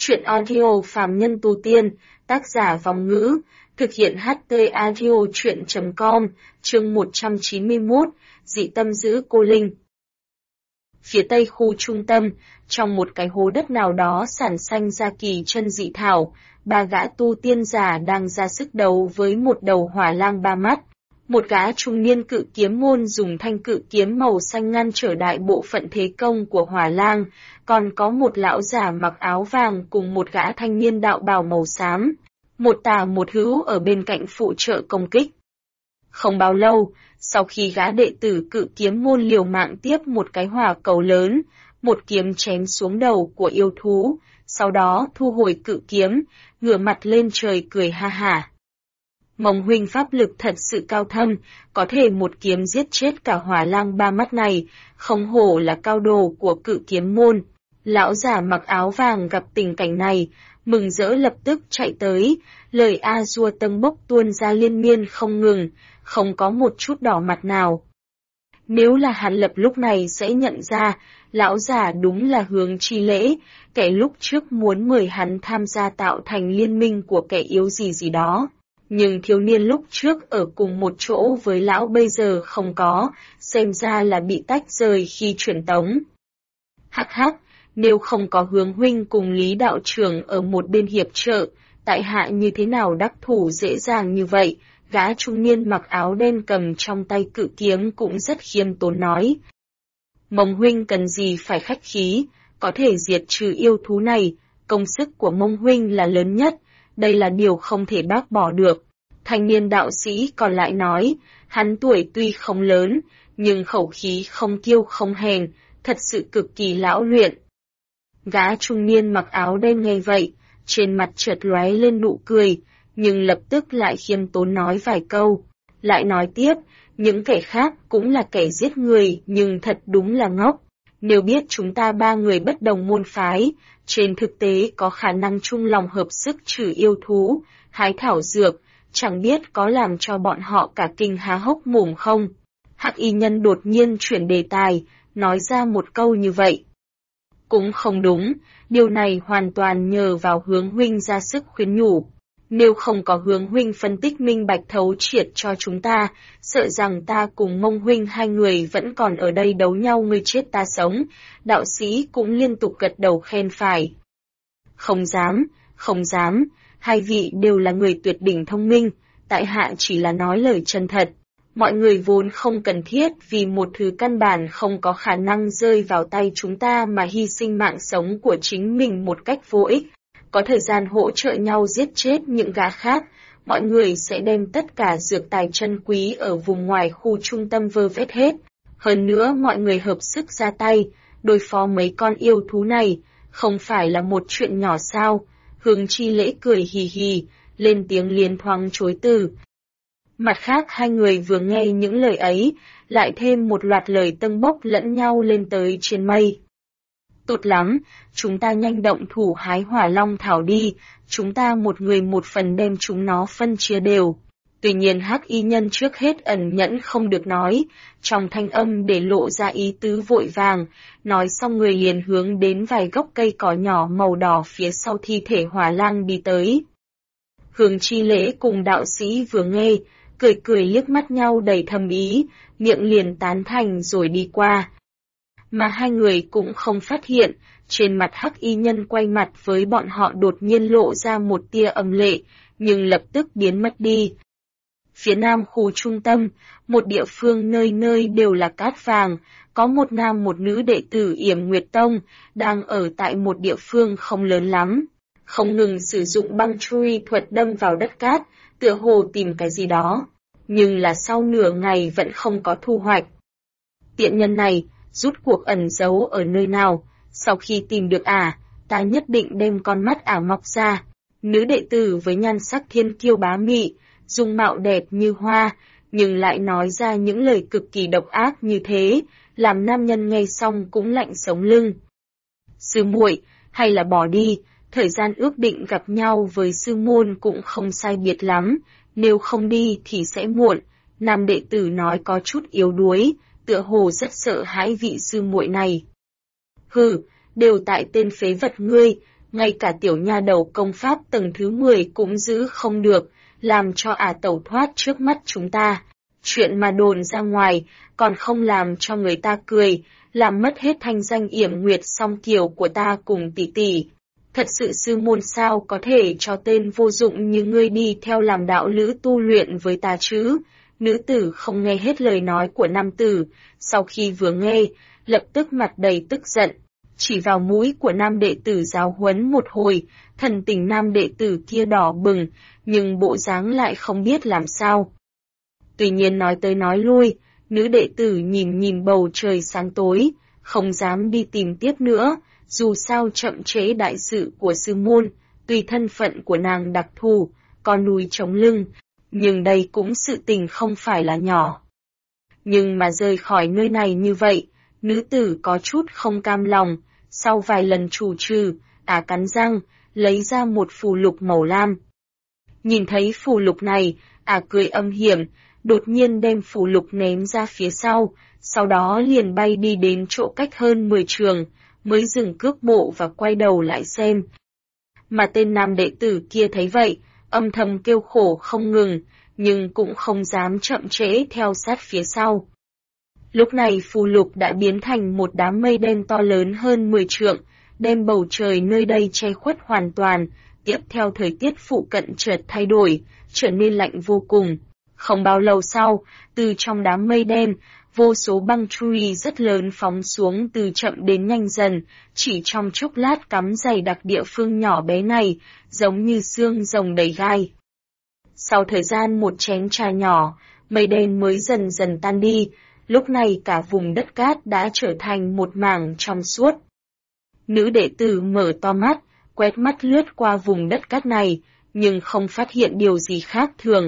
Truyện audio phàm nhân tu tiên, tác giả Vòng Ngữ, thực hiện HT audio truyện.com, chương 191, dị tâm giữ cô linh. Phía tây khu trung tâm, trong một cái hố đất nào đó sản xanh ra kỳ chân dị thảo, ba gã tu tiên giả đang ra sức đấu với một đầu hỏa lang ba mắt. Một gã trung niên cự kiếm môn dùng thanh cự kiếm màu xanh ngăn trở đại bộ phận thế công của hỏa lang, còn có một lão giả mặc áo vàng cùng một gã thanh niên đạo bào màu xám. Một tà một hữu ở bên cạnh phụ trợ công kích. Không bao lâu, sau khi gã đệ tử cự kiếm môn liều mạng tiếp một cái hỏa cầu lớn, một kiếm chém xuống đầu của yêu thú, sau đó thu hồi cự kiếm, ngửa mặt lên trời cười ha hả. Mông huynh pháp lực thật sự cao thâm, có thể một kiếm giết chết cả hỏa lang ba mắt này, không hổ là cao đồ của cự kiếm môn. Lão giả mặc áo vàng gặp tình cảnh này, mừng rỡ lập tức chạy tới, lời a dua tâng bốc tuôn ra liên miên không ngừng, không có một chút đỏ mặt nào. Nếu là Hàn Lập lúc này sẽ nhận ra, lão giả đúng là Hướng Chi Lễ, kẻ lúc trước muốn mời hắn tham gia tạo thành liên minh của kẻ yếu gì đó. Nhưng thiếu niên lúc trước ở cùng một chỗ với lão bây giờ không có, xem ra là bị tách rời khi chuyển tống. Hắc hắc, nếu không có Hướng huynh cùng Lý đạo trưởng ở một bên hiệp trợ, tại hạ như thế nào đắc thủ dễ dàng như vậy, gã trung niên mặc áo đen cầm trong tay cự kiếm cũng rất khiêm tốn nói. Mông huynh cần gì phải khách khí, có thể diệt trừ yêu thú này, công sức của Mông huynh là lớn nhất, đây là điều không thể bác bỏ được. Thanh niên đạo sĩ còn lại nói, hắn tuổi tuy không lớn, nhưng khẩu khí không kiêu không hèn, thật sự cực kỳ lão luyện. Gã trung niên mặc áo đen nghe vậy, trên mặt chợt lóe lên nụ cười, nhưng lập tức lại khiêm tốn nói vài câu. Lại nói tiếp, những kẻ khác cũng là kẻ giết người nhưng thật đúng là ngốc. Nếu biết chúng ta ba người bất đồng môn phái, trên thực tế có khả năng chung lòng hợp sức trừ yêu thú, hái thảo dược, chẳng biết có làm cho bọn họ cả kinh há hốc mồm không. Hắc y nhân đột nhiên chuyển đề tài, nói ra một câu như vậy. Cũng không đúng, điều này hoàn toàn nhờ vào Hướng huynh ra sức khuyên nhủ. Nếu không có Hướng huynh phân tích minh bạch thấu triệt cho chúng ta, sợ rằng ta cùng Mông huynh hai người vẫn còn ở đây đấu nhau ngươi chết ta sống, đạo sĩ cũng liên tục gật đầu khen phải. Không dám, hai vị đều là người tuyệt đỉnh thông minh, tại hạ chỉ là nói lời chân thật. Mọi người vốn không cần thiết vì một thứ căn bản không có khả năng rơi vào tay chúng ta mà hy sinh mạng sống của chính mình một cách vô ích. Có thời gian hỗ trợ nhau giết chết những gã khác, mọi người sẽ đem tất cả dược tài chân quý ở vùng ngoài khu trung tâm vơ vét hết. Hơn nữa mọi người hợp sức ra tay, đối phó mấy con yêu thú này, không phải là một chuyện nhỏ sao. Hướng Chi Lễ cười hì hì, lên tiếng liền thoáng chối từ. Mặt khác hai người vừa nghe những lời ấy, lại thêm một loạt lời tâng bốc lẫn nhau lên tới trên mây. Tốt lắm, chúng ta nhanh động thủ hái hỏa long thảo đi, chúng ta một người một phần đem chúng nó phân chia đều. Tuy nhiên hắc y nhân trước hết ẩn nhẫn không được nói, trong thanh âm để lộ ra ý tứ vội vàng, nói xong người liền hướng đến vài gốc cây cỏ nhỏ màu đỏ phía sau thi thể hỏa lang đi tới. Hướng Chi Lễ cùng đạo sĩ vừa nghe, cười liếc mắt nhau đầy thầm ý, miệng liền tán thành rồi đi qua. Mà hai người cũng không phát hiện, trên mặt hắc y nhân quay mặt với bọn họ đột nhiên lộ ra một tia âm lệ, nhưng lập tức biến mất đi. Phía nam khu trung tâm, một địa phương nơi nơi đều là cát vàng, có một nam một nữ đệ tử Yểm Nguyệt Tông, đang ở tại một địa phương không lớn lắm, không ngừng sử dụng băng chui thuật đâm vào đất cát, tựa hồ tìm cái gì đó, nhưng là sau nửa ngày vẫn không có thu hoạch. Tiện nhân này, rút cuộc ẩn giấu ở nơi nào, sau khi tìm được ta nhất định đem con mắt mọc ra. Nữ đệ tử với nhan sắc thiên kiêu bá mị, dung mạo đẹp như hoa, nhưng lại nói ra những lời cực kỳ độc ác như thế, làm nam nhân nghe xong cũng lạnh sống lưng. Sư muội, hay là bỏ đi, thời gian ước định gặp nhau với sư môn cũng không sai biệt lắm, nếu không đi thì sẽ muộn. Nam đệ tử nói có chút yếu đuối, tựa hồ rất sợ hãi vị sư muội này. Hừ, đều tại tên phế vật ngươi, ngay cả tiểu nha đầu công pháp tầng thứ 10 cũng giữ không được, làm cho ả tẩu thoát trước mắt chúng ta. Chuyện mà đồn ra ngoài, còn không làm cho người ta cười, làm mất hết thanh danh yểm nguyệt song kiều của ta cùng tỷ tỷ. Thật sự sư môn sao có thể cho tên vô dụng như ngươi đi theo làm đạo lữ tu luyện với ta chứ? Nữ tử không nghe hết lời nói của nam tử, sau khi vừa nghe, lập tức mặt đầy tức giận, chỉ vào mũi của nam đệ tử giáo huấn một hồi, thần tình nam đệ tử kia đỏ bừng, nhưng bộ dáng lại không biết làm sao. Tuy nhiên nói tới nói lui, nữ đệ tử nhìn bầu trời sáng tối, không dám đi tìm tiếp nữa, dù sao chậm trễ đại sự của sư môn, tuy thân phận của nàng đặc thù, có núi chống lưng, nhưng đây cũng sự tình không phải là nhỏ. Nhưng mà rời khỏi nơi này như vậy, nữ tử có chút không cam lòng, sau vài lần trù trừ, cắn răng, lấy ra một phù lục màu lam. Nhìn thấy phù lục này, cười âm hiểm, đột nhiên đem phù lục ném ra phía sau đó liền bay đi đến chỗ cách hơn 10 trường, mới dừng cước bộ và quay đầu lại xem. Mà tên nam đệ tử kia thấy vậy, âm thầm kêu khổ không ngừng, nhưng cũng không dám chậm trễ theo sát phía sau. Lúc này phù lục đã biến thành một đám mây đen to lớn hơn 10 trượng, đem bầu trời nơi đây che khuất hoàn toàn, tiếp theo thời tiết phụ cận chợt thay đổi, trở nên lạnh vô cùng. Không bao lâu sau, từ trong đám mây đen, vô số băng chui rất lớn phóng xuống từ chậm đến nhanh dần, chỉ trong chốc lát cắm dày đặc địa phương nhỏ bé này, giống như xương rồng đầy gai. Sau thời gian một chén trà nhỏ, mây đen mới dần dần tan đi, lúc này cả vùng đất cát đã trở thành một mảng trong suốt. Nữ đệ tử mở to mắt, quét mắt lướt qua vùng đất cát này, nhưng không phát hiện điều gì khác thường.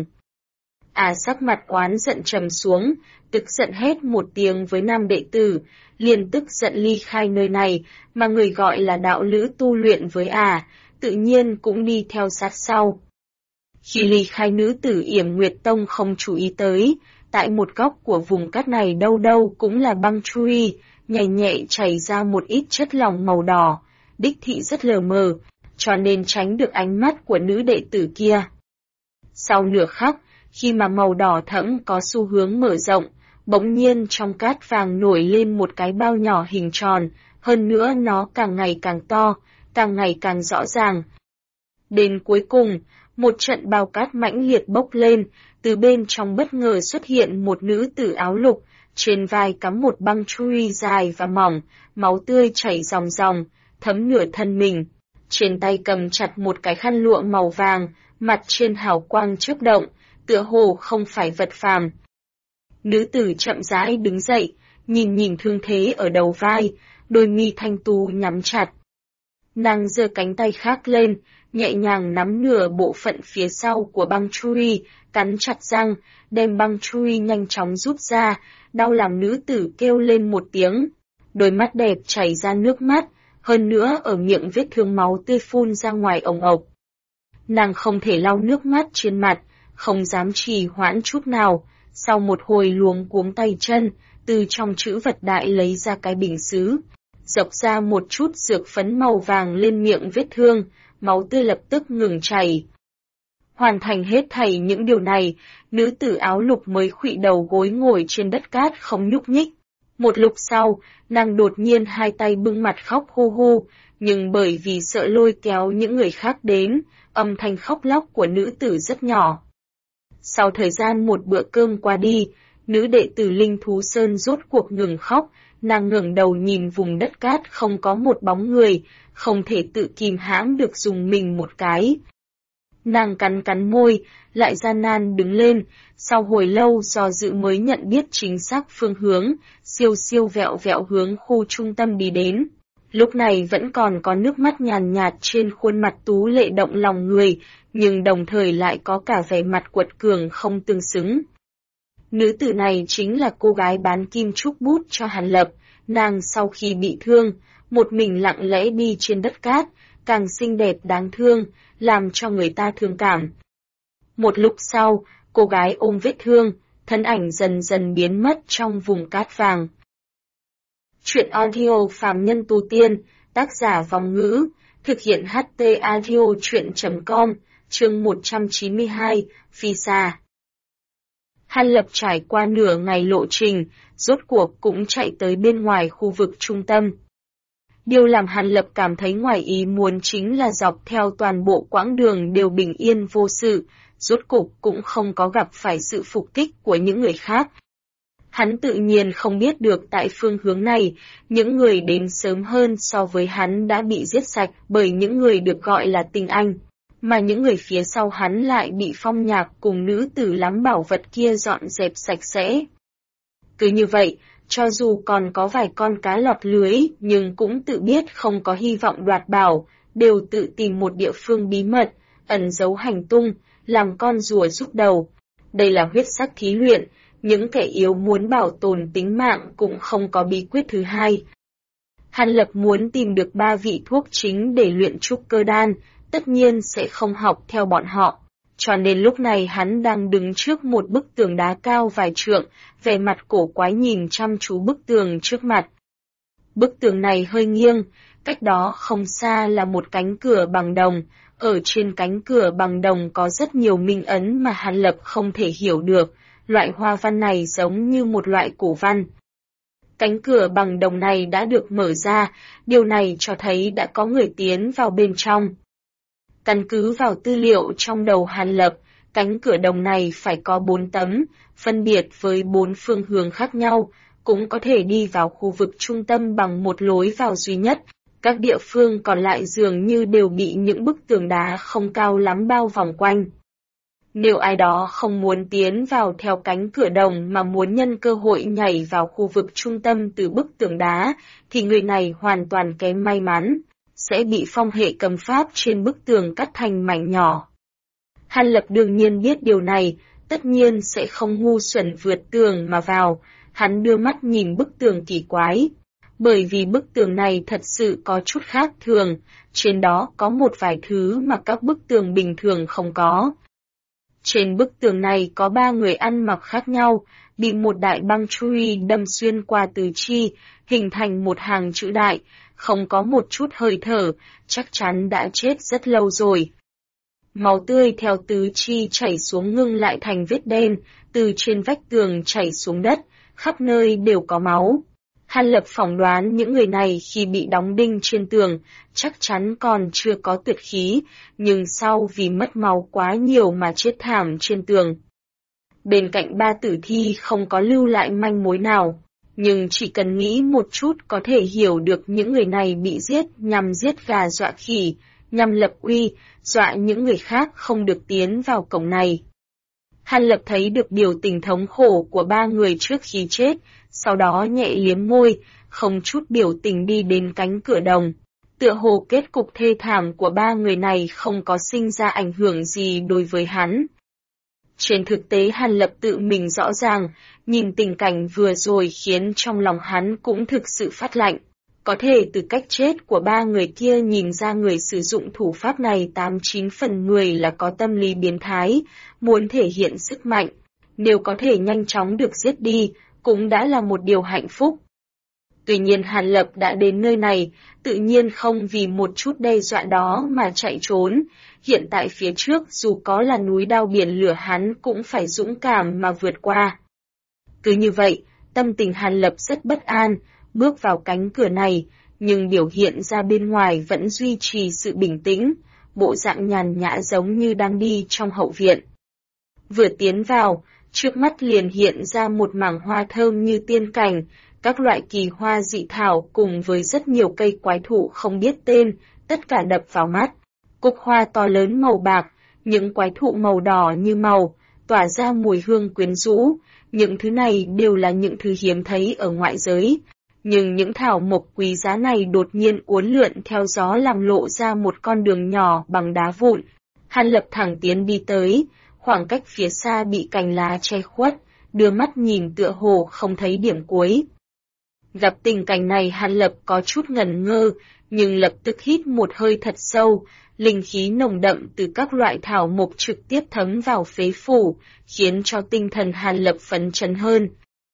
Sắc mặt oán giận trầm xuống, tức giận hét một tiếng với nam đệ tử, liền tức giận ly khai nơi này, mà người gọi là đạo lữ tu luyện với tự nhiên cũng đi theo sát sau. Khi ly khai, nữ tử Yểm Nguyệt Tông không chú ý tới, tại một góc của vùng cát này đâu đâu cũng là băng chui, nhẹ nhẹ chảy ra một ít chất lỏng màu đỏ, đích thị rất lờ mờ, cho nên tránh được ánh mắt của nữ đệ tử kia. Sau nửa khắc, khi mà màu đỏ thẫm có xu hướng mở rộng, bỗng nhiên trong cát vàng nổi lên một cái bao nhỏ hình tròn, hơn nữa nó càng ngày càng to, càng ngày càng rõ ràng. Đến cuối cùng, một trận bao cát mãnh liệt bốc lên, từ bên trong bất ngờ xuất hiện một nữ tử áo lục, trên vai cắm một băng chui dài và mỏng, máu tươi chảy ròng ròng, thấm nửa thân mình. Trên tay cầm chặt một cái khăn lụa màu vàng, mặt trên hào quang chớp động, tựa hồ không phải vật phàm. Nữ tử chậm rãi đứng dậy, nhìn thương thế ở đầu vai, đôi mi thanh tú nhắm chặt. Nàng giơ cánh tay khác lên, nhẹ nhàng nắm nửa bộ phận phía sau của băng chui, cắn chặt răng, đem băng chui nhanh chóng rút ra, đau làm nữ tử kêu lên một tiếng. Đôi mắt đẹp chảy ra nước mắt, hơn nữa ở miệng vết thương máu tươi phun ra ngoài ồng ộc. Nàng không thể lau nước mắt trên mặt, không dám trì hoãn chút nào, sau một hồi luống cuống tay chân, từ trong trữ vật đại lấy ra cái bình sứ, dọc ra một chút dược phấn màu vàng lên miệng vết thương, máu tươi lập tức ngừng chảy. Hoàn thành hết thảy những điều này, nữ tử áo lục mới khuỵu đầu gối ngồi trên đất cát không nhúc nhích. Một lúc sau, nàng đột nhiên hai tay bưng mặt khóc hu hu, nhưng bởi vì sợ lôi kéo những người khác đến, âm thanh khóc lóc của nữ tử rất nhỏ. Sau thời gian một bữa cơm qua đi, nữ đệ tử Linh Thú Sơn rốt cuộc ngừng khóc, nàng ngẩng đầu nhìn vùng đất cát không có một bóng người, không thể tự kìm hãm được dùng mình một cái. Nàng cắn môi, lại gian nan đứng lên, sau hồi lâu do dự mới nhận biết chính xác phương hướng, siêu vẹo hướng khu trung tâm đi đến. Lúc này vẫn còn có nước mắt nhàn nhạt trên khuôn mặt tú lệ động lòng người, nhưng đồng thời lại có cả vẻ mặt quật cường không tương xứng. Nữ tử này chính là cô gái bán kim trúc bút cho Hàn Lập, nàng sau khi bị thương, một mình lặng lẽ đi trên đất cát, càng xinh đẹp đáng thương, làm cho người ta thương cảm. Một lúc sau, cô gái ôm vết thương, thân ảnh dần dần biến mất trong vùng cát vàng. Chuyện audio Phàm Nhân Tu Tiên, tác giả Vong Ngữ, Thực hiện HT Audio truyện.com, chương 192, Phi Xa. Hàn Lập trải qua nửa ngày lộ trình, rốt cuộc cũng chạy tới bên ngoài khu vực trung tâm. Điều làm Hàn Lập cảm thấy ngoài ý muốn chính là dọc theo toàn bộ quãng đường đều bình yên vô sự, rốt cuộc cũng không có gặp phải sự phục kích của những người khác. Hắn tự nhiên không biết được tại phương hướng này, những người đến sớm hơn so với hắn đã bị giết sạch bởi những người được gọi là tinh anh, mà những người phía sau hắn lại bị Phong Nhạc cùng nữ tử lắm bảo vật kia dọn dẹp sạch sẽ. Cứ như vậy, cho dù còn có vài con cá lọt lưới nhưng cũng tự biết không có hy vọng đoạt bảo, đều tự tìm một địa phương bí mật, ẩn giấu hành tung, làm con rùa rúc đầu. Đây là huyết sắc thí luyện. Những kẻ yếu muốn bảo tồn tính mạng cũng không có bí quyết thứ hai. Hàn Lập muốn tìm được 3 vị thuốc chính để luyện trúc cơ đan, tất nhiên sẽ không học theo bọn họ. Cho nên lúc này hắn đang đứng trước một bức tường đá cao vài trượng, vẻ mặt cổ quái nhìn chăm chú bức tường trước mặt. Bức tường này hơi nghiêng, cách đó không xa là một cánh cửa bằng đồng. Ở trên cánh cửa bằng đồng có rất nhiều minh ấn mà Hàn Lập không thể hiểu được. Loại hoa văn này giống như một loại cổ văn. Cánh cửa bằng đồng này đã được mở ra, điều này cho thấy đã có người tiến vào bên trong. Căn cứ vào tư liệu trong đầu Hàn Lập, cánh cửa đồng này phải có 4 tấm, phân biệt với 4 phương hướng khác nhau, cũng có thể đi vào khu vực trung tâm bằng một lối vào duy nhất. Các địa phương còn lại dường như đều bị những bức tường đá không cao lắm bao vòng quanh. Nếu ai đó không muốn tiến vào theo cánh cửa đồng mà muốn nhân cơ hội nhảy vào khu vực trung tâm từ bức tường đá, thì người này hoàn toàn kém may mắn, sẽ bị phong hệ cầm pháp trên bức tường cắt thành mảnh nhỏ. Hàn Lập đương nhiên biết điều này, tất nhiên sẽ không ngu xuẩn vượt tường mà vào, hắn đưa mắt nhìn bức tường kỳ quái. Bởi vì bức tường này thật sự có chút khác thường, trên đó có một vài thứ mà các bức tường bình thường không có. Trên bức tường này có 3 người ăn mặc khác nhau, bị một đại băng chui đâm xuyên qua tứ chi, hình thành một hàng chữ đại, không có một chút hơi thở, chắc chắn đã chết rất lâu rồi. Máu tươi theo tứ chi chảy xuống ngưng lại thành vết đen, từ trên vách tường chảy xuống đất, khắp nơi đều có máu. Hàn Lập phỏng đoán những người này khi bị đóng đinh trên tường, chắc chắn còn chưa có tuyệt khí, nhưng sau vì mất máu quá nhiều mà chết thảm trên tường. Bên cạnh 3 tử thi không có lưu lại manh mối nào, nhưng chỉ cần nghĩ một chút có thể hiểu được những người này bị giết nhằm giết gà dọa khỉ, nhằm lập uy, dọa những người khác không được tiến vào cổng này. Hàn Lập thấy được biểu tình thống khổ của 3 người trước khi chết, sau đó nhẹ liếm môi, không chút biểu tình đi đến cánh cửa đồng. Tựa hồ kết cục thê thảm của 3 người này không có sinh ra ảnh hưởng gì đối với hắn. Trên thực tế Hàn Lập tự mình rõ ràng, nhìn tình cảnh vừa rồi khiến trong lòng hắn cũng thực sự phát lạnh. Có thể từ cách chết của 3 người kia nhìn ra người sử dụng thủ pháp này 89 phần 10 là có tâm lý biến thái, muốn thể hiện sức mạnh. Nếu có thể nhanh chóng được giết đi, cũng đã là một điều hạnh phúc. Tuy nhiên Hàn Lập đã đến nơi này, tự nhiên không vì một chút đe dọa đó mà chạy trốn. Hiện tại phía trước dù có là núi đao biển lửa hắn cũng phải dũng cảm mà vượt qua. Cứ như vậy, tâm tình Hàn Lập rất bất an, bước vào cánh cửa này, nhưng biểu hiện ra bên ngoài vẫn duy trì sự bình tĩnh, bộ dạng nhàn nhã giống như đang đi trong hậu viện. Vừa tiến vào, trước mắt liền hiện ra một mảng hoa thơm như tiên cảnh, các loại kỳ hoa dị thảo cùng với rất nhiều cây quái thụ không biết tên, tất cả đập vào mắt. Cúc hoa to lớn màu bạc, những quái thụ màu đỏ như màu, tỏa ra mùi hương quyến rũ, những thứ này đều là những thứ hiếm thấy ở ngoại giới. Nhưng những thảo mộc quý giá này đột nhiên uốn lượn theo gió làm lộ ra một con đường nhỏ bằng đá vụn. Hàn Lập thẳng tiến đi tới, khoảng cách phía xa bị cành lá che khuất, đưa mắt nhìn tựa hồ không thấy điểm cuối. Gặp tình cảnh này Hàn Lập có chút ngẩn ngơ, nhưng lập tức hít một hơi thật sâu, linh khí nồng đậm từ các loại thảo mộc trực tiếp thấm vào phế phủ, khiến cho tinh thần Hàn Lập phấn chấn hơn.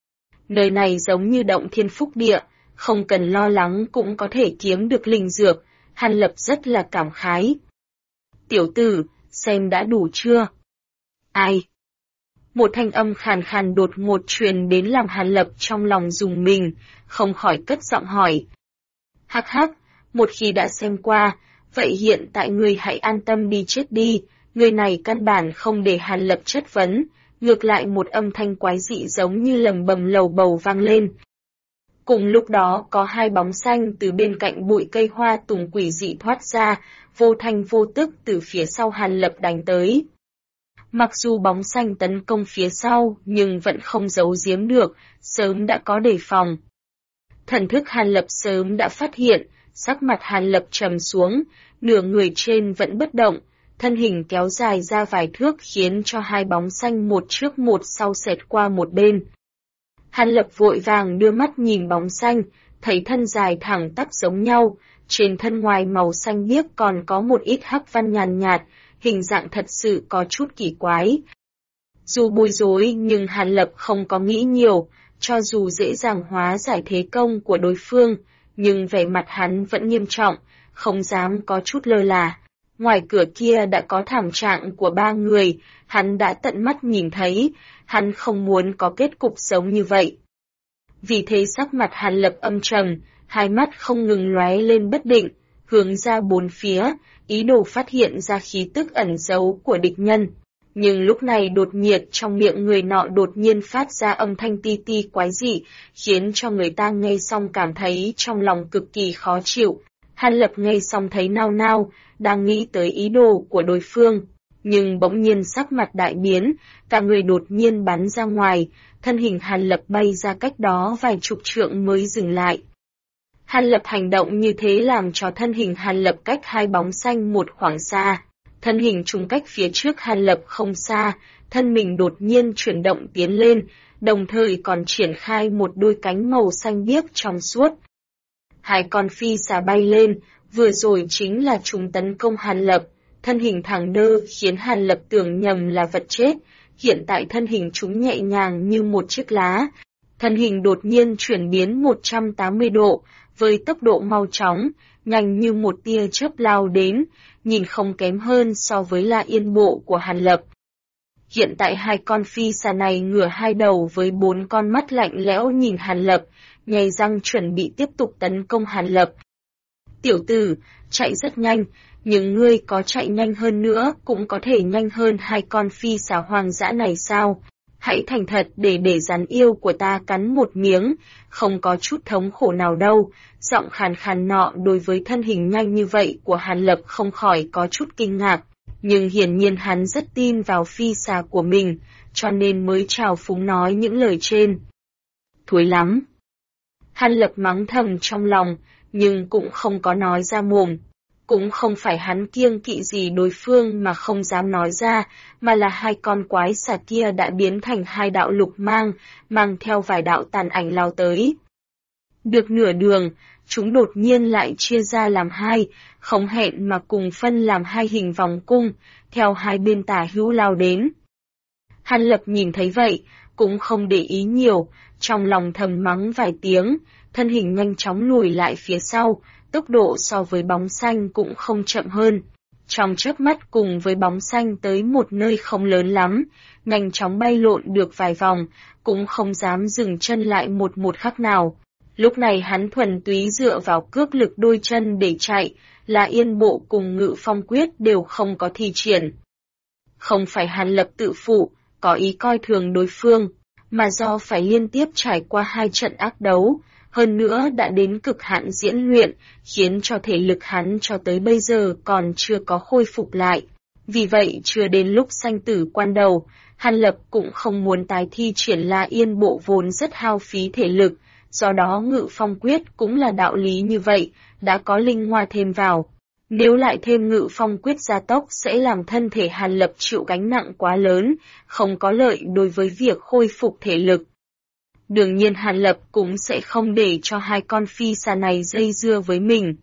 Nơi này giống như động thiên phúc địa, không cần lo lắng cũng có thể kiếm được linh dược, Hàn Lập rất là cảm khái. Tiểu tử, xem đã đủ chưa? Ai? Một thanh âm khàn khàn đột ngột truyền đến làm Hàn Lập trong lòng rùng mình, không khỏi cất giọng hỏi. Hắc hắc, một khi đã xem qua, vậy hiện tại ngươi hãy an tâm đi chết đi, người này căn bản không để Hàn Lập chất vấn, ngược lại một âm thanh quái dị giống như lầm bầm lầu bầu vang lên. Cùng lúc đó có hai bóng xanh từ bên cạnh bụi cây hoa tùng quỷ dị thoát ra, vô thanh vô tức từ phía sau Hàn Lập đánh tới. Mặc dù bóng xanh tấn công phía sau, nhưng vẫn không giấu giếm được, sớm đã có đề phòng. Thần thức Hàn Lập sớm đã phát hiện, sắc mặt Hàn Lập trầm xuống, nửa người trên vẫn bất động, thân hình kéo dài ra vài thước khiến cho hai bóng xanh một trước một sau xẹt qua một bên. Hàn Lập vội vàng đưa mắt nhìn bóng xanh, thấy thân dài thẳng tắp giống nhau, trên thân ngoài màu xanh biếc còn có một ít hắc văn nhàn nhạt, hình dạng thật sự có chút kỳ quái. Dù bối rối nhưng Hàn Lập không có nghĩ nhiều, cho dù dễ dàng hóa giải thế công của đối phương, nhưng vẻ mặt hắn vẫn nghiêm trọng, không dám có chút lơ là. Ngoài cửa kia đã có thảm trạng của ba người, hắn đã tận mắt nhìn thấy, hắn không muốn có kết cục giống như vậy. Vì thế sắc mặt Hàn Lập âm trầm, hai mắt không ngừng lóe lên bất định, hướng ra bốn phía, ý đồ phát hiện ra khí tức ẩn giấu của địch nhân. Nhưng lúc này đột nhiệt trong miệng người nọ đột nhiên phát ra âm thanh ti ti quái dị, khiến cho người ta nghe xong cảm thấy trong lòng cực kỳ khó chịu. Hàn Lập nghe xong thấy nao nao, đang nghĩ tới ý đồ của đối phương. Nhưng bỗng nhiên sắc mặt đại biến, cả người đột nhiên bắn ra ngoài, thân hình Hàn Lập bay ra cách đó vài chục trượng mới dừng lại. Hàn Lập hành động như thế làm cho thân hình Hàn Lập cách hai bóng xanh một khoảng xa. Thân hình trùng cách phía trước Hàn Lập không xa, thân mình đột nhiên chuyển động tiến lên, đồng thời còn triển khai một đôi cánh màu xanh biếc trong suốt. Hai con phi xà bay lên, vừa rồi chính là chúng tấn công Hàn Lập, thân hình thẳng đơ khiến Hàn Lập tưởng nhầm là vật chết, hiện tại thân hình chúng nhẹ nhàng như một chiếc lá. Thân hình đột nhiên chuyển biến 180 độ, với tốc độ mau chóng, nhanh như một tia chớp lao đến, nhìn không kém hơn so với La Yên Bộ của Hàn Lập. Hiện tại hai con phi xà này ngửa hai đầu với bốn con mắt lạnh lẽo nhìn Hàn Lập, nhai răng chuẩn bị tiếp tục tấn công Hàn Lập. Tiểu tử, chạy rất nhanh, nhưng ngươi có chạy nhanh hơn nữa cũng có thể nhanh hơn hai con phi xà hoang dã này sao? Hãy thành thật để rắn yêu của ta cắn một miếng, không có chút thống khổ nào đâu. Giọng khàn khàn nọ đối với thân hình nhanh như vậy của Hàn Lập không khỏi có chút kinh ngạc, nhưng hiển nhiên hắn rất tin vào phi xà của mình, cho nên mới trào phúng nói những lời trên. Thối lắm! Hàn Lập mắng thầm trong lòng, nhưng cũng không có nói ra mồm. Cũng không phải hắn kiêng kỵ gì đối phương mà không dám nói ra, mà là hai con quái xà kia đã biến thành hai đạo lục mang theo vài đạo tàn ảnh lao tới. Được nửa đường, chúng đột nhiên lại chia ra làm hai, không hẹn mà cùng phân làm hai hình vòng cung, theo hai bên tả hữu lao đến. Hàn Lập nhìn thấy vậy, cũng không để ý nhiều, trong lòng thầm mắng vài tiếng, thân hình nhanh chóng lùi lại phía sau, tốc độ so với bóng xanh cũng không chậm hơn. Trong chớp mắt cùng với bóng xanh tới một nơi không lớn lắm, nhanh chóng bay lộn được vài vòng, cũng không dám dừng chân lại một khắc nào. Lúc này hắn thuần túy dựa vào cước lực đôi chân để chạy, là Yên Bộ cùng Ngự Phong Quyết đều không có thi triển. Không phải Hàn Lập tự phụ, có ý coi thường đối phương, mà do phải liên tiếp trải qua hai trận ác đấu, hơn nữa đã đến cực hạn diễn luyện, khiến cho thể lực hắn cho tới bây giờ còn chưa có khôi phục lại. Vì vậy chưa đến lúc sanh tử quan đầu, Hàn Lập cũng không muốn tái thi triển La Yên Bộ vốn rất hao phí thể lực, do đó Ngự Phong Quyết cũng là đạo lý như vậy, đã có linh hoa thêm vào. Nếu lại thêm Ngự Phong Quyết gia tốc sẽ làm thân thể Hàn Lập chịu gánh nặng quá lớn, không có lợi đối với việc khôi phục thể lực. Đương nhiên Hàn Lập cũng sẽ không để cho hai con phi xà này dây dưa với mình.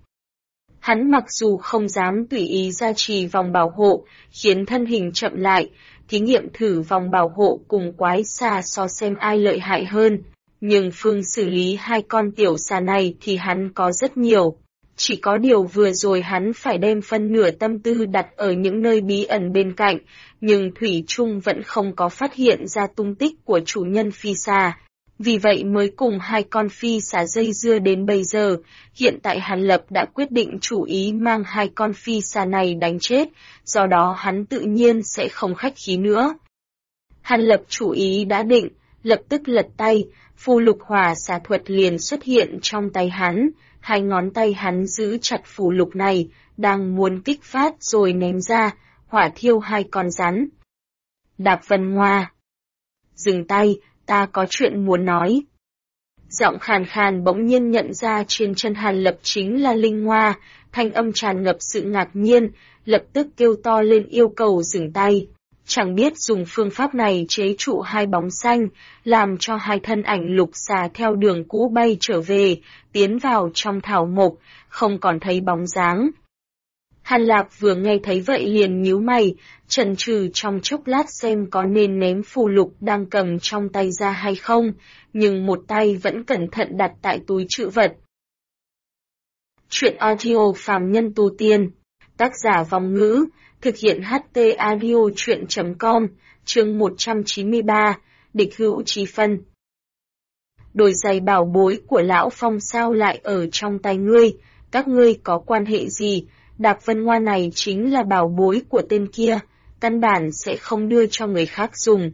Hắn mặc dù không dám tùy ý gia trì vòng bảo hộ, khiến thân hình chậm lại, thí nghiệm thử vòng bảo hộ cùng quái xà so xem ai lợi hại hơn, nhưng phương xử lý hai con tiểu xà này thì hắn có rất nhiều. Chỉ có điều vừa rồi hắn phải đem phân nửa tâm tư đặt ở những nơi bí ẩn bên cạnh, nhưng Thủy Trung vẫn không có phát hiện ra tung tích của chủ nhân phi xà. Vì vậy mới cùng hai con phi xà dây dưa đến bây giờ, hiện tại Hàn Lập đã quyết định chủ ý mang hai con phi xà này đánh chết, do đó hắn tự nhiên sẽ không khách khí nữa. Hàn Lập chủ ý đã định, lập tức lật tay, phù lục hỏa xà thuật liền xuất hiện trong tay hắn, hai ngón tay hắn giữ chặt phù lục này, đang muốn kích phát rồi ném ra, hỏa thiêu hai con rắn. Đạp Vân Hoa. Dừng tay, ta có chuyện muốn nói. Giọng khàn khàn bỗng nhiên nhận ra trên chân Hàn Lập chính là Linh Hoa, thanh âm tràn ngập sự ngạc nhiên, lập tức kêu to lên yêu cầu dừng tay. Chẳng biết dùng phương pháp này chế trụ hai bóng xanh, làm cho hai thân ảnh lục xà theo đường cũ bay trở về, tiến vào trong thảo mộc, không còn thấy bóng dáng. Hàn Lập vừa nghe thấy vậy liền nhíu mày, chần chừ trong chốc lát xem có nên ném phù lục đang cầm trong tay ra hay không, nhưng một tay vẫn cẩn thận đặt tại túi trữ vật. Chuyện audio phàm nhân tu tiên, tác giả Vong Ngữ, thực hiện HT Audio Chuyện.com, chương 193, địch hữu chí phân. Đôi giày bảo bối của Lão Phong sao lại ở trong tay ngươi, các ngươi có quan hệ gì? Đạp Vân Hoa này chính là bảo bối của tên kia, căn bản sẽ không đưa cho người khác dùng.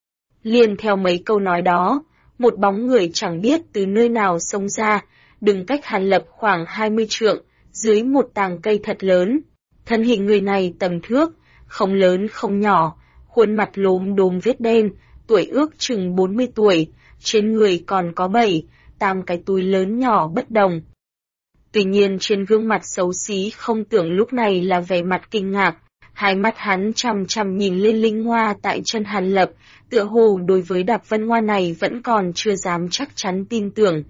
Liền theo mấy câu nói đó, một bóng người chẳng biết từ nơi nào xông ra, đứng cách Hàn Lập khoảng 20 trượng, dưới một tàng cây thật lớn. Thân hình người này tầm thước, không lớn không nhỏ, khuôn mặt lốm đốm vết đen, tuổi ước chừng 40 tuổi, trên người còn có 7-8 cái túi lớn nhỏ bất đồng. Tuy nhiên trên gương mặt xấu xí không tưởng lúc này là vẻ mặt kinh ngạc, hai mắt hắn chằm chằm nhìn lên Linh Hoa tại chân Hàn Lập, tựa hồ đối với Đạp Vân Hoa này vẫn còn chưa dám chắc chắn tin tưởng.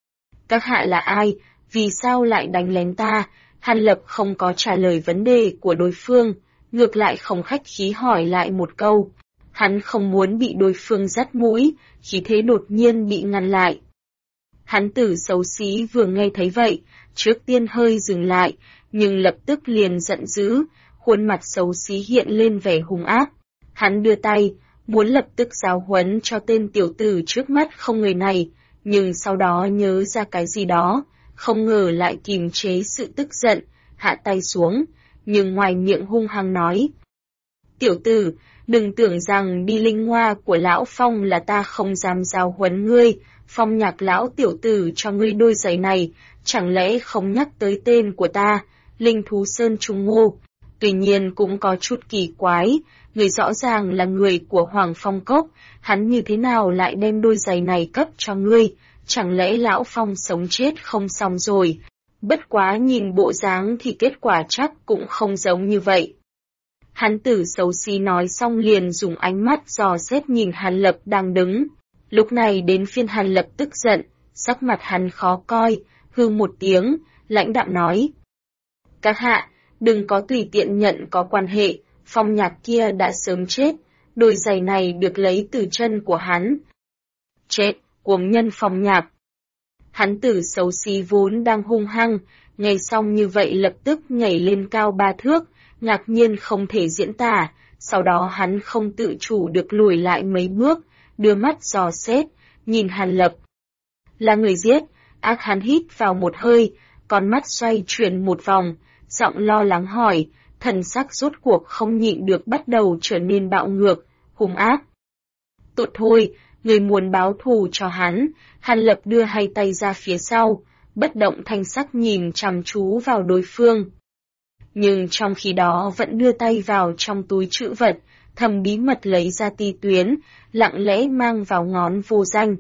Các hạ là ai, vì sao lại đánh lén ta? Hàn Lập không có trả lời vấn đề của đối phương, ngược lại không khách khí hỏi lại một câu. Hắn không muốn bị đối phương dắt mũi, khí thế đột nhiên bị ngăn lại. Hắn tử xấu xí vừa nghe thấy vậy, trước tiên hơi dừng lại, nhưng lập tức liền giận dữ, khuôn mặt xấu xí hiện lên vẻ hung ác. Hắn đưa tay, muốn lập tức giáo huấn cho tên tiểu tử trước mắt không người này, nhưng sau đó nhớ ra cái gì đó, không ngờ lại kìm chế sự tức giận, hạ tay xuống, nhưng ngoài miệng hung hăng nói. Tiểu tử, đừng tưởng rằng đi Linh Hoa của Lão Phong là ta không dám giáo huấn ngươi, Phong Nhạc lão tiểu tử cho ngươi đôi giày này, chẳng lẽ không nhắc tới tên của ta, Linh Thú Sơn Trung Ngô. Tuy nhiên cũng có chút kỳ quái, người rõ ràng là người của Hoàng Phong Cốc, hắn như thế nào lại đem đôi giày này cấp cho ngươi, chẳng lẽ Lão Phong sống chết không xong rồi. Bất quá nhìn bộ dáng thì kết quả chắc cũng không giống như vậy. Hắn tử xấu xí nói xong liền dùng ánh mắt dò xét nhìn Hàn Lập đang đứng. Lúc này đến phiên Hàn Lập tức giận, sắc mặt hắn khó coi, hư một tiếng, lãnh đạm nói. Các hạ, đừng có tùy tiện nhận có quan hệ, Phong Nhạc kia đã sớm chết, đôi giày này được lấy từ chân của hắn. Chết, cuồng nhân Phong Nhạc. Hắn tử xấu xí vốn đang hung hăng, nghe xong như vậy lập tức nhảy lên cao 3 thước, ngạc nhiên không thể diễn tả, sau đó hắn không tự chủ được lùi lại mấy bước, đưa mắt dò xét, nhìn Hàn Lập. Là người giết, ác hắn hít vào một hơi, con mắt xoay chuyển một vòng, giọng lo lắng hỏi, thần sắc rốt cuộc không nhịn được bắt đầu trở nên bạo ngược, hung ác. Tốt thôi, người muốn báo thù cho hắn, Hàn Lập đưa hai tay ra phía sau, bất động thanh sắc nhìn chăm chú vào đối phương. Nhưng trong khi đó vẫn đưa tay vào trong túi trữ vật, thầm bí mật lấy ra ti tuyến, lặng lẽ mang vào ngón vô danh.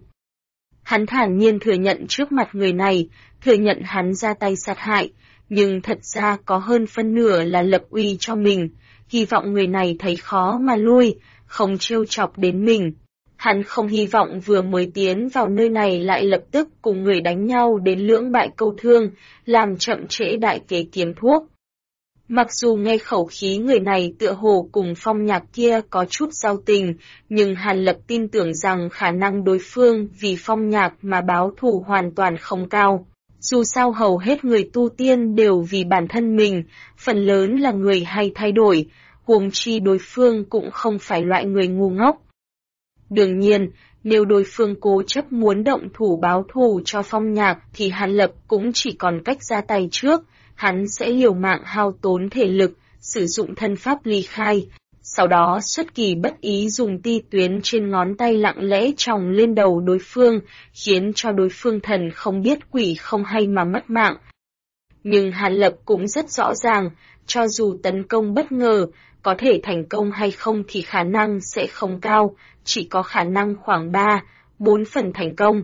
Hắn thản nhiên thừa nhận trước mặt người này, thừa nhận hắn ra tay sát hại, nhưng thật ra có hơn phân nửa là lập uy cho mình, hy vọng người này thấy khó mà lui, không trêu chọc đến mình. Hắn không hy vọng vừa mới tiến vào nơi này lại lập tức cùng người đánh nhau đến lưỡng bại câu thương, làm chậm trễ đại kế kiếm thuốc. Mặc dù nghe khẩu khí người này tựa hồ cùng Phong Nhạc kia có chút giao tình, nhưng Hàn Lập tin tưởng rằng khả năng đối phương vì Phong Nhạc mà báo thù hoàn toàn không cao. Dù sao hầu hết người tu tiên đều vì bản thân mình, phần lớn là người hay thay đổi, huống chi đối phương cũng không phải loại người ngu ngốc. Đương nhiên, nếu đối phương cố chấp muốn động thủ báo thù cho Phong Nhạc thì Hàn Lập cũng chỉ còn cách ra tay trước, hắn sẽ liều mạng hao tốn thể lực, sử dụng thân pháp ly khai, sau đó xuất kỳ bất ý dùng ti tuyến trên ngón tay lặng lẽ tròng lên đầu đối phương, khiến cho đối phương thần không biết quỷ không hay mà mất mạng. Nhưng Hàn Lập cũng rất rõ ràng, cho dù tấn công bất ngờ, có thể thành công hay không thì khả năng sẽ không cao, chỉ có khả năng khoảng 3-4 phần thành công.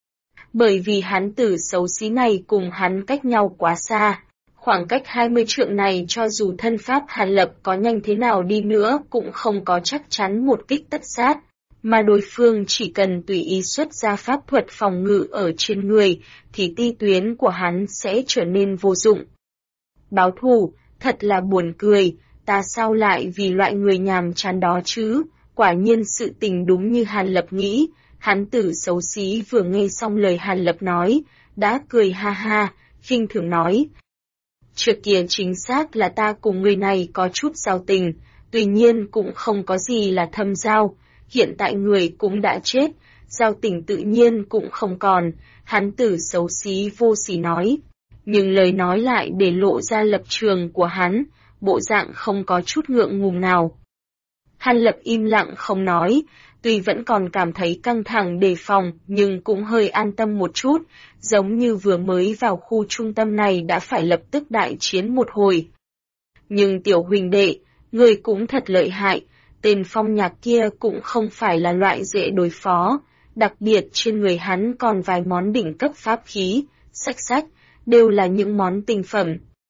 Bởi vì hắn tử xấu xí này cùng hắn cách nhau quá xa. Khoảng cách 20 trượng này cho dù thân pháp Hàn Lập có nhanh thế nào đi nữa cũng không có chắc chắn một kích tất sát, mà đối phương chỉ cần tùy ý xuất ra pháp thuật phòng ngự ở trên người thì ti tuyến của hắn sẽ trở nên vô dụng. Báo thù, thật là buồn cười, ta sao lại vì loại người nhàm chán đó chứ, quả nhiên sự tình đúng như Hàn Lập nghĩ, hắn tử xấu xí vừa nghe xong lời Hàn Lập nói, đã cười ha ha, khinh thường nói. Trước kia chính xác là ta cùng người này có chút giao tình, tuy nhiên cũng không có gì là thâm giao, hiện tại người cũng đã chết, giao tình tự nhiên cũng không còn, hắn tử xấu xí vô sỉ nói. Nhưng lời nói lại để lộ ra lập trường của hắn, bộ dạng không có chút ngượng ngùng nào. Hàn Lập im lặng không nói, tuy vẫn còn cảm thấy căng thẳng đề phòng nhưng cũng hơi an tâm một chút, giống như vừa mới vào khu trung tâm này đã phải lập tức đại chiến một hồi. Nhưng tiểu huỳnh đệ, người cũng thật lợi hại, tên Phong Nhạc kia cũng không phải là loại dễ đối phó, đặc biệt trên người hắn còn vài món đỉnh cấp pháp khí, sách, đều là những món tinh phẩm.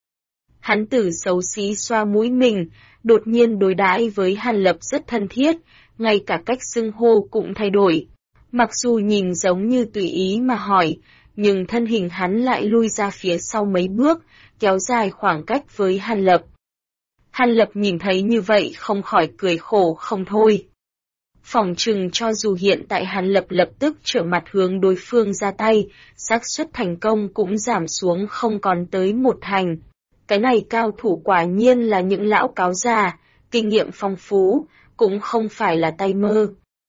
Hắn tử xấu xí xoa mũi mình, đột nhiên đối đãi với Hàn Lập rất thân thiết, ngay cả cách xưng hô cũng thay đổi. Mặc dù nhìn giống như tùy ý mà hỏi, nhưng thân hình hắn lại lui ra phía sau mấy bước, kéo dài khoảng cách với Hàn Lập. Hàn Lập nhìn thấy như vậy không khỏi cười khổ không thôi. Phỏng chừng cho dù hiện tại Hàn Lập lập tức trở mặt hướng đối phương ra tay, xác suất thành công cũng giảm xuống không còn tới 1 thành. Cái này cao thủ quả nhiên là những lão cáo già, kinh nghiệm phong phú, cũng không phải là tay mơ.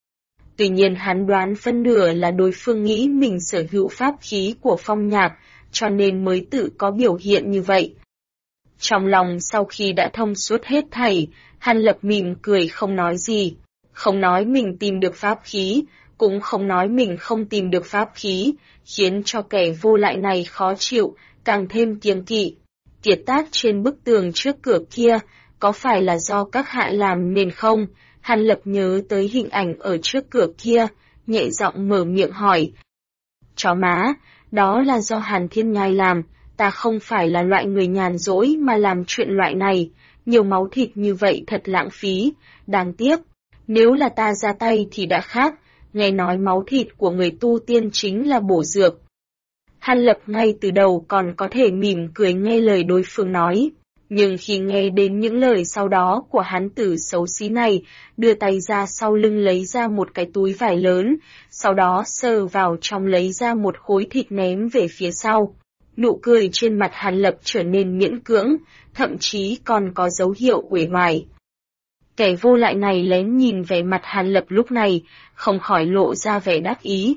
Tuy nhiên hắn đoán phân nửa là đối phương nghĩ mình sở hữu pháp khí của Phong Nhạc, cho nên mới tự có biểu hiện như vậy. Trong lòng sau khi đã thông suốt hết thảy, Hàn Lập mỉm cười không nói gì, không nói mình tìm được pháp khí, cũng không nói mình không tìm được pháp khí, khiến cho kẻ vô lại này khó chịu, càng thêm kiêng kỵ. Kiệt tác trên bức tường trước cửa kia, có phải là do các hạ làm nên không? Hàn Lập nhớ tới hình ảnh ở trước cửa kia, nhẹ giọng mở miệng hỏi. Chó má, đó là do Hàn Thiên Nhai làm, ta không phải là loại người nhàn rỗi mà làm chuyện loại này, nhiều máu thịt như vậy thật lãng phí, đáng tiếc. Nếu là ta ra tay thì đã khác, nghe nói máu thịt của người tu tiên chính là bổ dược. Hàn Lập ngay từ đầu còn có thể mỉm cười nghe lời đối phương nói, nhưng khi nghe đến những lời sau đó của hắn tử xấu xí này, đưa tay ra sau lưng lấy ra một cái túi vải lớn, sau đó sờ vào trong lấy ra một khối thịt ném về phía sau. Nụ cười trên mặt Hàn Lập trở nên miễn cưỡng, thậm chí còn có dấu hiệu uể oải. Kẻ vô lại này lén nhìn vẻ mặt Hàn Lập lúc này, không khỏi lộ ra vẻ đắc ý.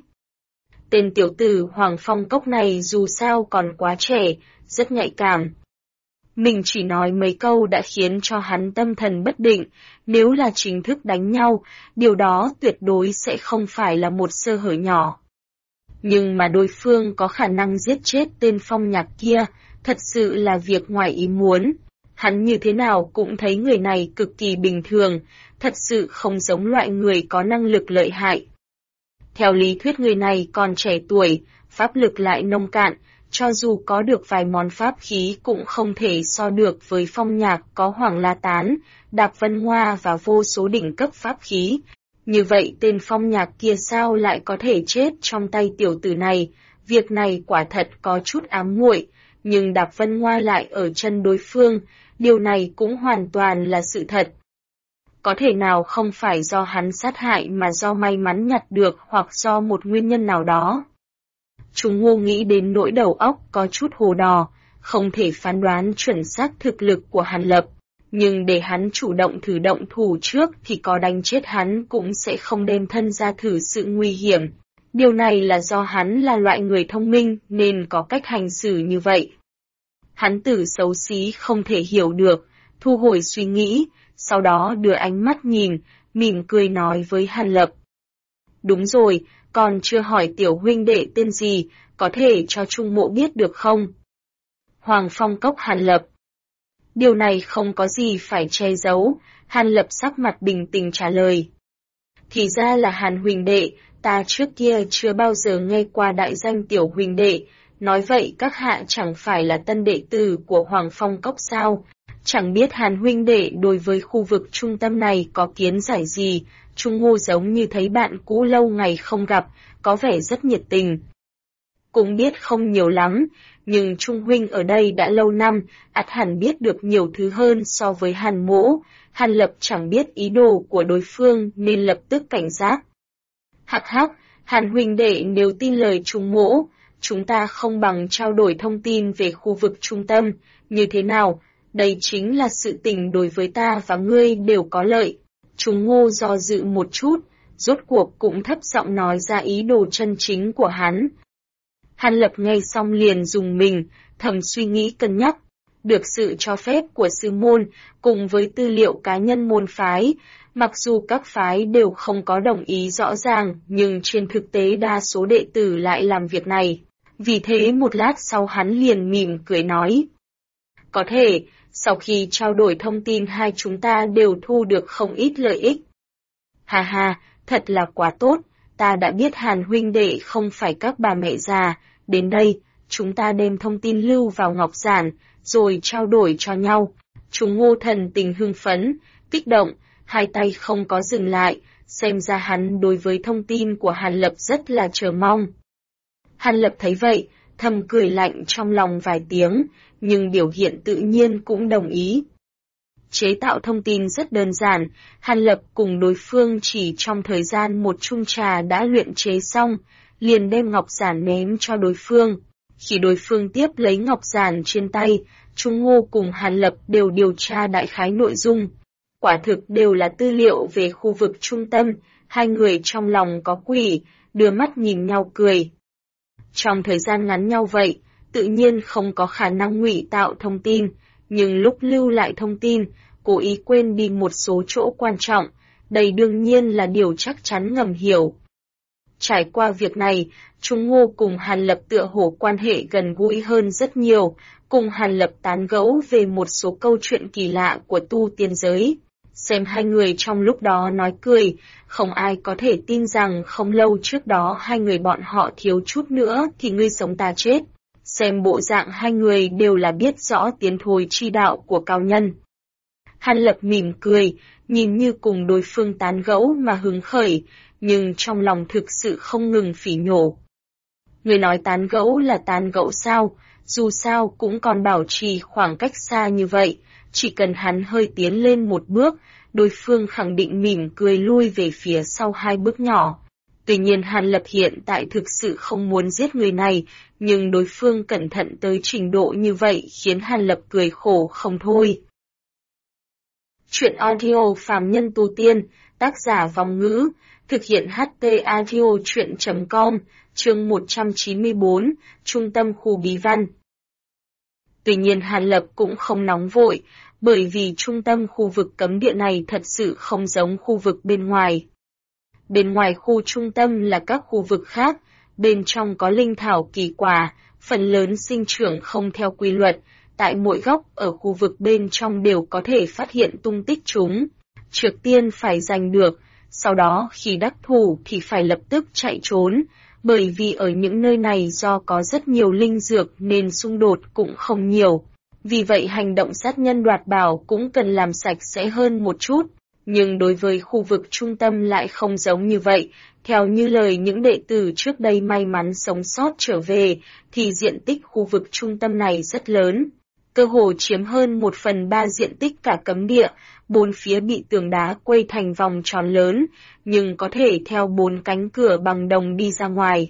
Tên tiểu tử Hoàng Phong Cốc này dù sao còn quá trẻ, rất nhạy cảm. Mình chỉ nói mấy câu đã khiến cho hắn tâm thần bất định, nếu là chính thức đánh nhau, điều đó tuyệt đối sẽ không phải là một sơ hở nhỏ. Nhưng mà đối phương có khả năng giết chết tên Phong Nhạc kia, thật sự là việc ngoài ý muốn. Hắn như thế nào cũng thấy người này cực kỳ bình thường, thật sự không giống loại người có năng lực lợi hại. Theo lý thuyết người này còn trẻ tuổi, pháp lực lại nông cạn, cho dù có được vài món pháp khí cũng không thể so được với Phong Nhạc có Hoàng La Tán, Đạp Vân Hoa và vô số đỉnh cấp pháp khí. Như vậy tên Phong Nhạc kia sao lại có thể chết trong tay tiểu tử này, việc này quả thật có chút ám muội, nhưng Đạp Vân Hoa lại ở chân đối phương, điều này cũng hoàn toàn là sự thật. Có thể nào không phải do hắn sát hại mà do may mắn nhặt được hoặc do một nguyên nhân nào đó. Trung Ngô nghĩ đến nỗi đầu óc có chút hồ đò, không thể phán đoán chuẩn xác thực lực của Hàn Lập. Nhưng để hắn chủ động thử động thủ trước thì có đánh chết hắn cũng sẽ không đem thân ra thử sự nguy hiểm. Điều này là do hắn là loại người thông minh nên có cách hành xử như vậy. Hắn tử xấu xí không thể hiểu được, thu hồi suy nghĩ, sau đó đưa ánh mắt nhìn, mỉm cười nói với Hàn Lập. Đúng rồi, còn chưa hỏi tiểu huynh đệ tên gì, có thể cho Trung Mộ biết được không? Hoàng Phong Cốc Hàn Lập. Điều này không có gì phải che giấu, Hàn Lập sắc mặt bình tĩnh trả lời. Thì ra là Hàn huynh đệ, ta trước kia chưa bao giờ nghe qua đại danh tiểu huynh đệ, nói vậy các hạ chẳng phải là tân đệ tử của Hoàng Phong Cốc sao? Chẳng biết Hàn huynh đệ đối với khu vực trung tâm này có kiến giải gì, Trung Ngô giống như thấy bạn cũ lâu ngày không gặp, có vẻ rất nhiệt tình. Cũng biết không nhiều lắm, nhưng Trung huynh ở đây đã lâu năm, ắt hẳn biết được nhiều thứ hơn so với Hàn Mỗ. Hàn Lập chẳng biết ý đồ của đối phương nên lập tức cảnh giác. Hắc hắc, Hàn huynh đệ nếu tin lời Trung Mỗ, chúng ta không bằng trao đổi thông tin về khu vực trung tâm, như thế nào? Đây chính là sự tình đối với ta và ngươi đều có lợi. Trung Ngô do dự một chút, rốt cuộc cũng thấp giọng nói ra ý đồ chân chính của hắn. Hàn Lập nghe xong liền dùng mình, thầm suy nghĩ cân nhắc. Được sự cho phép của sư môn, cùng với tư liệu cá nhân môn phái, mặc dù các phái đều không có đồng ý rõ ràng, nhưng trên thực tế đa số đệ tử lại làm việc này. Vì thế một lát sau hắn liền mỉm cười nói. Có thể, sau khi trao đổi thông tin hai chúng ta đều thu được không ít lợi ích. Hà hà, thật là quá tốt, ta đã biết Hàn huynh đệ không phải các bà mẹ già, đến đây, chúng ta đem thông tin lưu vào ngọc giản, rồi trao đổi cho nhau. Trung Ngô thần tình hưng phấn, kích động, hai tay không có dừng lại, xem ra hắn đối với thông tin của Hàn Lập rất là chờ mong. Hàn Lập thấy vậy, thầm cười lạnh trong lòng vài tiếng, nhưng biểu hiện tự nhiên cũng đồng ý. Chế tạo thông tin rất đơn giản, Hàn Lập cùng đối phương chỉ trong thời gian một chung trà đã luyện chế xong, liền đem ngọc giản ném cho đối phương. Khi đối phương tiếp lấy ngọc giản trên tay, Trung Ngô cùng Hàn Lập đều điều tra đại khái nội dung. Quả thực đều là tư liệu về khu vực trung tâm, hai người trong lòng có quỷ, đưa mắt nhìn nhau cười. Trong thời gian ngắn nhau vậy, tự nhiên không có khả năng ngụy tạo thông tin, nhưng lúc lưu lại thông tin, cố ý quên đi một số chỗ quan trọng, đây đương nhiên là điều chắc chắn ngầm hiểu. Trải qua việc này, Trung Ngô cùng Hàn Lập tựa hồ quan hệ gần gũi hơn rất nhiều, cùng Hàn Lập tán gẫu về một số câu chuyện kỳ lạ của tu tiên giới. Xem hai người trong lúc đó nói cười, không ai có thể tin rằng không lâu trước đó hai người bọn họ thiếu chút nữa thì ngươi sống ta chết. Xem bộ dạng hai người đều là biết rõ tiến thối chi đạo của cao nhân. Hàn Lập mỉm cười, nhìn như cùng đối phương tán gẫu mà hứng khởi, nhưng trong lòng thực sự không ngừng phỉ nhổ. Người nói tán gẫu là tán gẫu sao, dù sao cũng còn bảo trì khoảng cách xa như vậy, chỉ cần hắn hơi tiến lên một bước, đối phương khẳng định mỉm cười lui về phía sau hai bước nhỏ. Tuy nhiên Hàn Lập hiện tại thực sự không muốn giết người này, nhưng đối phương cẩn thận tới trình độ như vậy khiến Hàn Lập cười khổ không thôi. Chuyện audio phàm nhân tu tiên, tác giả Vong Ngữ, thực hiện HT audio chuyện.com, chương 194, Trung tâm khu bí văn. Tuy nhiên Hàn Lập cũng không nóng vội, bởi vì trung tâm khu vực cấm địa này thật sự không giống khu vực bên ngoài. Bên ngoài khu trung tâm là các khu vực khác, bên trong có linh thảo kỳ quả, phần lớn sinh trưởng không theo quy luật, tại mỗi góc ở khu vực bên trong đều có thể phát hiện tung tích chúng. Trước tiên phải giành được, sau đó khi đắc thủ thì phải lập tức chạy trốn, bởi vì ở những nơi này do có rất nhiều linh dược nên xung đột cũng không nhiều. Vì vậy hành động sát nhân đoạt bảo cũng cần làm sạch sẽ hơn một chút. Nhưng đối với khu vực trung tâm lại không giống như vậy, theo như lời những đệ tử trước đây may mắn sống sót trở về, thì diện tích khu vực trung tâm này rất lớn. Cơ hồ chiếm hơn 1/3 diện tích cả cấm địa, bốn phía bị tường đá quây thành vòng tròn lớn, nhưng có thể theo 4 cánh cửa bằng đồng đi ra ngoài.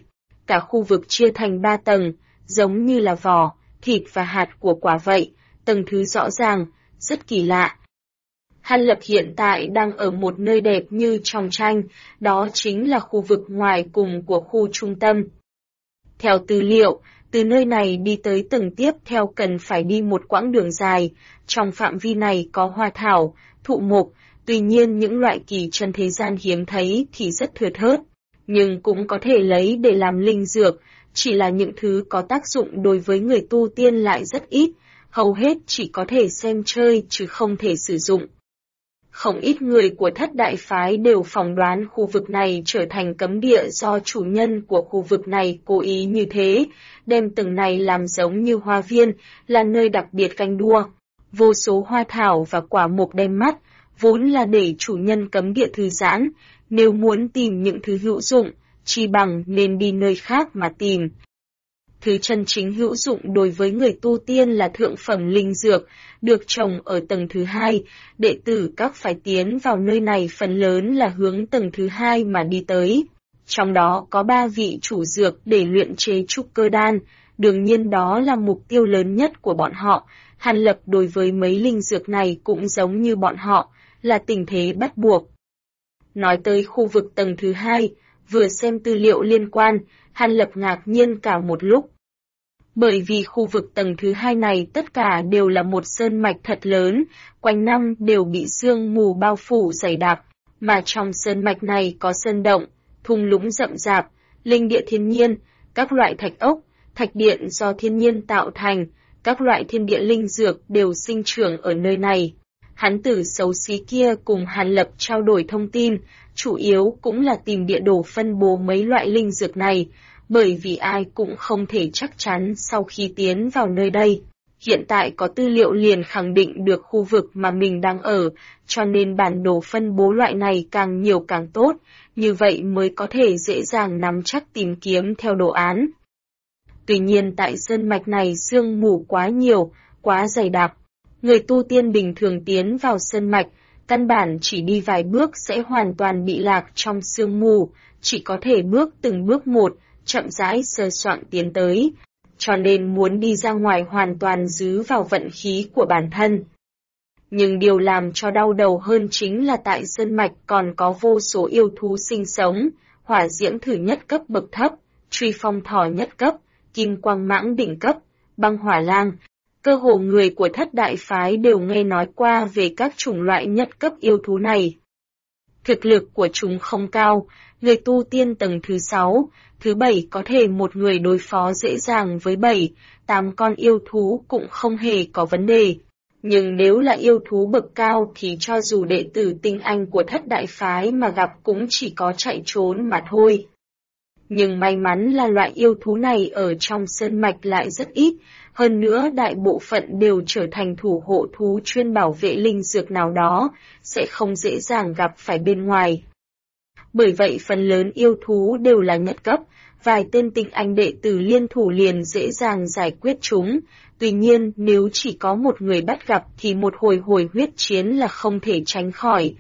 Cả khu vực chia thành 3 tầng, giống như là vỏ, thịt và hạt của quả vậy, tầng thứ rõ ràng, rất kỳ lạ. Hàn Lập hiện tại đang ở một nơi đẹp như trong tranh, đó chính là khu vực ngoài cùng của khu trung tâm. Theo tư liệu, từ nơi này đi tới tầng tiếp theo cần phải đi một quãng đường dài, trong phạm vi này có hoa thảo, thụ mục, tuy nhiên những loại kỳ chân thế gian hiếm thấy thì rất thưa thớt, nhưng cũng có thể lấy để làm linh dược, chỉ là những thứ có tác dụng đối với người tu tiên lại rất ít, hầu hết chỉ có thể xem chơi chứ không thể sử dụng. Không ít người của thất đại phái đều phỏng đoán khu vực này trở thành cấm địa do chủ nhân của khu vực này cố ý như thế, đem tầng này làm giống như hoa viên, là nơi đặc biệt canh đua. Vô số hoa thảo và quả mục đem mắt, vốn là để chủ nhân cấm địa thư giãn, nếu muốn tìm những thứ hữu dụng, chi bằng nên đi nơi khác mà tìm. Thứ chân chính hữu dụng đối với người tu tiên là thượng phẩm linh dược, được trồng ở tầng thứ 2, đệ tử các phải tiến vào nơi này phần lớn là hướng tầng thứ 2 mà đi tới. Trong đó có 3 vị chủ dược để luyện chế trúc cơ đan, đương nhiên đó là mục tiêu lớn nhất của bọn họ. Hàn Lập đối với mấy linh dược này cũng giống như bọn họ, là tình thế bắt buộc. Nói tới khu vực tầng thứ 2, vừa xem tư liệu liên quan, Hàn Lập ngạc nhiên cả một lúc. Bởi vì khu vực tầng thứ 2 này tất cả đều là một sơn mạch thật lớn, quanh năm đều bị sương mù bao phủ dày đặc, mà trong sơn mạch này có sơn động, thung lũng rậm rạp, linh địa thiên nhiên, các loại thạch ốc, thạch điện do thiên nhiên tạo thành, các loại thiên địa linh dược đều sinh trưởng ở nơi này. Hán tử xấu xí kia cùng Hàn Lập trao đổi thông tin, chủ yếu cũng là tìm địa đồ phân bố mấy loại linh dược này, bởi vì ai cũng không thể chắc chắn sau khi tiến vào nơi đây. Hiện tại có tư liệu liền khẳng định được khu vực mà mình đang ở, cho nên bản đồ phân bố loại này càng nhiều càng tốt, như vậy mới có thể dễ dàng nắm chắc tìm kiếm theo đồ án. Tuy nhiên tại sơn mạch này sương mù quá nhiều, quá dày đặc. Người tu tiên bình thường tiến vào sơn mạch, căn bản chỉ đi vài bước sẽ hoàn toàn bị lạc trong sương mù, chỉ có thể bước từng bước một, chậm rãi sơ soạn tiến tới, cho nên muốn đi ra ngoài hoàn toàn dứ vào vận khí của bản thân. Nhưng điều làm cho đau đầu hơn chính là tại sơn mạch còn có vô số yêu thú sinh sống, hỏa diễm thử nhất cấp bậc thấp, truy phong thỏ nhất cấp, kim quang mãng đỉnh cấp, băng hỏa lang. Cơ hồ người của thất đại phái đều nghe nói qua về các chủng loại nhất cấp yêu thú này. Thực lực của chúng không cao, người tu tiên tầng thứ 6, thứ 7 có thể một người đối phó dễ dàng với 7, 8 con yêu thú cũng không hề có vấn đề. Nhưng nếu là yêu thú bậc cao thì cho dù đệ tử tinh anh của thất đại phái mà gặp cũng chỉ có chạy trốn mà thôi. Nhưng may mắn là loại yêu thú này ở trong sơn mạch lại rất ít, hơn nữa đại bộ phận đều trở thành thủ hộ thú chuyên bảo vệ linh dược nào đó, sẽ không dễ dàng gặp phải bên ngoài. Bởi vậy phần lớn yêu thú đều là nhất cấp, vài tên tinh anh đệ tử liên thủ liền dễ dàng giải quyết chúng. Tuy nhiên nếu chỉ có một người bắt gặp thì một hồi huyết chiến là không thể tránh khỏi.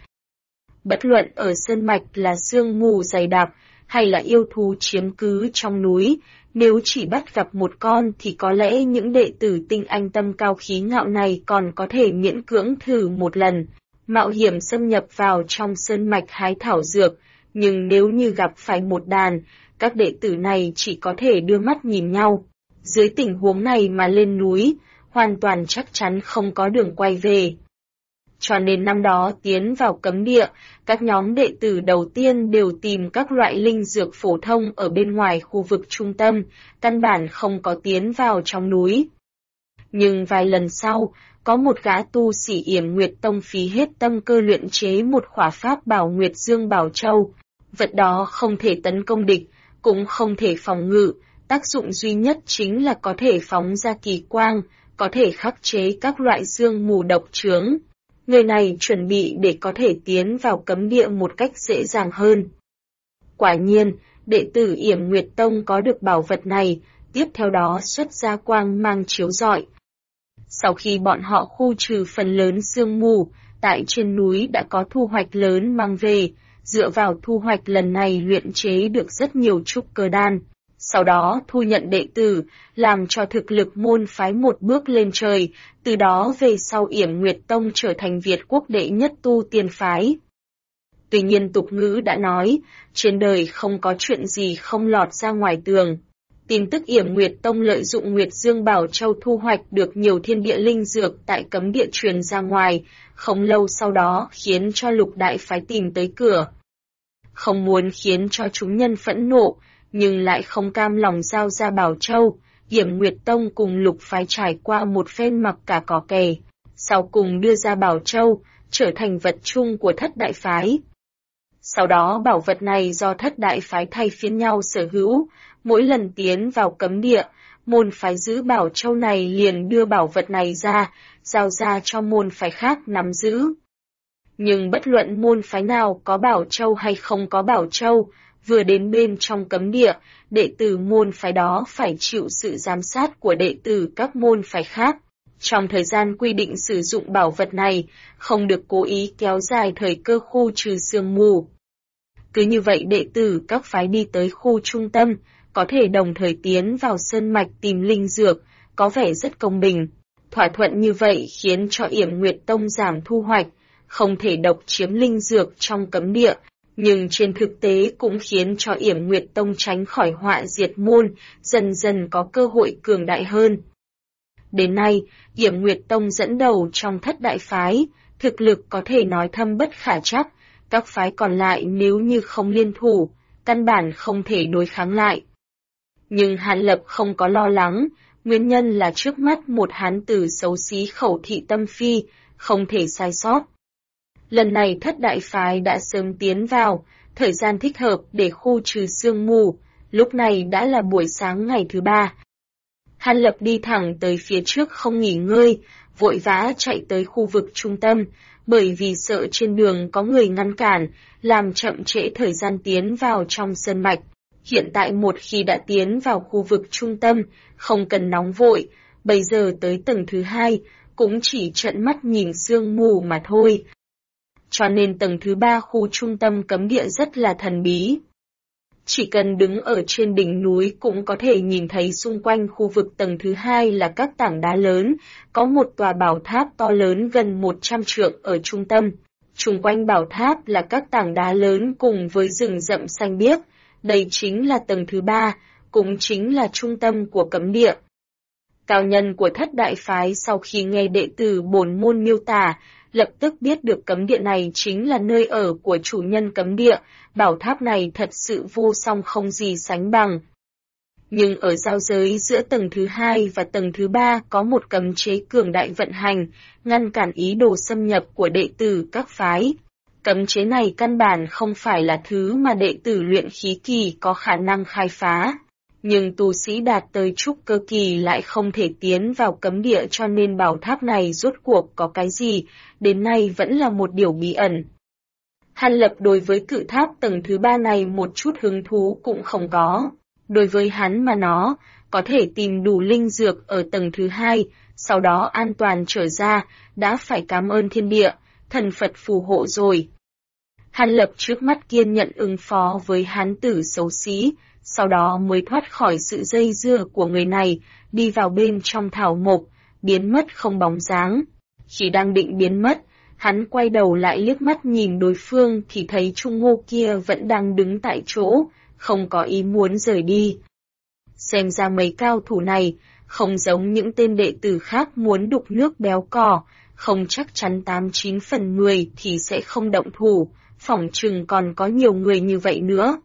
Bất luận ở sơn mạch là sương mù dày đặc, hay là yêu thú chiếm cứ trong núi, nếu chỉ bắt gặp một con thì có lẽ những đệ tử tinh anh tâm cao khí ngạo này còn có thể miễn cưỡng thử một lần, mạo hiểm xâm nhập vào trong sơn mạch hái thảo dược, nhưng nếu như gặp phải một đàn, các đệ tử này chỉ có thể đưa mắt nhìn nhau. Dưới tình huống này mà lên núi, hoàn toàn chắc chắn không có đường quay về. Cho nên năm đó tiến vào cấm địa, các nhóm đệ tử đầu tiên đều tìm các loại linh dược phổ thông ở bên ngoài khu vực trung tâm, căn bản không có tiến vào trong núi. Nhưng vài lần sau, có một gã tu sĩ Yểm Nguyệt Tông phí hết tâm cơ luyện chế một khỏa pháp bảo Nguyệt Dương Bảo Châu. Vật đó không thể tấn công địch, cũng không thể phòng ngự, tác dụng duy nhất chính là có thể phóng ra kỳ quang, có thể khắc chế các loại sương mù độc chướng. Người này chuẩn bị để có thể tiến vào cấm địa một cách dễ dàng hơn. Quả nhiên, đệ tử Yểm Nguyệt Tông có được bảo vật này, tiếp theo đó xuất ra quang mang chiếu rọi. Sau khi bọn họ khu trừ phần lớn sương mù, tại trên núi đã có thu hoạch lớn mang về, dựa vào thu hoạch lần này luyện chế được rất nhiều trúc cơ đan. sau đó thu nhận đệ tử, làm cho thực lực môn phái một bước lên trời, từ đó về sau Yểm Nguyệt Tông trở thành Việt quốc đệ nhất tu tiên phái. Tuy nhiên tục ngữ đã nói, trên đời không có chuyện gì không lọt ra ngoài tường. Tin tức Yểm Nguyệt Tông lợi dụng Nguyệt Dương Bảo Châu thu hoạch được nhiều thiên địa linh dược tại cấm địa truyền ra ngoài, không lâu sau đó khiến cho Lục đại phái tìm tới cửa. Không muốn khiến cho chúng nhân phẫn nộ, nhưng lại không cam lòng giao ra Bảo Châu, Yểm Nguyệt Tông cùng Lục phái trải qua một phen mặc cả cỏ kè, sau cùng đưa ra Bảo Châu, trở thành vật chung của thất đại phái. Sau đó bảo vật này do thất đại phái thay phiên nhau sở hữu, mỗi lần tiến vào cấm địa, môn phái giữ Bảo Châu này liền đưa bảo vật này ra, giao ra cho môn phái khác nắm giữ. Nhưng bất luận môn phái nào có Bảo Châu hay không có Bảo Châu, vừa đến bên trong cấm địa, đệ tử môn phái đó phải chịu sự giám sát của đệ tử các môn phái khác. Trong thời gian quy định sử dụng bảo vật này, không được cố ý kéo dài thời cơ khu trừ sương mù. Cứ như vậy đệ tử các phái đi tới khu trung tâm, có thể đồng thời tiến vào sơn mạch tìm linh dược, có vẻ rất công bình. Thỏa thuận như vậy khiến cho Yểm Nguyệt Tông giảm thu hoạch, không thể độc chiếm linh dược trong cấm địa, nhưng trên thực tế cũng khiến cho Yểm Nguyệt Tông tránh khỏi họa diệt môn, dần dần có cơ hội cường đại hơn. Đến nay, Yểm Nguyệt Tông dẫn đầu trong thất đại phái, thực lực có thể nói thâm bất khả trắc, các phái còn lại nếu như không liên thủ, căn bản không thể đối kháng lại. Nhưng Hàn Lập không có lo lắng, nguyên nhân là trước mắt một hán tử xấu xí khẩu thị tâm phi, không thể sai sót. Lần này thất đại phái đã sớm tiến vào, thời gian thích hợp để khu trừ sương mù, lúc này đã là buổi sáng ngày thứ 3. Hàn Lập đi thẳng tới phía trước không nghỉ ngơi, vội vã chạy tới khu vực trung tâm, bởi vì sợ trên đường có người ngăn cản, làm chậm trễ thời gian tiến vào trong sơn mạch. Hiện tại một khi đã tiến vào khu vực trung tâm, không cần nóng vội, bây giờ tới tầng thứ 2, cũng chỉ trợn mắt nhìn sương mù mà thôi. Cho nên tầng thứ 3 khu trung tâm cấm địa rất là thần bí. Chỉ cần đứng ở trên đỉnh núi cũng có thể nhìn thấy xung quanh khu vực tầng thứ 2 là các tảng đá lớn, có một tòa bảo tháp to lớn gần 100 trượng ở trung tâm. Xung quanh bảo tháp là các tảng đá lớn cùng với rừng rậm xanh biếc, đây chính là tầng thứ 3, cũng chính là trung tâm của cấm địa. Cao nhân của thất đại phái sau khi nghe đệ tử bổn môn miêu tả, lập tức biết được cấm địa này chính là nơi ở của chủ nhân cấm địa, bảo tháp này thật sự vô song không gì sánh bằng. Nhưng ở giao giới giữa tầng thứ 2 và tầng thứ 3 có một cấm chế cường đại vận hành, ngăn cản ý đồ xâm nhập của đệ tử các phái. Cấm chế này căn bản không phải là thứ mà đệ tử luyện khí kỳ có khả năng khai phá. Nhưng tu sĩ đạt tới trúc cơ kỳ lại không thể tiến vào cấm địa cho nên bảo tháp này rốt cuộc có cái gì, đến nay vẫn là một điều bí ẩn. Hàn Lập đối với cự tháp tầng thứ 3 này một chút hứng thú cũng không có. Đối với hắn mà nó, có thể tìm đủ linh dược ở tầng thứ 2, sau đó an toàn trở ra, đã phải cảm ơn thiên địa, thần Phật phù hộ rồi. Hàn Lập trước mắt kiên nhận ứng phó với hán tử xấu xí, sau đó mới thoát khỏi sự dây dưa của người này, đi vào bên trong thảo mộc, biến mất không bóng dáng. Khi đang định biến mất, hắn quay đầu lại liếc mắt nhìn đối phương thì thấy Trung Ngô kia vẫn đang đứng tại chỗ, không có ý muốn rời đi. Xem ra mấy cao thủ này, không giống những tên đệ tử khác muốn đục nước béo cò, không chắc chắn 89 phần 10 thì sẽ không động thủ, phỏng chừng còn có nhiều người như vậy nữa.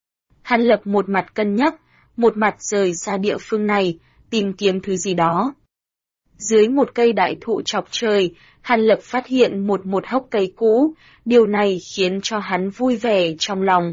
Hàn Lập một mặt cân nhắc, một mặt rời xa địa phương này, tìm kiếm thứ gì đó. Dưới một cây đại thụ chọc trời, Hàn Lập phát hiện một hốc cây cũ, điều này khiến cho hắn vui vẻ trong lòng.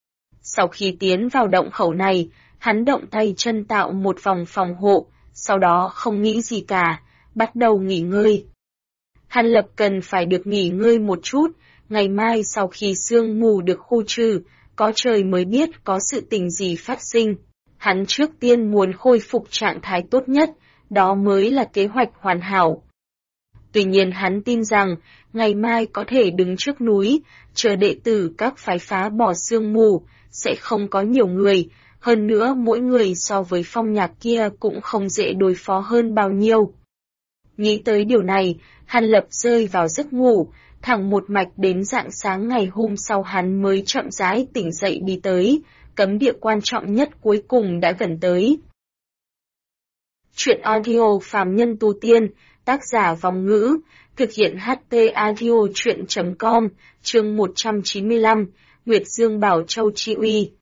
Sau khi tiến vào động khẩu này, hắn động tay chân tạo một vòng phòng hộ, sau đó không nghĩ gì cả, bắt đầu nghỉ ngơi. Hàn Lập cần phải được nghỉ ngơi một chút, ngày mai sau khi sương mù được khu trừ, có trời mới biết có sự tình gì phát sinh. Hắn trước tiên muốn khôi phục trạng thái tốt nhất, đó mới là kế hoạch hoàn hảo. Tuy nhiên hắn tin rằng, ngày mai có thể đứng trước núi, chờ đệ tử các phái phá bỏ sương mù, sẽ không có nhiều người, hơn nữa mỗi người so với Phong Nhạc kia cũng không dễ đối phó hơn bao nhiêu. Nghĩ tới điều này, Hàn Lập rơi vào giấc ngủ, thẳng một mạch đến rạng sáng ngày hôm sau hắn mới chậm rãi tỉnh dậy đi tới, cấm địa quan trọng nhất cuối cùng đã gần tới. Chuyện audio phàm nhân tu tiên, tác giả Vong Ngữ, thực hiện HT audio chuyện.com, chương 195, Nguyệt Dương Bảo Châu Chi Uy.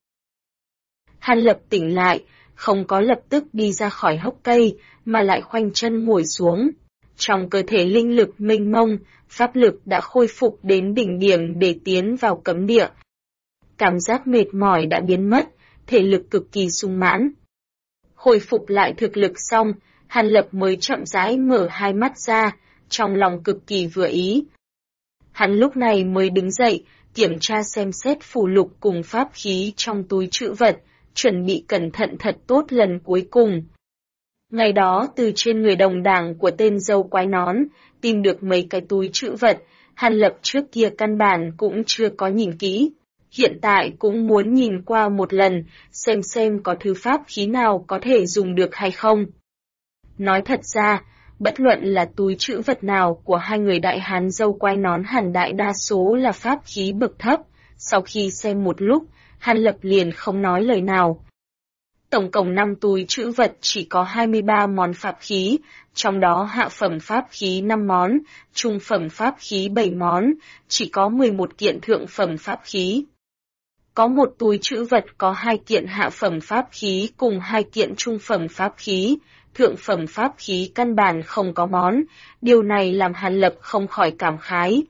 Hàn Lập tỉnh lại, không có lập tức đi ra khỏi hốc cây, mà lại khoanh chân ngồi xuống. Trong cơ thể linh lực mênh mông, pháp lực đã khôi phục đến đỉnh điểm để tiến vào cấm địa. Cảm giác mệt mỏi đã biến mất, thể lực cực kỳ sung mãn. Hồi phục lại thực lực xong, Hàn Lập mới chậm rãi mở hai mắt ra, trong lòng cực kỳ vừa ý. Hắn lúc này mới đứng dậy, kiểm tra xem xét phù lục cùng pháp khí trong túi trữ vật, chuẩn bị cẩn thận thật tốt lần cuối cùng. Ngày đó từ trên người đồng đảng của tên dâu quái nón, tìm được mấy cái túi trữ vật, Hàn Lập trước kia căn bản cũng chưa có nhìn kỹ. Hiện tại cũng muốn nhìn qua một lần, xem có thứ pháp khí nào có thể dùng được hay không. Nói thật ra, bất luận là túi trữ vật nào của hai người đại hán dâu quai nón hẳn đại đa số là pháp khí bậc thấp, sau khi xem một lúc, Hàn Lập liền không nói lời nào. Tổng cộng 5 túi trữ vật chỉ có 23 món pháp khí, trong đó hạ phẩm pháp khí 5 món, trung phẩm pháp khí 7 món, chỉ có 11 kiện thượng phẩm pháp khí. Có một túi trữ vật có 2 kiện hạ phẩm pháp khí cùng 2 kiện trung phẩm pháp khí, thượng phẩm pháp khí căn bản không có món, điều này làm Hàn Lập không khỏi cảm khái.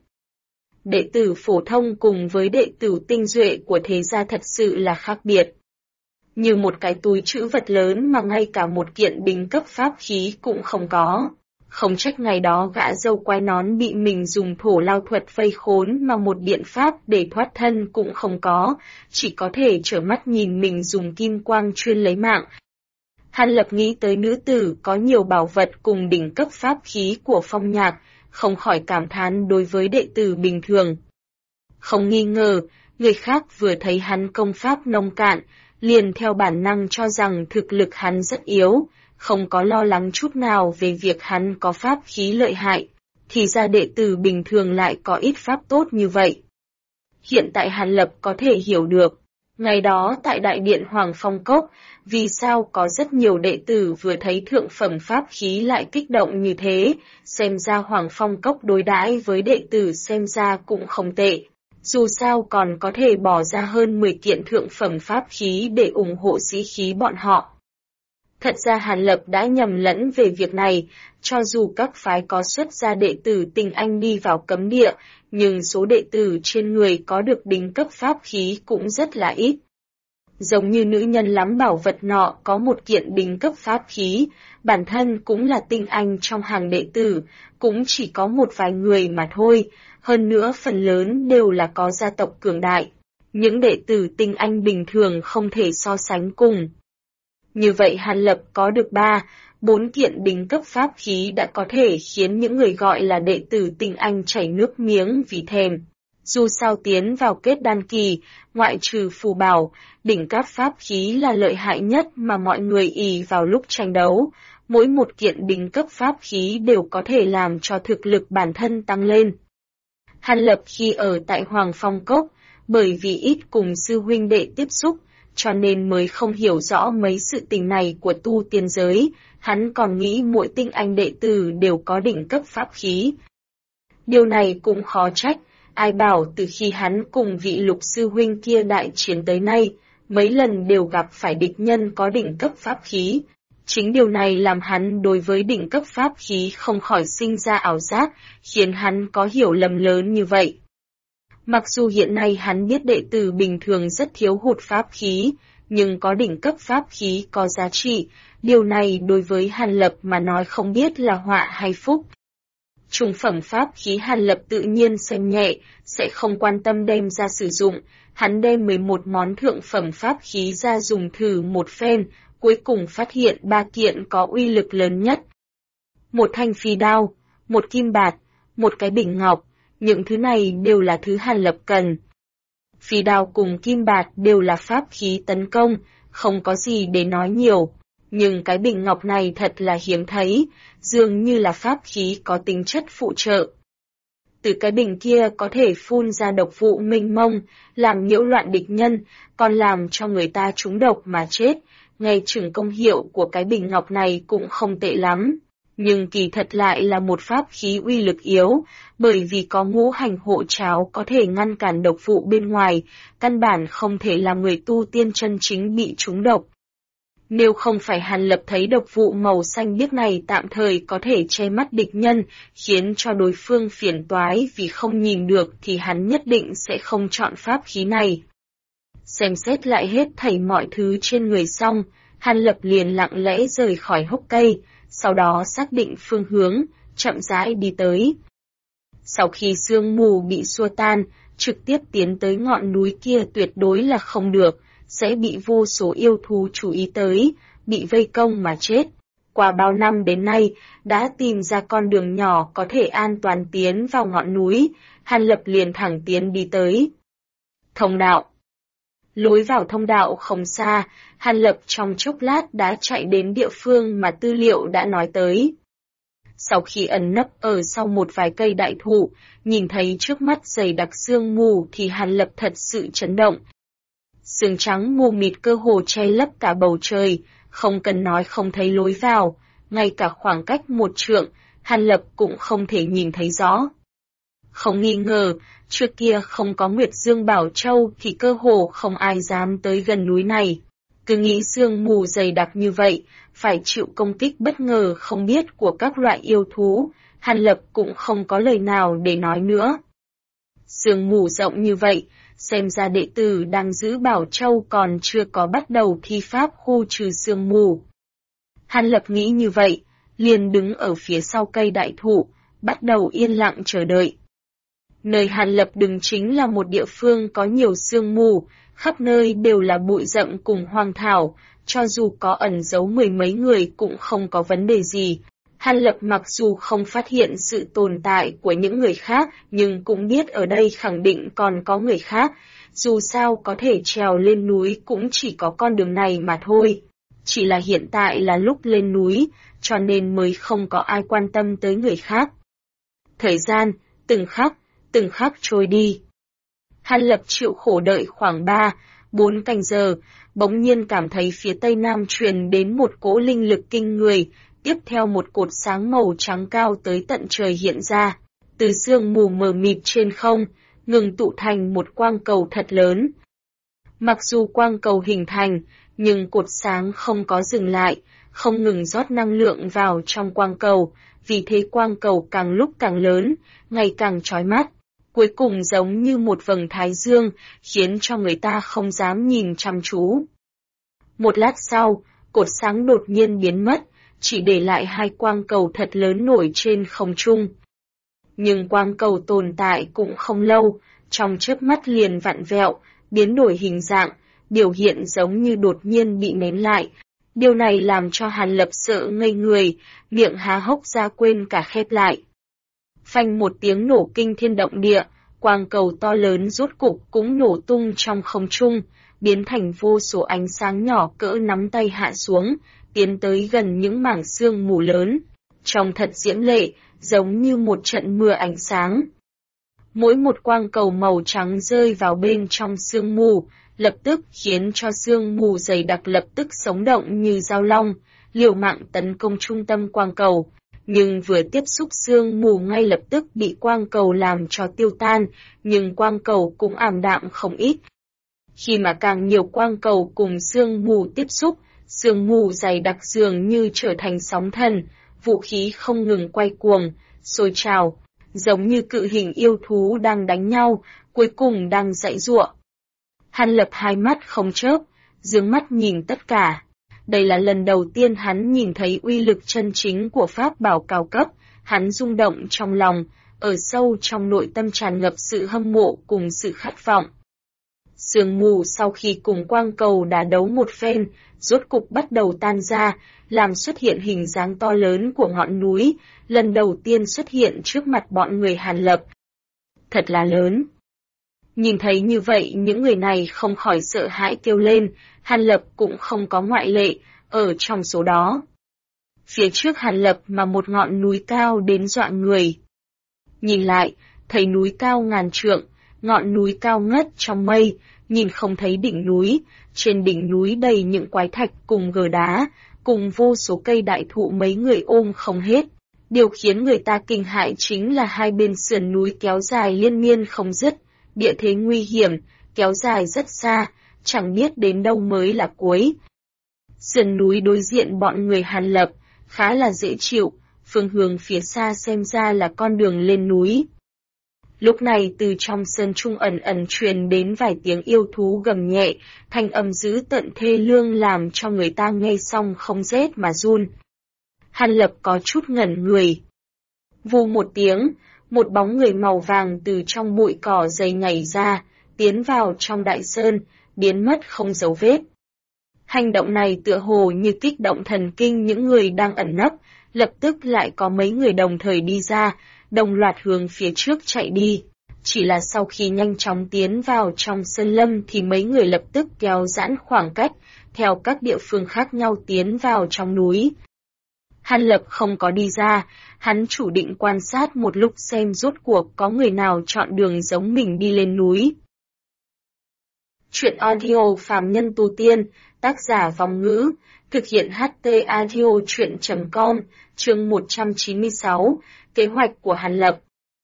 Đệ tử phổ thông cùng với đệ tử tinh duệ của thế gia thật sự là khác biệt. Như một cái túi trữ vật lớn mà ngay cả một kiện đỉnh cấp pháp khí cũng không có. Không trách ngày đó gã dâu quai nón bị mình dùng thổ lao thuật vây khốn mà một biện pháp để thoát thân cũng không có, chỉ có thể trơ mắt nhìn mình dùng kim quang chuyên lấy mạng. Hàn Lập nghĩ tới nữ tử có nhiều bảo vật cùng đỉnh cấp pháp khí của Phong Nhạc, không khỏi cảm thán đối với đệ tử bình thường. Không nghi ngờ, người khác vừa thấy hắn công pháp nông cạn, liền theo bản năng cho rằng thực lực hắn rất yếu, không có lo lắng chút nào về việc hắn có pháp khí lợi hại, thì ra đệ tử bình thường lại có ít pháp tốt như vậy. Hiện tại Hàn Lập có thể hiểu được, ngày đó tại Đại Điện Hoàng Phong Cốc, vì sao có rất nhiều đệ tử vừa thấy thượng phẩm pháp khí lại kích động như thế, xem ra Hoàng Phong Cốc đối đãi với đệ tử xem ra cũng không tệ. Dù sao còn có thể bỏ ra hơn 10 kiện thượng phẩm pháp khí để ủng hộ sĩ khí bọn họ. Thật ra Hàn Lập đã nhầm lẫn về việc này, cho dù các phái có xuất ra đệ tử tinh anh đi vào cấm địa, nhưng số đệ tử trên người có được đỉnh cấp pháp khí cũng rất là ít. Giống như nữ nhân lắm bảo vật nọ có một kiện đỉnh cấp pháp khí, bản thân cũng là tinh anh trong hàng đệ tử, cũng chỉ có một vài người mà thôi, hơn nữa phần lớn đều là có gia tộc cường đại. Những đệ tử tinh anh bình thường không thể so sánh cùng. Như vậy Hàn Lập có được 4 kiện đỉnh cấp pháp khí đã có thể khiến những người gọi là đệ tử tinh anh chảy nước miếng vì thèm. Dù sao tiến vào kết đan kỳ, ngoại trừ phù bảo, đỉnh cấp pháp khí là lợi hại nhất mà mọi người ỷ vào lúc tranh đấu. Mỗi một kiện đỉnh cấp pháp khí đều có thể làm cho thực lực bản thân tăng lên. Hàn Lập khi ở tại Hoàng Phong Cốc, bởi vì ít cùng sư huynh đệ tiếp xúc, cho nên mới không hiểu rõ mấy sự tình này của tu tiên giới, hắn còn nghĩ mỗi tinh anh đệ tử đều có đỉnh cấp pháp khí. Điều này cũng khó trách, ai bảo từ khi hắn cùng vị Lục sư huynh kia đại chiến tới nay, mấy lần đều gặp phải địch nhân có đỉnh cấp pháp khí. Chính điều này làm hắn đối với đỉnh cấp pháp khí không khỏi sinh ra ảo giác, khiến hắn có hiểu lầm lớn như vậy. Mặc dù hiện nay hắn biết đệ tử bình thường rất thiếu hụt pháp khí, nhưng có đỉnh cấp pháp khí có giá trị, điều này đối với Hàn Lập mà nói không biết là họa hay phúc. Trung phẩm pháp khí Hàn Lập tự nhiên xem nhẹ, sẽ không quan tâm đem ra sử dụng, hắn đem 11 món thượng phẩm pháp khí ra dùng thử một phen, cuối cùng phát hiện 3 kiện có uy lực lớn nhất. Một thanh phi đao, một kim bạt, một cái bình ngọc, những thứ này đều là thứ Hàn Lập cần. Phi đao cùng kim bạt đều là pháp khí tấn công, không có gì để nói nhiều. Nhưng cái bình ngọc này thật là hiếm thấy, dường như là pháp khí có tính chất phụ trợ. Từ cái bình kia có thể phun ra độc vụ mênh mông, làm nhiễu loạn địch nhân, còn làm cho người ta trúng độc mà chết. Ngay chừng công hiệu của cái bình ngọc này cũng không tệ lắm. Nhưng kỳ thật lại là một pháp khí uy lực yếu, bởi vì có ngũ hành hộ tráo có thể ngăn cản độc vụ bên ngoài, căn bản không thể làm người tu tiên chân chính bị trúng độc. Nếu không phải Hàn Lập thấy độc vụ màu xanh biếc này tạm thời có thể che mắt địch nhân, khiến cho đối phương phiền toái vì không nhìn được thì hắn nhất định sẽ không chọn pháp khí này. Xem xét lại hết thảy mọi thứ trên người xong, Hàn Lập liền lặng lẽ rời khỏi hốc cây, sau đó xác định phương hướng, chậm rãi đi tới. Sau khi sương mù bị xua tan, trực tiếp tiến tới ngọn núi kia tuyệt đối là không được, sẽ bị vô số yêu thú chú ý tới, bị vây công mà chết. Qua bao năm đến nay, đã tìm ra con đường nhỏ có thể an toàn tiến vào ngọn núi, Hàn Lập liền thẳng tiến đi tới. Thông đạo. Lối vào thông đạo không xa, Hàn Lập trong chốc lát đã chạy đến địa phương mà tư liệu đã nói tới. Sau khi ẩn nấp ở sau một vài cây đại thụ, nhìn thấy trước mắt dày đặc sương mù thì Hàn Lập thật sự chấn động. Sương trắng mù mịt cơ hồ che lấp cả bầu trời, không cần nói không thấy lối vào, ngay cả khoảng cách 1 trượng, Hàn Lập cũng không thể nhìn thấy rõ. Không nghi ngờ, trước kia không có Nguyệt Dương Bảo Châu thì cơ hồ không ai dám tới gần núi này. Cứ nghĩ sương mù dày đặc như vậy, phải chịu công kích bất ngờ không biết của các loại yêu thú, Hàn Lập cũng không có lời nào để nói nữa. Sương mù rộng như vậy, xem ra đệ tử đang giữ Bảo Châu còn chưa có bắt đầu thi pháp khu trừ sương mù. Hàn Lập nghĩ như vậy, liền đứng ở phía sau cây đại thụ, bắt đầu yên lặng chờ đợi. Nơi Hàn Lập đứng chính là một địa phương có nhiều sương mù, khắp nơi đều là bụi rậm cùng hoang thảo, cho dù có ẩn giấu 10 mấy người cũng không có vấn đề gì. Hàn Lập mặc dù không phát hiện sự tồn tại của những người khác, nhưng cũng biết ở đây khẳng định còn có người khác, dù sao có thể trèo lên núi cũng chỉ có con đường này mà thôi. Chỉ là hiện tại là lúc lên núi, cho nên mới không có ai quan tâm tới người khác. Thời gian, từng khắc trôi đi. Hàn Lập chịu khổ đợi khoảng 3-4 canh giờ, bỗng nhiên cảm thấy phía tây nam truyền đến một cỗ linh lực kinh người, tiếp theo một cột sáng màu trắng cao tới tận trời hiện ra, từ sương mù mờ mịt trên không, ngừng tụ thành một quang cầu thật lớn. Mặc dù quang cầu hình thành, nhưng cột sáng không có dừng lại, không ngừng rót năng lượng vào trong quang cầu, vì thế quang cầu càng lúc càng lớn, ngày càng chói mắt. Cuối cùng giống như một vầng thái dương, khiến cho người ta không dám nhìn chăm chú. Một lát sau, cột sáng đột nhiên biến mất, chỉ để lại 2 quang cầu thật lớn nổi trên không trung. Nhưng quang cầu tồn tại cũng không lâu, trong chớp mắt liền vặn vẹo, biến đổi hình dạng, biểu hiện giống như đột nhiên bị nén lại. Điều này làm cho Hàn Lập sợ ngây người, miệng há hốc ra quên cả khép lại. Phanh một tiếng nổ kinh thiên động địa, quang cầu to lớn rốt cục cũng nổ tung trong không trung, biến thành vô số ánh sáng nhỏ cỡ nắm tay hạ xuống, tiến tới gần những mảng sương mù lớn. Trông thật diễm lệ, giống như một trận mưa ánh sáng. Mỗi một quang cầu màu trắng rơi vào bên trong sương mù, lập tức khiến cho sương mù dày đặc lập tức sống động như dao long, liều mạng tấn công trung tâm quang cầu. Nhưng vừa tiếp xúc sương mù ngay lập tức bị quang cầu làm cho tiêu tan, nhưng quang cầu cũng ảm đạm không ít. Khi mà càng nhiều quang cầu cùng sương mù tiếp xúc, sương mù dày đặc dường như trở thành sóng thần, vũ khí không ngừng quay cuồng, sôi trào, giống như cự hình yêu thú đang đánh nhau, cuối cùng đang giãy giụa. Hàn Lập hai mắt không chớp, dương mắt nhìn tất cả. Đây là lần đầu tiên hắn nhìn thấy uy lực chân chính của pháp bảo cao cấp, hắn rung động trong lòng, ở sâu trong nội tâm tràn ngập sự hâm mộ cùng sự khát vọng. Sương mù sau khi cùng quang cầu đá đấu một phen, rốt cục bắt đầu tan ra, làm xuất hiện hình dáng to lớn của ngọn núi, lần đầu tiên xuất hiện trước mặt bọn người Hàn Lập. Thật là lớn. Nhìn thấy như vậy những người này không khỏi sợ hãi kêu lên, Hàn Lập cũng không có ngoại lệ, ở trong số đó. Phía trước Hàn Lập mà một ngọn núi cao đến dọa người. Nhìn lại, thấy núi cao ngàn trượng, ngọn núi cao ngất trong mây, nhìn không thấy đỉnh núi, trên đỉnh núi đầy những quái thạch cùng gờ đá, cùng vô số cây đại thụ mấy người ôm không hết. Điều khiến người ta kinh hãi chính là hai bên sườn núi kéo dài liên miên không dứt, địa thế nguy hiểm, kéo dài rất xa, chẳng biết đến đâu mới là cuối. Sườn núi đối diện bọn người Hàn Lập, khá là dễ chịu, phương hướng phía xa xem ra là con đường lên núi. Lúc này từ trong sơn trung ẩn ẩn truyền đến vài tiếng yêu thú gầm nhẹ, thanh âm dữ tợn thê lương làm cho người ta nghe xong không rét mà run. Hàn Lập có chút ngẩn người. Vù một tiếng, một bóng người màu vàng từ trong bụi cỏ dày nhảy ra, tiến vào trong đại sơn, biến mất không dấu vết. Hành động này tựa hồ như kích động thần kinh những người đang ẩn nấp, lập tức lại có mấy người đồng thời đi ra, đồng loạt hướng phía trước chạy đi. Chỉ là sau khi nhanh chóng tiến vào trong sơn lâm thì mấy người lập tức kéo giãn khoảng cách, theo các địa phương khác nhau tiến vào trong núi. Hàn Lập không có đi ra, hắn chủ định quan sát một lúc xem rốt cuộc có người nào chọn đường giống mình đi lên núi. Chuyện audio Phàm Nhân Tu Tiên, tác giả Vong Ngữ, thực hiện HT Audio Chuyện.com, chương 196, kế hoạch của Hàn Lập.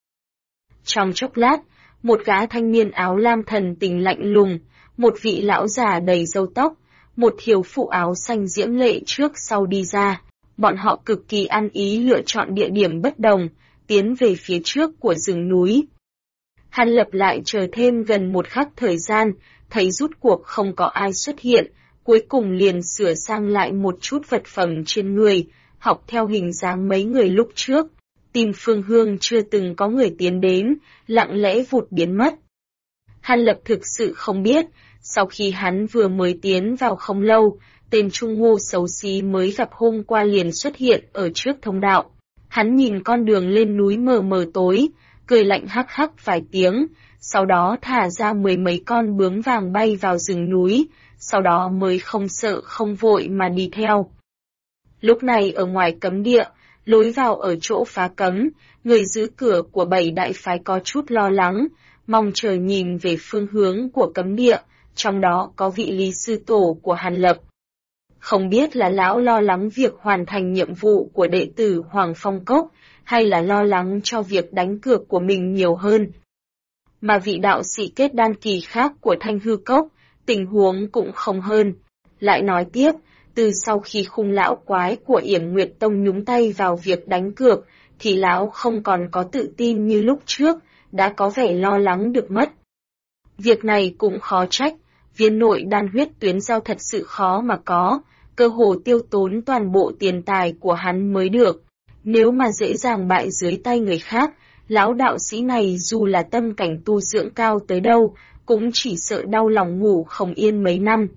Trong chốc lát, một gã thanh niên áo lam thần tình lạnh lùng, một vị lão già đầy râu tóc, một thiếu phụ áo xanh diễm lệ trước sau đi ra. Bọn họ cực kỳ ăn ý lựa chọn địa điểm bất đồng, tiến về phía trước của rừng núi. Hàn Lập lại chờ thêm gần một khắc thời gian, thấy rút cuộc không có ai xuất hiện, cuối cùng liền sửa sang lại một chút vật phẩm trên người, học theo hình dáng mấy người lúc trước, tìm phương hướng chưa từng có người tiến đến, lặng lẽ vụt biến mất. Hàn Lập thực sự không biết, sau khi hắn vừa mới tiến vào không lâu, tên Trung Hô xấu xí mới gặp hôm qua liền xuất hiện ở trước thông đạo. Hắn nhìn con đường lên núi mờ mờ tối, cười lạnh hắc hắc vài tiếng, sau đó thả ra mười mấy con bướm vàng bay vào rừng núi, sau đó mới không sợ không vội mà đi theo. Lúc này ở ngoài cấm địa, lối vào ở chỗ phá cấm, người giữ cửa của 7 đại phái có chút lo lắng, mong chờ nhìn về phương hướng của cấm địa, trong đó có vị lý sư tổ của Hàn Lập. Không biết là lão lo lắng việc hoàn thành nhiệm vụ của đệ tử Hoàng Phong Cốc, hay là lo lắng cho việc đánh cược của mình nhiều hơn. Mà vị đạo sĩ kết đan kỳ khác của Thanh Hư Cốc, tình huống cũng không hơn. Lại nói tiếp, từ sau khi khung lão quái của Yểm Nguyệt Tông nhúng tay vào việc đánh cược, thì lão không còn có tự tin như lúc trước, đã có vẻ lo lắng được mất. Việc này cũng khó trách, viên nội đan huyết tuyến giao thật sự khó mà có, cơ hồ tiêu tốn toàn bộ tiền tài của hắn mới được. Nếu mà dễ dàng bại dưới tay người khác, lão đạo sĩ này dù là tâm cảnh tu dưỡng cao tới đâu, cũng chỉ sợ đau lòng ngủ không yên mấy năm.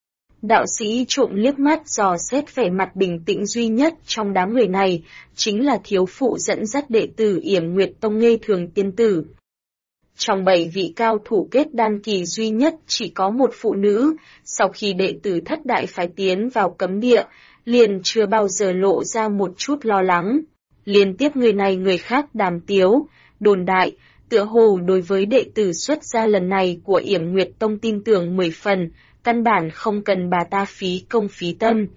Đạo sĩ trộm liếc mắt dò xét vẻ mặt bình tĩnh duy nhất trong đám người này, chính là thiếu phụ dẫn dắt đệ tử Yểm Nguyệt Tông Nghê Thường Tiên Tử. Trong 7 vị cao thủ kết đan kỳ duy nhất chỉ có một phụ nữ, sau khi đệ tử thất đại phái tiến vào cấm địa, liền chưa bao giờ lộ ra một chút lo lắng. Liên tiếp người này người khác đàm tiếu, đồn đại, tựa hồ đối với đệ tử xuất gia lần này của Yểm Nguyệt Tông tin tưởng 10 phần, căn bản không cần bà ta phí công phí tâm.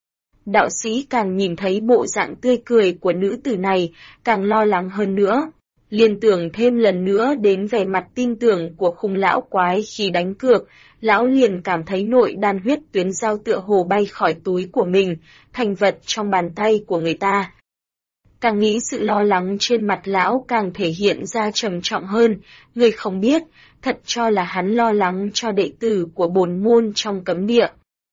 Đạo sĩ càng nhìn thấy bộ dạng tươi cười của nữ tử này, càng lo lắng hơn nữa. Liên tưởng thêm lần nữa đến vẻ mặt tin tưởng của khung lão quái khi đánh cược, lão liền cảm thấy nội đan huyết tuyến giao tựa hồ bay khỏi túi của mình, thành vật trong bàn tay của người ta. Càng nghĩ sự lo lắng trên mặt lão càng thể hiện ra trầm trọng hơn, người không biết, thật cho là hắn lo lắng cho đệ tử của bổn môn trong cấm địa.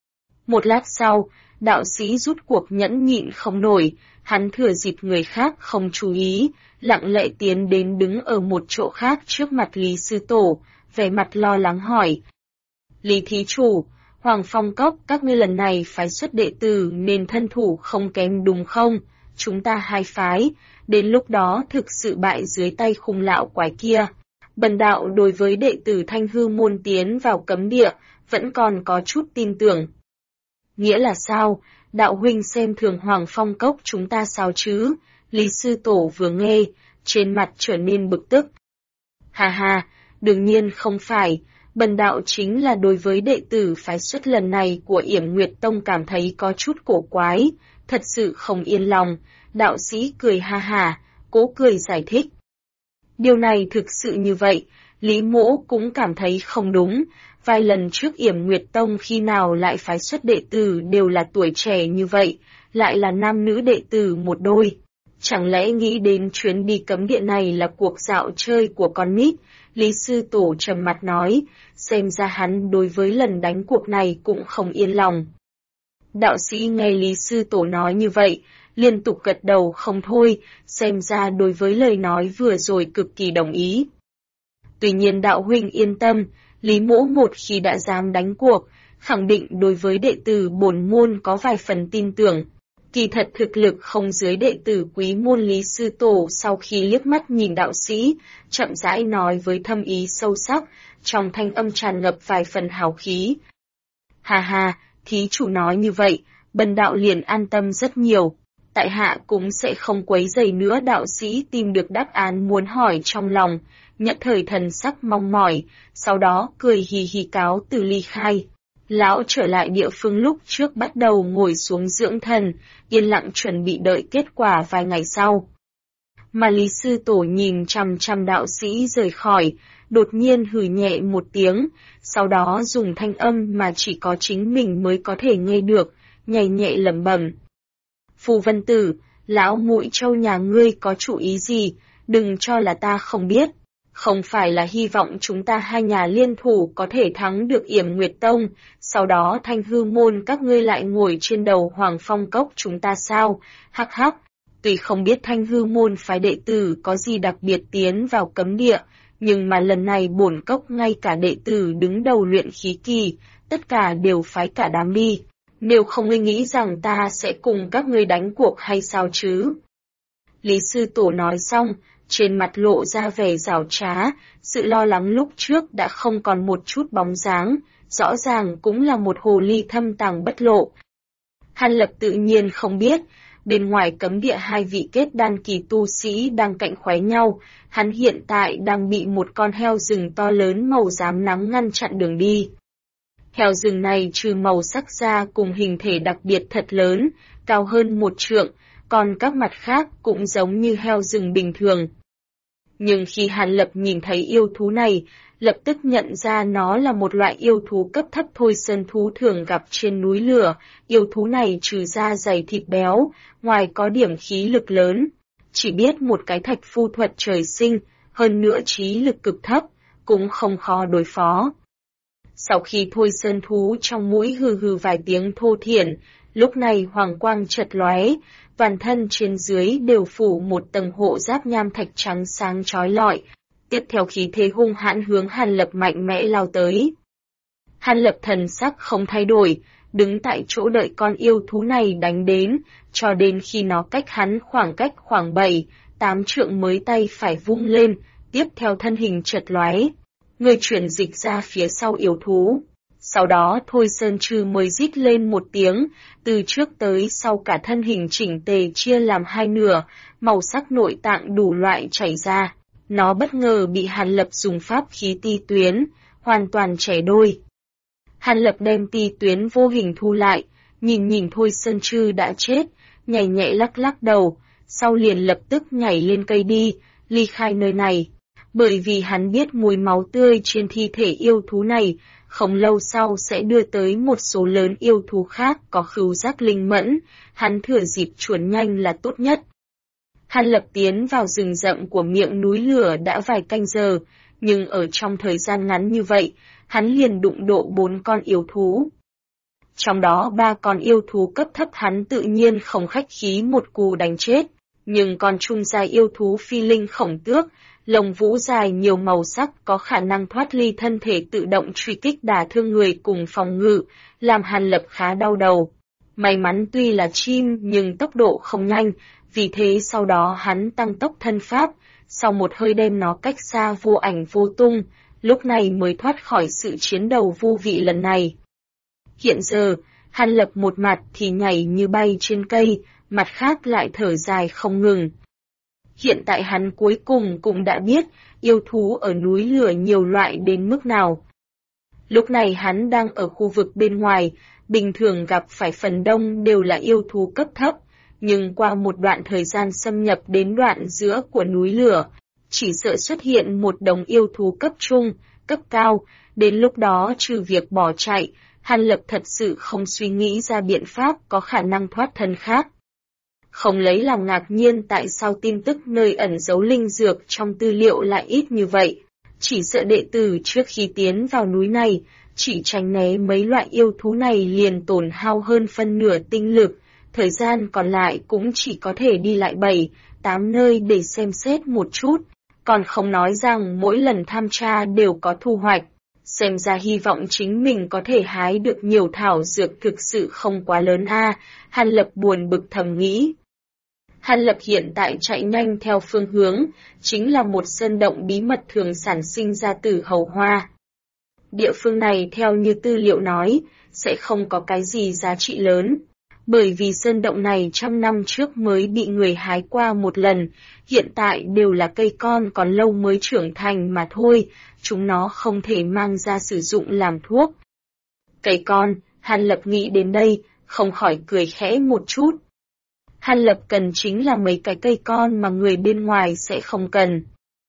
Một lát sau, đạo sĩ rút cuộc nhẫn nhịn không nổi, hắn thừa dịp người khác không chú ý, lặng lẽ tiến đến đứng ở một chỗ khác trước mặt Lý Sư Tổ, vẻ mặt lo lắng hỏi. Lý Thí Chủ, Hoàng Phong Cốc các ngươi lần này phái xuất đệ tử nên thân thủ không kém đúng không? Chúng ta hai phái, đến lúc đó thực sự bại dưới tay khung lão quái kia. Bần đạo đối với đệ tử Thanh Hư môn tiến vào cấm địa, vẫn còn có chút tin tưởng. Nghĩa là sao? Đạo huynh xem thường Hoàng Phong Cốc chúng ta sao chứ? Lý sư tổ vừa nghe, trên mặt trở nên bực tức. Hà hà, đương nhiên không phải, bần đạo chính là đối với đệ tử phái xuất lần này của Yểm Nguyệt Tông cảm thấy có chút cổ quái, thật sự không yên lòng. Đạo sĩ cười ha hà, cố cười giải thích. Điều này thực sự như vậy, Lý Mỗ cũng cảm thấy không đúng, vài lần trước Yểm Nguyệt Tông khi nào lại phái xuất đệ tử đều là tuổi trẻ như vậy, lại là nam nữ đệ tử một đôi. Chẳng lẽ nghĩ đến chuyến đi cấm địa này là cuộc dạo chơi của con nít? Lý sư tổ trầm mặt nói, xem ra hắn đối với lần đánh cuộc này cũng không yên lòng. Đạo sĩ nghe Lý sư tổ nói như vậy, liên tục gật đầu không thôi, xem ra đối với lời nói vừa rồi cực kỳ đồng ý. Tuy nhiên đạo huynh yên tâm, Lý Mỗ một khi đã dám đánh cuộc, khẳng định đối với đệ tử bổn môn có vài phần tin tưởng. Kỳ thật thực lực không dưới đệ tử quý môn Lý sư tổ sau khi liếc mắt nhìn đạo sĩ, chậm rãi nói với thâm ý sâu sắc, trong thanh âm tràn ngập vài phần hào khí. Hà hà, thí chủ nói như vậy, bần đạo liền an tâm rất nhiều. Tại hạ cũng sẽ không quấy rầy nữa. Đạo sĩ tìm được đáp án muốn hỏi trong lòng, nhận thời thần sắc mong mỏi, sau đó cười hì hì cáo từ ly khai. Lão trở lại địa phương lúc trước bắt đầu ngồi xuống dưỡng thần, yên lặng chuẩn bị đợi kết quả vài ngày sau. Mà Lý sư tổ nhìn chằm chằm đạo sĩ rời khỏi, đột nhiên hừ nhẹ một tiếng, sau đó dùng thanh âm mà chỉ có chính mình mới có thể nghe được, nhảy nhẹ lẩm bẩm. Phù Vân Tử, lão Mũi Trâu nhà ngươi có chủ ý gì, đừng cho là ta không biết. Không phải là hy vọng chúng ta hai nhà liên thủ có thể thắng được Yểm Nguyệt Tông, sau đó Thanh Hư môn các ngươi lại ngồi trên đầu Hoàng Phong Cốc chúng ta sao? Hắc hắc, tuy không biết Thanh Hư môn phái đệ tử có gì đặc biệt tiến vào cấm địa, nhưng mà lần này bổn cốc ngay cả đệ tử đứng đầu luyện khí kỳ, tất cả đều phái cả đám đi. Nếu không ngươi nghĩ rằng ta sẽ cùng các ngươi đánh cuộc hay sao chứ? Lý sư tổ nói xong, trên mặt lộ ra vẻ giảo trá, sự lo lắng lúc trước đã không còn một chút bóng dáng, rõ ràng cũng là một hồ ly thâm tàng bất lộ. Hàn Lập tự nhiên không biết, bên ngoài cấm địa hai vị kết đan kỳ tu sĩ đang cạnh khóe nhau, hắn hiện tại đang bị một con heo rừng to lớn màu xám nắng ngăn chặn đường đi. Heo rừng này trừ màu sắc ra cùng hình thể đặc biệt thật lớn, cao hơn 1 trượng, còn các mặt khác cũng giống như heo rừng bình thường. Nhưng khi Hàn Lập nhìn thấy yêu thú này, lập tức nhận ra nó là một loại yêu thú cấp thấp thôi sơn thú thường gặp trên núi lửa. Yêu thú này trừ da dày thịt béo, ngoài có điểm khí lực lớn, chỉ biết một cái thạch phu thuật trời sinh, hơn nữa trí lực cực thấp, cũng không khó đối phó. Sau khi thôi sơn thú trong mũi hừ hừ vài tiếng thô thiển, lúc này hoàng quang chợt lóe, toàn thân trên dưới đều phủ một tầng hộ giáp nham thạch trắng sáng chói lọi, tiếp theo khí thế hung hãn hướng Hàn Lập mạnh mẽ lao tới. Hàn Lập thần sắc không thay đổi, đứng tại chỗ đợi con yêu thú này đánh đến, cho đến khi nó cách hắn khoảng 7-8 trượng mới tay phải vung lên, tiếp theo thân hình chợt lóe, người chuyển dịch ra phía sau yêu thú. Sau đó Thôi Sơn Trư mới rít lên một tiếng, từ trước tới sau cả thân hình chỉnh tề chia làm hai nửa, màu sắc nội tạng đủ loại chảy ra. Nó bất ngờ bị Hàn Lập dùng pháp khí ti tuyến, hoàn toàn chẻ đôi. Hàn Lập đem ti tuyến vô hình thu lại, nhìn Thôi Sơn Trư đã chết, nhảy nhẹ lắc đầu, sau liền lập tức nhảy lên cây đi, ly khai nơi này. Bởi vì hắn biết mùi máu tươi trên thi thể yêu thú này, không lâu sau sẽ đưa tới một số lớn yêu thú khác có khứu giác linh mẫn, hắn thừa dịp chuồn nhanh là tốt nhất. Hàn Lập tiến vào rừng rậm của miệng núi lửa đã vài canh giờ, nhưng ở trong thời gian ngắn như vậy, hắn liền đụng độ 4 con yêu thú. Trong đó 3 con yêu thú cấp thấp hắn tự nhiên không khách khí một cú đánh chết, nhưng con trung giai yêu thú phi linh khổng tước, lông vũ dài nhiều màu sắc có khả năng thoát ly thân thể tự động truy kích đả thương người cùng phòng ngự, làm Hàn Lập khá đau đầu. May mắn tuy là chim nhưng tốc độ không nhanh, vì thế sau đó hắn tăng tốc thân pháp, sau một hơi đem nó cách xa vô ảnh vô tung, lúc này mới thoát khỏi sự chiến đầu vô vị lần này. Hiện giờ, Hàn Lập một mặt thì nhảy như bay trên cây, mặt khác lại thở dài không ngừng. Hiện tại hắn cuối cùng cũng đã biết, yêu thú ở núi lửa nhiều loại đến mức nào. Lúc này hắn đang ở khu vực bên ngoài, bình thường gặp phải phần đông đều là yêu thú cấp thấp, nhưng qua một đoạn thời gian xâm nhập đến đoạn giữa của núi lửa, chỉ sợ xuất hiện một đống yêu thú cấp trung, cấp cao, đến lúc đó trừ việc bỏ chạy, Hàn Lập thật sự không suy nghĩ ra biện pháp có khả năng thoát thân khác. Không lấy làm ngạc nhiên tại sao tin tức nơi ẩn giấu linh dược trong tư liệu lại ít như vậy. Chỉ sợ đệ tử trước khi tiến vào núi này, chỉ tránh né mấy loại yêu thú này liền tổn hao hơn phân nửa tinh lực, thời gian còn lại cũng chỉ có thể đi lại 7-8 nơi để xem xét một chút, còn không nói rằng mỗi lần tham tra đều có thu hoạch. Xem ra hy vọng chính mình có thể hái được nhiều thảo dược thực sự không quá lớn Hàn Lập buồn bực thầm nghĩ. Hàn Lập hiện tại chạy nhanh theo phương hướng, chính là một sơn động bí mật thường sản sinh ra từ hầu hoa. Địa phương này theo như tư liệu nói, sẽ không có cái gì giá trị lớn, bởi vì sơn động này trăm năm trước mới bị người hái qua một lần, hiện tại đều là cây con còn lâu mới trưởng thành mà thôi, chúng nó không thể mang ra sử dụng làm thuốc. Cây con, Hàn Lập nghĩ đến đây, không khỏi cười khẽ một chút. Hàn Lập cần chính là mấy cái cây con mà người bên ngoài sẽ không cần.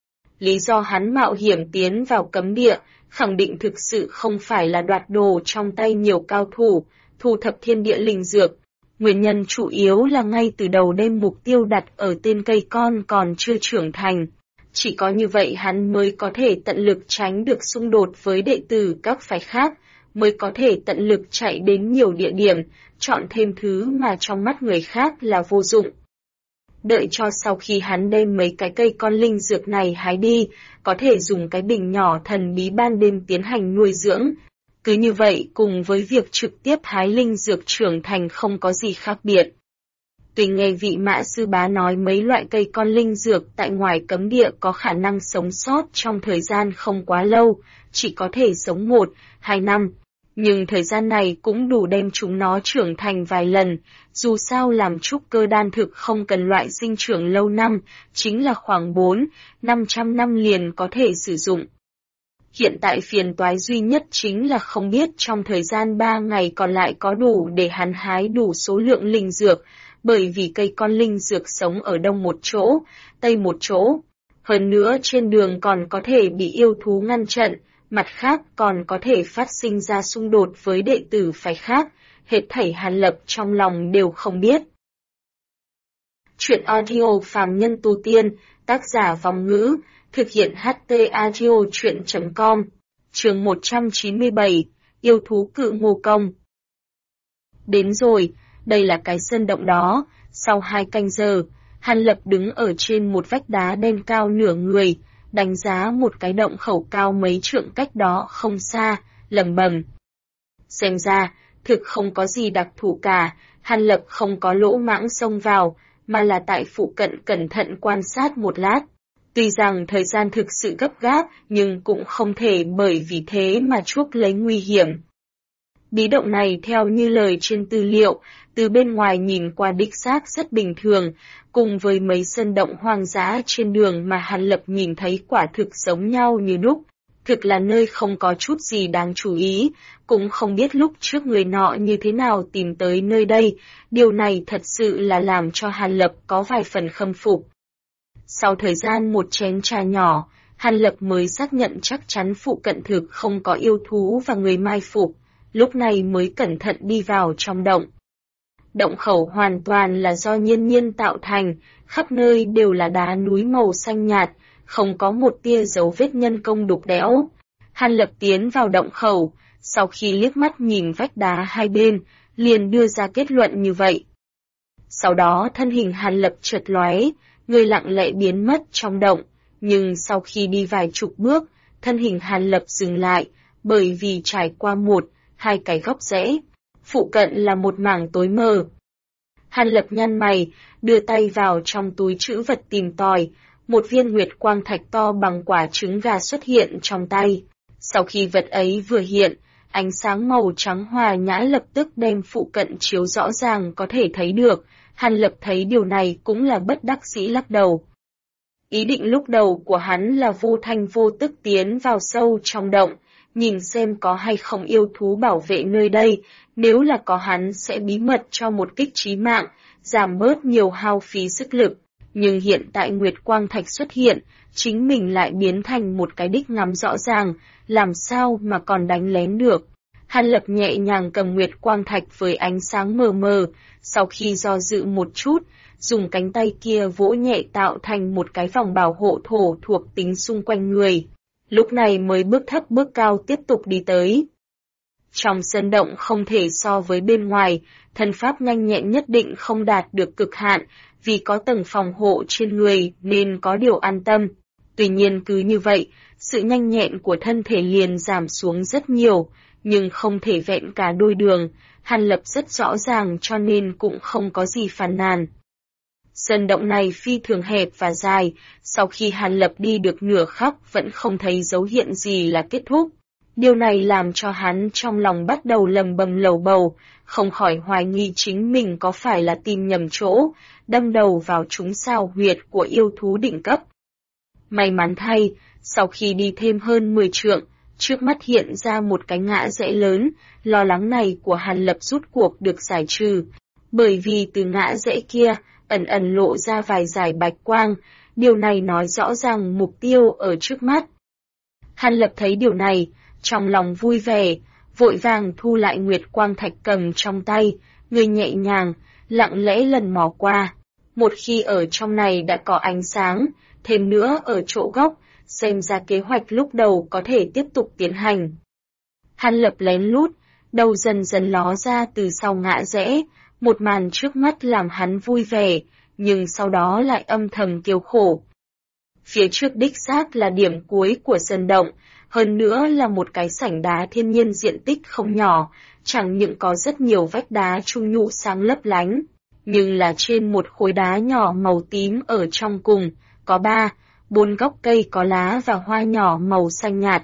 Lý do hắn mạo hiểm tiến vào cấm địa, khẳng định thực sự không phải là đoạt đồ trong tay nhiều cao thủ, thu thập thiên địa linh dược. Nguyên nhân chủ yếu là ngay từ đầu đem mục tiêu đặt ở tên cây con còn chưa trưởng thành. Chỉ có như vậy hắn mới có thể tận lực tránh được xung đột với đệ tử các phái khác, mới có thể tận lực chạy đến nhiều địa điểm, chọn thêm thứ mà trong mắt người khác là vô dụng. Đợi cho sau khi hắn đem mấy cái cây con linh dược này hái đi, có thể dùng cái bình nhỏ thần bí ban đêm tiến hành nuôi dưỡng. Cứ như vậy cùng với việc trực tiếp hái linh dược trưởng thành không có gì khác biệt. Tuy nghe vị Mã sư bá nói mấy loại cây con linh dược tại ngoài cấm địa có khả năng sống sót trong thời gian không quá lâu, chỉ có thể sống 1-2 năm. Nhưng thời gian này cũng đủ đem chúng nó trưởng thành vài lần, dù sao làm trúc cơ đan thực không cần loại sinh trưởng lâu năm, chính là khoảng 400-500 năm liền có thể sử dụng. Hiện tại phiền toái duy nhất chính là không biết trong thời gian 3 ngày còn lại có đủ để hắn hái đủ số lượng linh dược, bởi vì cây con linh dược sống ở đông một chỗ, tây một chỗ. Hơn nữa trên đường còn có thể bị yêu thú ngăn chặn, mặt khác còn có thể phát sinh ra xung đột với đệ tử phái khác, hết thảy Hàn Lập trong lòng đều không biết. Chuyện audio phàm nhân tu tiên, tác giả Vong Ngữ, thực hiện HT Audio chuyện.com, chương 197, yêu thú cự ngô công. Đến rồi, đây là cái sơn động đó, sau 2 canh giờ, Hàn Lập đứng ở trên một vách đá đen cao nửa người, đánh giá một cái động khẩu cao mấy trượng cách đó không xa, lẩm bẩm. Xem ra, thực không có gì đặc thù cả, Hàn Lập không có lỗ mãng xông vào, mà là tại phụ cận cẩn thận quan sát một lát. Tuy rằng thời gian thực sự gấp gáp, nhưng cũng không thể bởi vì thế mà chuốc lấy nguy hiểm. Bí động này theo như lời trên tư liệu, từ bên ngoài nhìn qua đích xác rất bình thường, cùng với mấy sơn động hoang dã trên đường mà Hàn Lập nhìn thấy quả thực giống nhau như đúc. Thực là nơi không có chút gì đáng chú ý, cũng không biết lúc trước người nọ như thế nào tìm tới nơi đây, điều này thật sự là làm cho Hàn Lập có vài phần khâm phục. Sau thời gian một chén trà nhỏ, Hàn Lập mới xác nhận chắc chắn phụ cận thực không có yêu thú và người mai phục, lúc này mới cẩn thận đi vào trong động. Động khẩu hoàn toàn là do nhiên nhiên tạo thành, khắp nơi đều là đá núi màu xanh nhạt, không có một tia dấu vết nhân công đục đẽo. Hàn Lập tiến vào động khẩu, sau khi liếc mắt nhìn vách đá hai bên, liền đưa ra kết luận như vậy. Sau đó thân hình Hàn Lập chợt lóe, người lặng lẽ biến mất trong động, nhưng sau khi đi vài chục bước, thân hình Hàn Lập dừng lại, bởi vì trải qua 1-2 cái góc rẽ, phụ cận là một mảng tối mờ. Hàn Lập nhăn mày, đưa tay vào trong túi trữ vật tìm tòi, một viên nguyệt quang thạch to bằng quả trứng gà xuất hiện trong tay. Sau khi vật ấy vừa hiện, ánh sáng màu trắng hòa nhã lập tức đem phụ cận chiếu rõ ràng có thể thấy được. Hàn Lập thấy điều này cũng là bất đắc dĩ lắc đầu. Ý định lúc đầu của hắn là vô thanh vô tức tiến vào sâu trong động, nhìn xem có hay không yêu thú bảo vệ nơi đây, nếu là có hắn sẽ bí mật cho một kích chí mạng, giảm bớt nhiều hao phí sức lực. Nhưng hiện tại Nguyệt Quang Thạch xuất hiện, chính mình lại biến thành một cái đích ngắm rõ ràng, làm sao mà còn đánh lén được. Hàn Lập nhẹ nhàng cầm Nguyệt Quang Thạch với ánh sáng mờ mờ, sau khi do dự một chút, dùng cánh tay kia vỗ nhẹ tạo thành một cái vòng bảo hộ thổ thuộc tính xung quanh người. Lúc này mới bước thấp bước cao tiếp tục đi tới. Trong sơn động không thể so với bên ngoài, thân pháp nhanh nhẹn nhất định không đạt được cực hạn, vì có tầng phòng hộ trên người nên có điều an tâm. Tuy nhiên cứ như vậy, sự nhanh nhẹn của thân thể liền giảm xuống rất nhiều, nhưng không thể vẹn cả đôi đường, Hàn Lập rất rõ ràng cho nên cũng không có gì phàn nàn. Sơn động này phi thường hẹp và dài, sau khi Hàn Lập đi được nửa khắc vẫn không thấy dấu hiện gì là kết thúc. Điều này làm cho hắn trong lòng bắt đầu lầm bầm lầu bầu, không khỏi hoài nghi chính mình có phải là tìm nhầm chỗ, đâm đầu vào trúng sao huyệt của yêu thú đỉnh cấp. May mắn thay, sau khi đi thêm hơn 10 trượng, trước mắt hiện ra một cái ngã rẽ lớn, lo lắng này của Hàn Lập rút cuộc được giải trừ, bởi vì từ ngã rẽ kia, ẩn ẩn lộ ra vài dải bạch quang, điều này nói rõ ràng mục tiêu ở trước mắt. Hàn Lập thấy điều này, trong lòng vui vẻ, vội vàng thu lại Nguyệt Quang Thạch cầm trong tay, người nhẹ nhàng, lặng lẽ lần mò qua. Một khi ở trong này đã có ánh sáng, thêm nữa ở chỗ góc, xem ra kế hoạch lúc đầu có thể tiếp tục tiến hành. Hàn Lập lén lút, đầu dần dần ló ra từ sau ngã rẽ, một màn trước mắt làm hắn vui vẻ, nhưng sau đó lại âm thầm kêu khổ. Phía trước đích xác là điểm cuối của sơn động, hơn nữa là một cái sảnh đá thiên nhiên diện tích không nhỏ, chẳng những có rất nhiều vách đá trung nhụ sáng lấp lánh, nhưng là trên một khối đá nhỏ màu tím ở trong cùng, có 4 gốc cây có lá và hoa nhỏ màu xanh nhạt.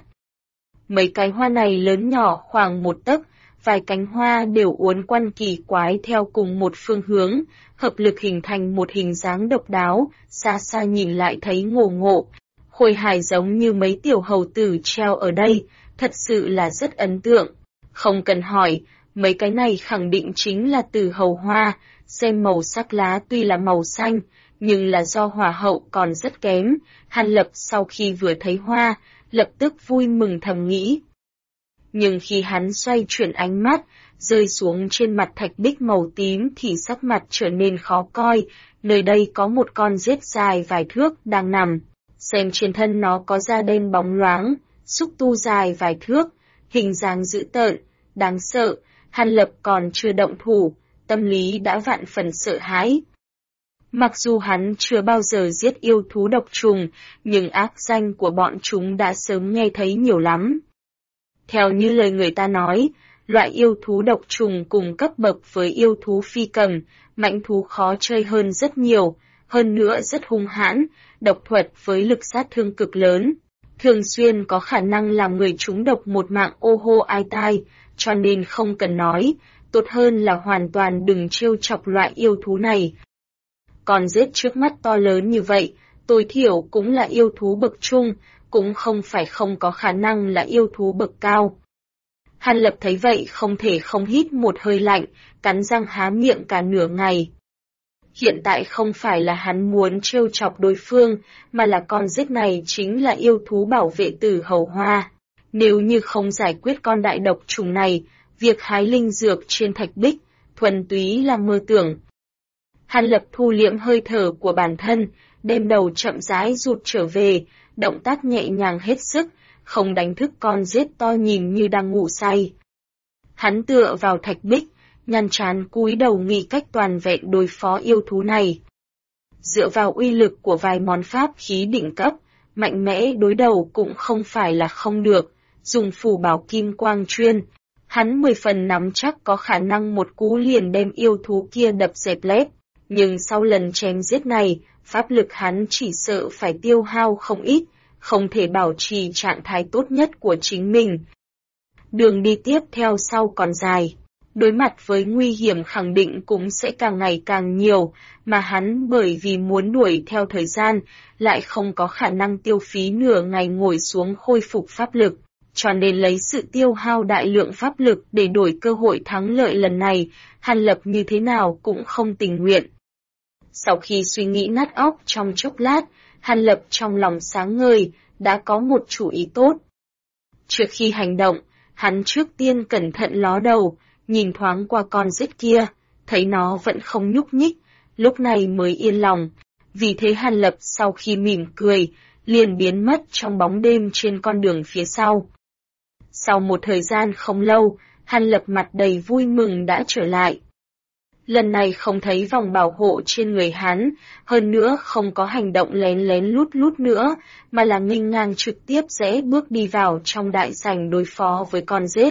Mấy cái hoa này lớn nhỏ khoảng 1 tấc, vài cánh hoa đều uốn quăn kỳ quái theo cùng một phương hướng, hợp lực hình thành một hình dáng độc đáo, xa xa nhìn lại thấy ngộ ngộ. Khôi hài giống như mấy tiểu hầu tử treo ở đây, thật sự là rất ấn tượng. Không cần hỏi, mấy cái này khẳng định chính là tử hầu hoa, xem màu sắc lá tuy là màu xanh, nhưng là do hỏa hậu còn rất kém. Hàn Lập sau khi vừa thấy hoa, lập tức vui mừng thầm nghĩ. Nhưng khi hắn xoay chuyển ánh mắt, rơi xuống trên mặt thạch bích màu tím thì sắc mặt trở nên khó coi, nơi đây có một con rết dài vài thước đang nằm. Xem trên thân nó có da đen bóng loáng, xúc tu dài vài thước, hình dáng dữ tợn, đáng sợ. Hàn Lập còn chưa động thủ, tâm lý đã vạn phần sợ hãi. Mặc dù hắn chưa bao giờ giết yêu thú độc trùng, nhưng ác danh của bọn chúng đã sớm nghe thấy nhiều lắm. Theo như lời người ta nói, loại yêu thú độc trùng cùng cấp bậc với yêu thú phi cầm, mãnh thú khó chơi hơn rất nhiều, hơn nữa rất hung hãn, độc thuật với lực sát thương cực lớn, thường xuyên có khả năng làm người trúng độc một mạng ô hô ai tai, cho nên không cần nói, tốt hơn là hoàn toàn đừng trêu chọc loại yêu thú này. Còn giết trước mắt to lớn như vậy, tối thiểu cũng là yêu thú bậc trung, cũng không phải không có khả năng là yêu thú bậc cao. Hàn Lập thấy vậy không thể không hít một hơi lạnh, cắn răng há miệng cả nửa ngày. Hiện tại không phải là hắn muốn trêu chọc đối phương, mà là con rết này chính là yêu thú bảo vệ tử hầu hoa. Nếu như không giải quyết con đại độc trùng này, việc hái linh dược trên thạch bích, thuần túy là mơ tưởng. Hàn Lập thu liễm hơi thở của bản thân, đem đầu chậm rãi rụt trở về, động tác nhẹ nhàng hết sức, không đánh thức con rết to nhìn như đang ngủ say. Hắn tựa vào thạch bích, nhăn trán cúi đầu nghĩ cách toàn vẹn đối phó yêu thú này. Dựa vào uy lực của vài món pháp khí đỉnh cấp, mạnh mẽ đối đầu cũng không phải là không được, dùng phù bảo kim quang chuyên. Hắn 10 phần nắm chắc có khả năng một cú liền đem yêu thú kia đập dẹp lép, nhưng sau lần chém giết này, pháp lực hắn chỉ sợ phải tiêu hao không ít, không thể bảo trì trạng thái tốt nhất của chính mình. Đường đi tiếp theo sau còn dài, đối mặt với nguy hiểm khẳng định cũng sẽ càng ngày càng nhiều, mà hắn bởi vì muốn đuổi theo thời gian, lại không có khả năng tiêu phí nửa ngày ngồi xuống khôi phục pháp lực, cho nên lấy sự tiêu hao đại lượng pháp lực để đổi cơ hội thắng lợi lần này, Hàn Lập như thế nào cũng không tình nguyện. Sau khi suy nghĩ nát óc trong chốc lát, Hàn Lập trong lòng sáng ngời, đã có một chủ ý tốt. Trước khi hành động, hắn trước tiên cẩn thận ló đầu, nhìn thoáng qua con rết kia, thấy nó vẫn không nhúc nhích, lúc này mới yên lòng. Vì thế Hàn Lập sau khi mỉm cười, liền biến mất trong bóng đêm trên con đường phía sau. Sau một thời gian không lâu, Hàn Lập mặt đầy vui mừng đã trở lại. Lần này không thấy vòng bảo hộ trên người hắn, hơn nữa không có hành động lén lén lút lút nữa, mà là nghênh ngang trực tiếp rẽ bước đi vào trong đại sảnh đối phó với con rết.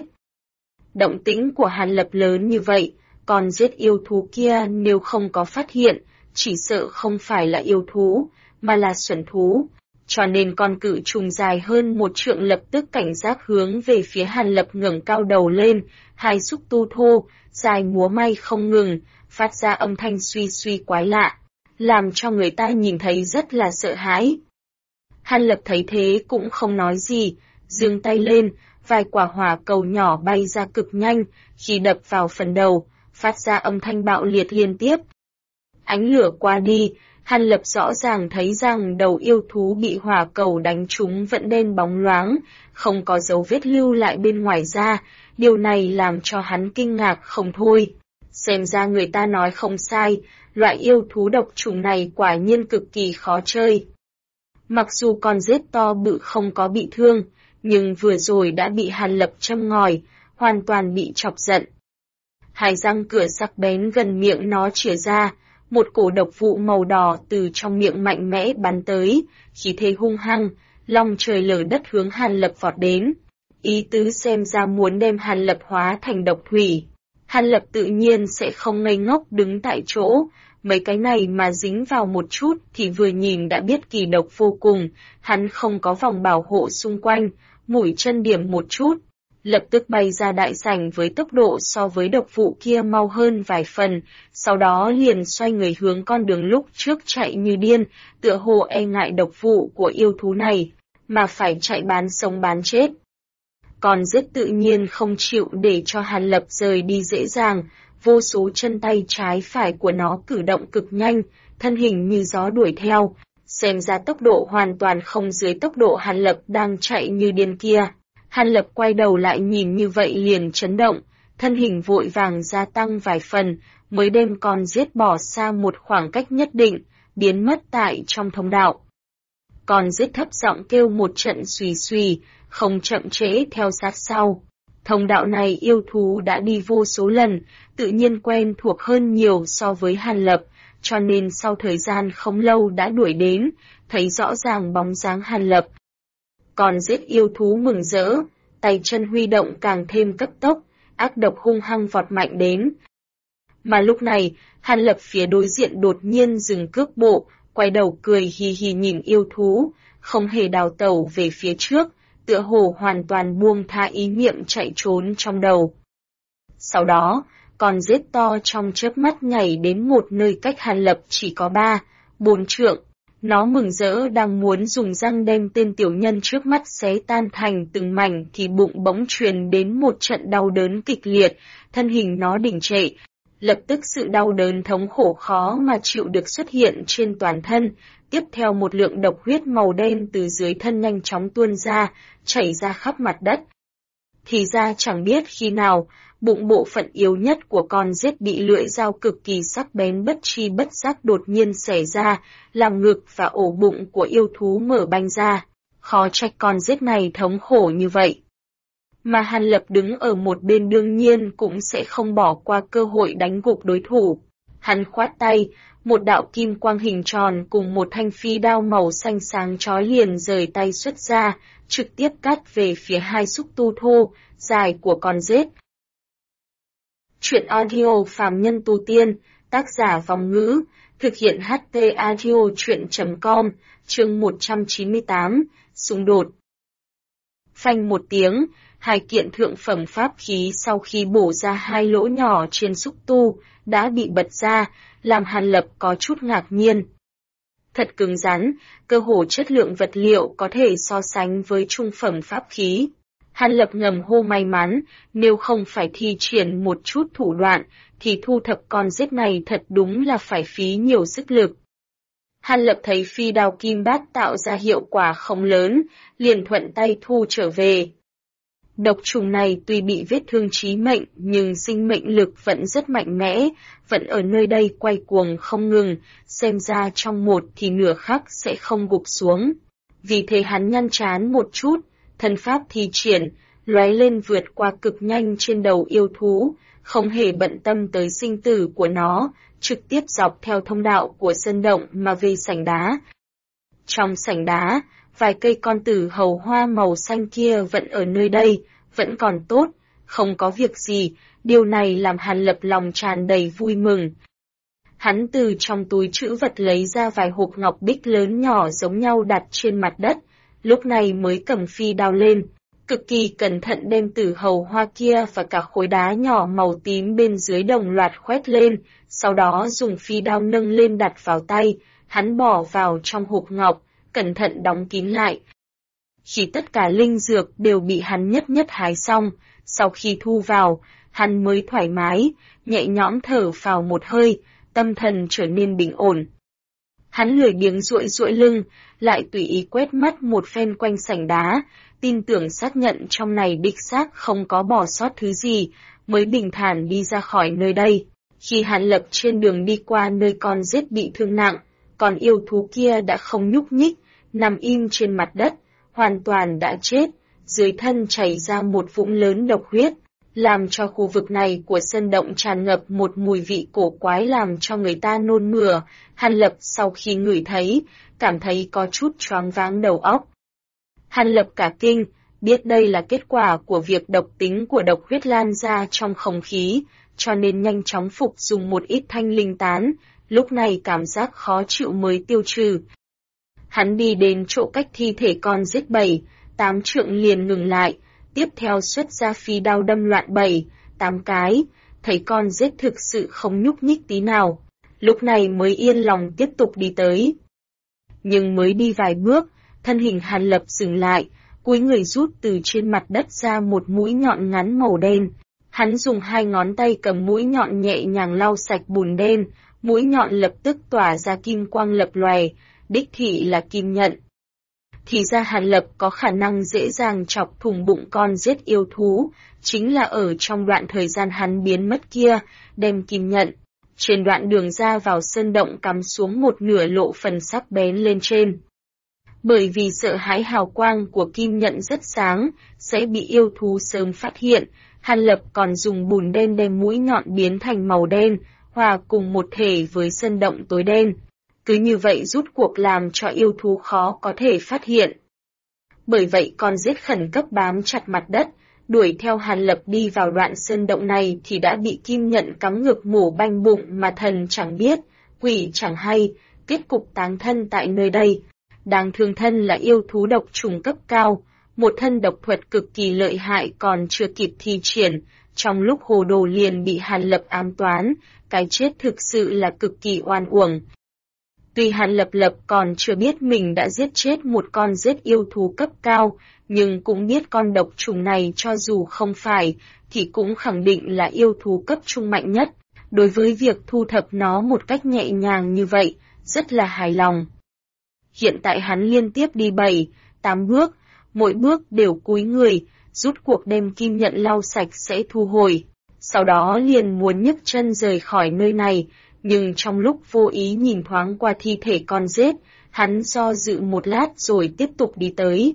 Động tĩnh của Hàn Lập lớn như vậy, con rết yêu thú kia nếu không có phát hiện, chỉ sợ không phải là yêu thú, mà là xuẩn thú. Cho nên con cự trùng dài hơn 1 trượng lập tức cảnh giác hướng về phía Hàn Lập ngẩng cao đầu lên, hai xúc tu thô, dài múa may không ngừng, phát ra âm thanh suy suy quái lạ, làm cho người ta nhìn thấy rất là sợ hãi. Hàn Lập thấy thế cũng không nói gì, giương tay lên, vài quả hỏa cầu nhỏ bay ra cực nhanh, khi đập vào phần đầu, phát ra âm thanh bạo liệt liên tiếp. Ánh lửa qua đi, Hàn Lập rõ ràng thấy rằng đầu yêu thú bị hỏa cầu đánh trúng vẫn đen bóng loáng, không có dấu vết lưu lại bên ngoài da, điều này làm cho hắn kinh ngạc không thôi. Xem ra người ta nói không sai, loại yêu thú độc trùng này quả nhiên cực kỳ khó chơi. Mặc dù con rết to bự không có bị thương, nhưng vừa rồi đã bị Hàn Lập châm ngòi, hoàn toàn bị chọc giận. Hai răng cửa sắc bén gần miệng nó chìa ra, một cổ độc vụ màu đỏ từ trong miệng mạnh mẽ bắn tới, khí thế hung hăng, long trời lở đất hướng Hàn Lập vọt đến. Ý tứ xem ra muốn đem Hàn Lập hóa thành độc thủy. Hàn Lập tự nhiên sẽ không ngây ngốc đứng tại chỗ, mấy cái này mà dính vào một chút thì vừa nhìn đã biết kỳ độc vô cùng, hắn không có vòng bảo hộ xung quanh, mũi chân điểm một chút, lập tức bay ra đại sảnh với tốc độ so với độc vụ kia mau hơn vài phần, sau đó liền xoay người hướng con đường lúc trước chạy như điên, tựa hồ e ngại độc vụ của yêu thú này, mà phải chạy bán sống bán chết. Còn rết tự nhiên không chịu để cho Hàn Lập rời đi dễ dàng, vô số chân tay trái phải của nó cử động cực nhanh, thân hình như gió đuổi theo, xem ra tốc độ hoàn toàn không dưới tốc độ Hàn Lập đang chạy như điên kia. Hàn Lập quay đầu lại nhìn như vậy liền chấn động, thân hình vội vàng gia tăng vài phần, mới đem con rết bỏ xa một khoảng cách nhất định, biến mất tại trong thông đạo. Con rết thấp giọng kêu một trận xùy xùy, không chậm trễ theo sát sau. Thông đạo này yêu thú đã đi vô số lần, tự nhiên quen thuộc hơn nhiều so với Hàn Lập, cho nên sau thời gian không lâu đã đuổi đến, thấy rõ ràng bóng dáng Hàn Lập. Còn giết yêu thú mừng rỡ, tay chân huy động càng thêm cấp tốc, ác độc hung hăng vọt mạnh đến. Mà lúc này, Hàn Lập phía đối diện đột nhiên dừng cước bộ, quay đầu cười hì hì nhìn yêu thú, không hề đào tẩu về phía trước, tựa hồ hoàn toàn buông tha ý niệm chạy trốn trong đầu. Sau đó, con rết to trong chớp mắt nhảy đến một nơi cách Hàn Lập chỉ có 3-4 trượng. Nó mừng rỡ đang muốn dùng răng đem tên tiểu nhân trước mắt xé tan thành từng mảnh thì bụng bỗng truyền đến một trận đau đớn kịch liệt, thân hình nó đình trệ. Lập tức sự đau đớn thống khổ khó mà chịu được xuất hiện trên toàn thân, tiếp theo một lượng độc huyết màu đen từ dưới thân nhanh chóng tuôn ra, chảy ra khắp mặt đất. Thì ra chẳng biết khi nào, bụng bộ phận yếu nhất của con rết bị lưỡi dao cực kỳ sắc bén bất tri bất giác đột nhiên xẻ ra, làm ngực và ổ bụng của yêu thú mở banh ra. Khó trách con rết này thống khổ như vậy. Mà Hàn Lập đứng ở một bên đương nhiên cũng sẽ không bỏ qua cơ hội đánh gục đối thủ. Hắn khoát tay, một đạo kim quang hình tròn cùng một thanh phi đao màu xanh sáng chói liền rời tay xuất ra, trực tiếp cắt về phía hai xúc tu thô, dài của con rết. Chuyện audio Phàm Nhân Tu Tiên, tác giả Vong Ngữ, thực hiện HT Audio Truyện.com, chương 198, xung đột. Phanh một tiếng, hai kiện thượng phẩm pháp khí sau khi bổ ra hai lỗ nhỏ trên xúc tu, đã bị bật ra, làm Hàn Lập có chút ngạc nhiên. Thật cứng rắn, cơ hồ chất lượng vật liệu có thể so sánh với trung phẩm pháp khí. Hàn Lập ngầm hô may mắn, nếu không phải thi triển một chút thủ đoạn, thì thu thập con rết này thật đúng là phải phí nhiều sức lực. Hàn Lập thấy phi đao kim bát tạo ra hiệu quả không lớn, liền thuận tay thu trở về. Độc trùng này tuy bị vết thương chí mệnh nhưng sinh mệnh lực vẫn rất mạnh mẽ, vẫn ở nơi đây quay cuồng không ngừng, xem ra trong một thì nửa khắc sẽ không gục xuống. Vì thế hắn nhăn trán một chút, thân pháp thi triển, lóe lên vượt qua cực nhanh trên đầu yêu thú, không hề bận tâm tới sinh tử của nó, trực tiếp dọc theo thông đạo của sơn động mà về sảnh đá. Trong sảnh đá, vài cây con tử hầu hoa màu xanh kia vẫn ở nơi đây, vẫn còn tốt, không có việc gì, điều này làm Hàn Lập lòng tràn đầy vui mừng. Hắn từ trong túi trữ vật lấy ra vài hộp ngọc bích lớn nhỏ giống nhau đặt trên mặt đất, lúc này mới cầm phi đao lên, cực kỳ cẩn thận đem tử hầu hoa kia và cả khối đá nhỏ màu tím bên dưới đồng loạt khoét lên, sau đó dùng phi đao nâng lên đặt vào tay, hắn bỏ vào trong hộp ngọc, cẩn thận đóng kín lại. Khi tất cả linh dược đều bị hắn nhất nhất hái xong, sau khi thu vào, hắn mới thoải mái, nhẹ nhõm thở phào một hơi, tâm thần trở nên bình ổn. Hắn lười biếng duỗi duỗi lưng, lại tùy ý quét mắt một phen quanh sảnh đá, tin tưởng xác nhận trong này đích xác không có bỏ sót thứ gì, mới bình thản đi ra khỏi nơi đây. Khi Hàn Lập trên đường đi qua nơi con rết bị thương nặng, còn yêu thú kia đã không nhúc nhích, nằm im trên mặt đất, hoàn toàn đã chết, dưới thân chảy ra một vũng lớn độc huyết, làm cho khu vực này của sơn động tràn ngập một mùi vị cổ quái làm cho người ta nôn mửa. Hàn Lập sau khi ngửi thấy, cảm thấy có chút choáng váng đầu óc. Hàn Lập cả kinh, biết đây là kết quả của việc độc tính của độc huyết lan ra trong không khí, cho nên nhanh chóng phục dùng một ít thanh linh tán, lúc này cảm giác khó chịu mới tiêu trừ. Hắn đi đến chỗ cách thi thể con rết 7-8 trượng liền ngừng lại, tiếp theo xuất ra phi đao đâm loạn 7-8 cái, thấy con rết thực sự không nhúc nhích tí nào, lúc này mới yên lòng tiếp tục đi tới. Nhưng mới đi vài bước, thân hình Hàn Lập dừng lại, cúi người rút từ trên mặt đất ra một mũi nhọn ngắn màu đen. Hắn dùng hai ngón tay cầm mũi nhọn nhẹ nhàng lau sạch bùn đen, mũi nhọn lập tức tỏa ra kim quang lập lòe, đích thị là kim nhận. Thì ra Hàn Lập có khả năng dễ dàng chọc thủng bụng con rết yêu thú, chính là ở trong đoạn thời gian hắn biến mất kia, đem kim nhận. Trên đoạn đường ra vào sơn động cắm xuống một nửa lộ phần sắc bén lên trên. Bởi vì sợ hãi hào quang của kim nhận rất sáng, sẽ bị yêu thú sớm phát hiện, Hàn Lập còn dùng bùn đen đem mũi nhọn biến thành màu đen, hòa cùng một thể với sơn động tối đen. Cứ như vậy rút cuộc làm cho yêu thú khó có thể phát hiện. Bởi vậy con rết khẩn cấp bám chặt mặt đất, đuổi theo Hàn Lập đi vào đoạn sơn động này thì đã bị kim nhận cắm ngược mổ banh bụng mà thần chẳng biết, quỷ chẳng hay, kết cục táng thân tại nơi đây. Đáng thương thân là yêu thú độc trùng cấp cao, một thân độc thuật cực kỳ lợi hại còn chưa kịp thi triển, trong lúc hồ đồ liền bị Hàn Lập ám toán, cái chết thực sự là cực kỳ oan uổng. Tuy Hàn Lập còn chưa biết mình đã giết chết một con rết yêu thú cấp cao, nhưng cũng biết con độc trùng này cho dù không phải, thì cũng khẳng định là yêu thú cấp trung mạnh nhất. Đối với việc thu thập nó một cách nhẹ nhàng như vậy, rất là hài lòng. Hiện tại hắn liên tiếp đi 7-8 bước, mỗi bước đều cúi người, rút cuộc đem kim nhận lau sạch sẽ thu hồi. Sau đó liền muốn nhấc chân rời khỏi nơi này, nhưng trong lúc vô ý nhìn thoáng qua thi thể con rết, hắn do dự một lát rồi tiếp tục đi tới.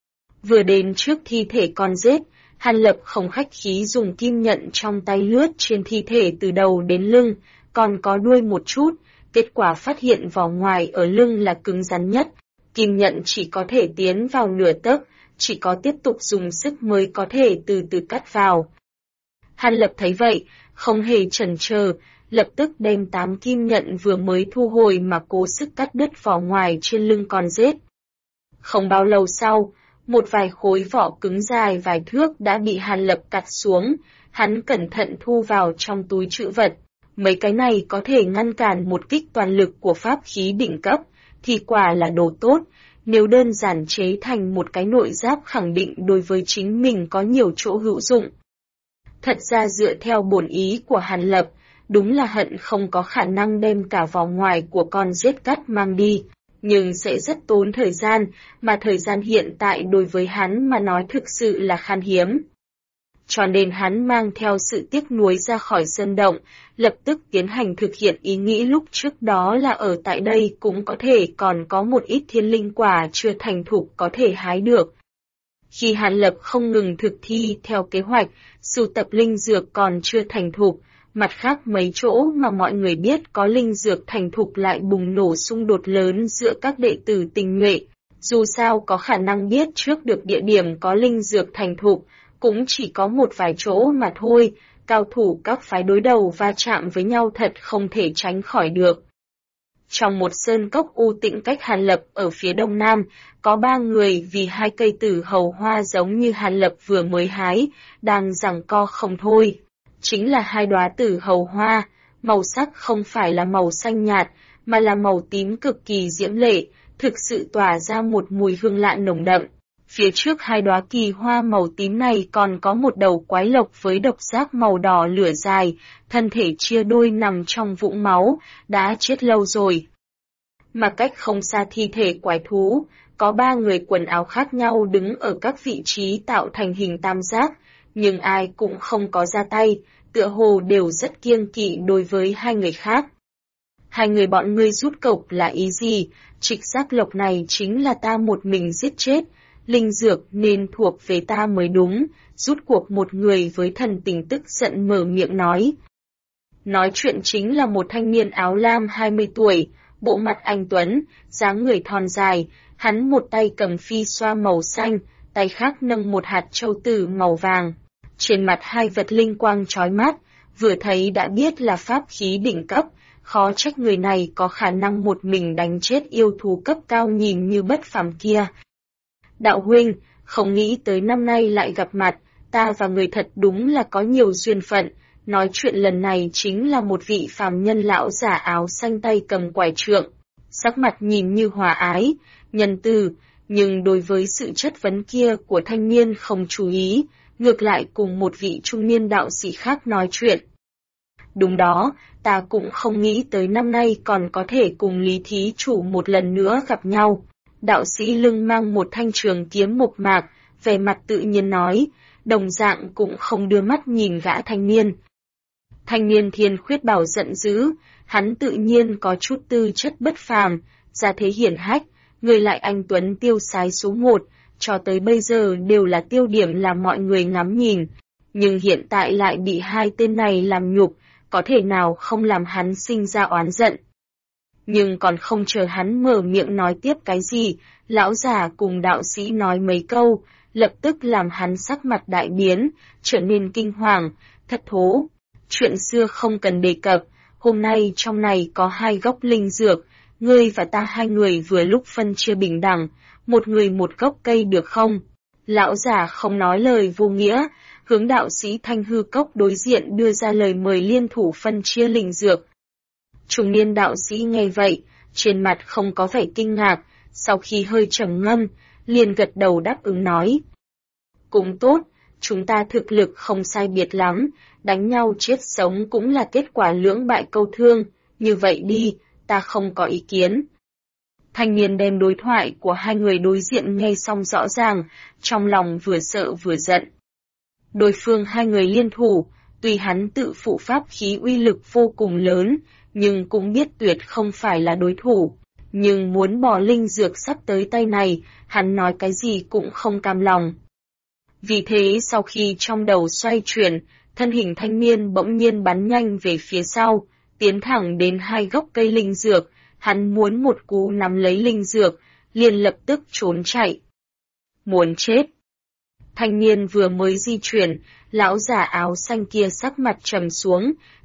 Vừa đến trước thi thể con rết, Hàn Lập không khách khí dùng kim nhận trong tay lướt trên thi thể từ đầu đến lưng, còn có đuôi một chút, kết quả phát hiện vỏ ngoài ở lưng là cứng rắn nhất, kim nhận chỉ có thể tiến vào nửa tấc, chỉ có tiếp tục dùng sức mới có thể từ từ cắt vào. Hàn Lập thấy vậy, không hề chần chờ, lập tức đem 8 kim nhận vừa mới thu hồi mà cố sức cắt đứt vỏ ngoài trên lưng con rết. Không bao lâu sau, một vài khối vỏ cứng dài vài thước đã bị Hàn Lập cắt xuống, hắn cẩn thận thu vào trong túi trữ vật. Mấy cái này có thể ngăn cản một kích toàn lực của pháp khí đỉnh cấp, thì quả là đồ tốt, nếu đơn giản chế thành một cái nội giáp khẳng định đối với chính mình có nhiều chỗ hữu dụng. Thật ra dựa theo bổn ý của Hàn Lập, đúng là hận không có khả năng đem cả vỏ ngoài của con rết cắt mang đi, nhưng sẽ rất tốn thời gian, mà thời gian hiện tại đối với hắn mà nói thực sự là khan hiếm. Cho nên hắn mang theo sự tiếc nuối ra khỏi sơn động, lập tức tiến hành thực hiện ý nghĩ lúc trước đó là ở tại đây cũng có thể còn có một ít thiên linh quả chưa thành thục có thể hái được. Khi Hàn Lập không ngừng thực thi theo kế hoạch, sưu tập linh dược còn chưa thành thục, mặt khác mấy chỗ mà mọi người biết có linh dược thành thục lại bùng nổ xung đột lớn giữa các đệ tử tình nhuệ. Dù sao có khả năng biết trước được địa điểm có linh dược thành thục, cũng chỉ có một vài chỗ mà thôi, cao thủ các phái đối đầu va chạm với nhau thật không thể tránh khỏi được. Trong một sơn cốc u tĩnh cách Hàn Lập ở phía đông nam, có 3 người vì 2 cây tử hầu hoa giống như Hàn Lập vừa mới hái, đang giằng co không thôi. Chính là 2 đóa tử hầu hoa, màu sắc không phải là màu xanh nhạt, mà là màu tím cực kỳ diễm lệ, thực sự tỏa ra một mùi hương lạ nồng đậm. Phía trước 2 đóa kỳ hoa màu tím này còn có một đầu quái lộc với độc giác màu đỏ lửa dài, thân thể chia đôi nằm trong vũng máu, đã chết lâu rồi. Mà cách không xa thi thể quái thú, có 3 người quần áo khác nhau đứng ở các vị trí tạo thành hình tam giác, nhưng ai cũng không có ra tay, tựa hồ đều rất kiêng kỵ đối với 2 người khác. 2 người bọn ngươi rút cộc là ý gì? Trịch giác lộc này chính là ta một mình giết chết, linh dược nên thuộc về ta mới đúng, rút cuộc một người với thần tình tức giận mở miệng nói. Nói chuyện chính là một thanh niên áo lam 20 tuổi, bộ mặt anh tuấn, dáng người thon dài, hắn một tay cầm phi xoa màu xanh, tay khác nâng một hạt châu tử màu vàng. Trên mặt 2 vật linh quang chói mắt, vừa thấy đã biết là pháp khí đỉnh cấp, khó trách người này có khả năng một mình đánh chết yêu thú cấp cao nhìn như bất phàm kia. Đạo huynh, không nghĩ tới năm nay lại gặp mặt, ta và người thật đúng là có nhiều duyên phận. Nói chuyện lần này chính là một vị phàm nhân lão giả áo xanh tay cầm quải trượng, sắc mặt nhìn như hòa ái, nhân từ, nhưng đối với sự chất vấn kia của thanh niên không chú ý, ngược lại cùng một vị trung niên đạo sĩ khác nói chuyện. Đúng đó, ta cũng không nghĩ tới năm nay còn có thể cùng Lý Thí Chủ một lần nữa gặp nhau. Đạo sĩ lưng mang một thanh trường kiếm mộc mạc, vẻ mặt tự nhiên nói, đồng dạng cũng không đưa mắt nhìn gã thanh niên. Thanh niên Thiên Khuyết Bảo giận dữ, hắn tự nhiên có chút tư chất bất phàm, gia thế hiển hách, người lại anh tuấn tiêu sái số 1, cho tới bây giờ đều là tiêu điểm làm mọi người ngắm nhìn, nhưng hiện tại lại bị 2 tên này làm nhục, có thể nào không làm hắn sinh ra oán giận. Nhưng còn không chờ hắn mở miệng nói tiếp cái gì, lão già cùng đạo sĩ nói mấy câu, lập tức làm hắn sắc mặt đại biến, trở nên kinh hoàng, thất thố. Chuyện xưa không cần đề cập, hôm nay trong này có 2 gốc linh dược, ngươi và ta 2 người vừa lúc phân chia bình đẳng, một người một gốc cây được không? Lão già không nói lời vô nghĩa, hướng đạo sĩ Thanh Hư Cốc đối diện đưa ra lời mời liên thủ phân chia linh dược. Trung niên đạo sĩ nghe vậy, trên mặt không có vẻ kinh ngạc, sau khi hơi trầm ngâm, liền gật đầu đáp ứng nói. Cũng tốt, chúng ta thực lực không sai biệt lắm, đánh nhau chết sống cũng là kết quả lưỡng bại câu thương, như vậy đi, ta không có ý kiến. Thanh niên đem đối thoại của 2 người đối diện nghe xong rõ ràng, trong lòng vừa sợ vừa giận. Đối phương 2 người liên thủ, tuy hắn tự phụ pháp khí uy lực vô cùng lớn, nhưng cũng biết tuyệt không phải là đối thủ. Nhưng muốn bỏ linh dược sắp tới tay này, hắn nói cái gì cũng không cam lòng. Vì thế sau khi trong đầu xoay chuyển, thân hình thanh niên bỗng nhiên bắn nhanh về phía sau, tiến thẳng đến 2 gốc cây linh dược, hắn muốn một cú nắm lấy linh dược, liền lập tức trốn chạy. Muốn chết. Thanh niên vừa mới di chuyển, lão giả áo xanh kia sắc mặt trầm xuống,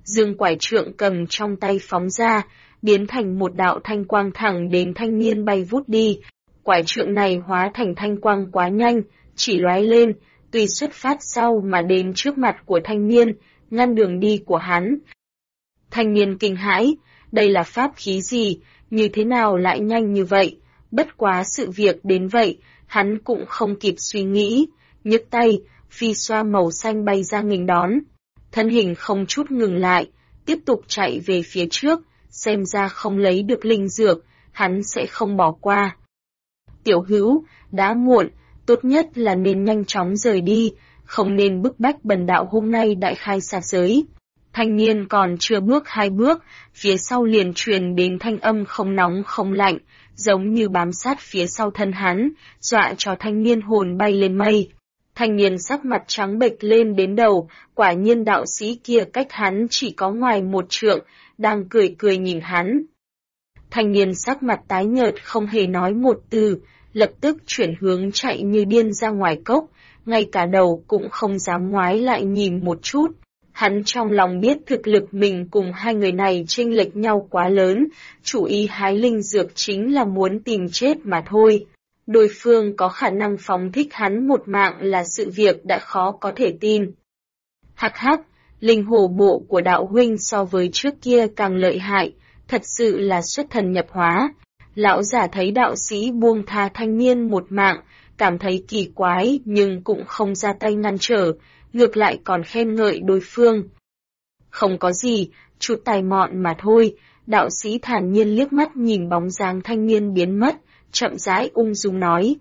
dương quải trượng cầm trong tay phóng ra, biến thành một đạo thanh quang thẳng đến thanh niên bay vút đi. Quải trượng này hóa thành thanh quang quá nhanh, chỉ lóe lên, tuy xuất phát sau mà đến trước mặt của thanh niên, ngăn đường đi của hắn. Thanh niên kinh hãi, đây là pháp khí gì, như thế nào lại nhanh như vậy? Bất quá sự việc đến vậy, hắn cũng không kịp suy nghĩ, nhấc tay, phi xoa màu xanh bay ra nghênh đón. Thân hình không chút ngừng lại, tiếp tục chạy về phía trước, xem ra không lấy được linh dược, hắn sẽ không bỏ qua. Tiểu hữu, đã muộn, tốt nhất là nên nhanh chóng rời đi, không nên bức bách bần đạo hôm nay đại khai sát giới. Thanh niên còn chưa bước 2 bước, phía sau liền truyền đến thanh âm không nóng không lạnh, giống như bám sát phía sau thân hắn, dọa cho thanh niên hồn bay lên mây. Thanh niên sắc mặt trắng bệch lên đến đầu, quả nhiên đạo sĩ kia cách hắn chỉ có ngoài 1 trượng, đang cười cười nhìn hắn. Thanh niên sắc mặt tái nhợt không hề nói một từ, lập tức chuyển hướng chạy như điên ra ngoài cốc, ngay cả đầu cũng không dám ngoái lại nhìn một chút. Hắn trong lòng biết thực lực mình cùng hai người này chênh lệch nhau quá lớn, chủ ý hái linh dược chính là muốn tìm chết mà thôi. Đối phương có khả năng phóng thích hắn một mạng là sự việc đã khó có thể tin. Hắc hắc, linh hổ bộ của đạo huynh so với trước kia càng lợi hại, thật sự là xuất thần nhập hóa. Lão giả thấy đạo sĩ buông tha thanh niên một mạng, cảm thấy kỳ quái nhưng cũng không ra tay ngăn trở, ngược lại còn khen ngợi đối phương. Không có gì, chút tài mọn mà thôi, đạo sĩ thản nhiên liếc mắt nhìn bóng dáng thanh niên biến mất, chậm rãi ung dung nói.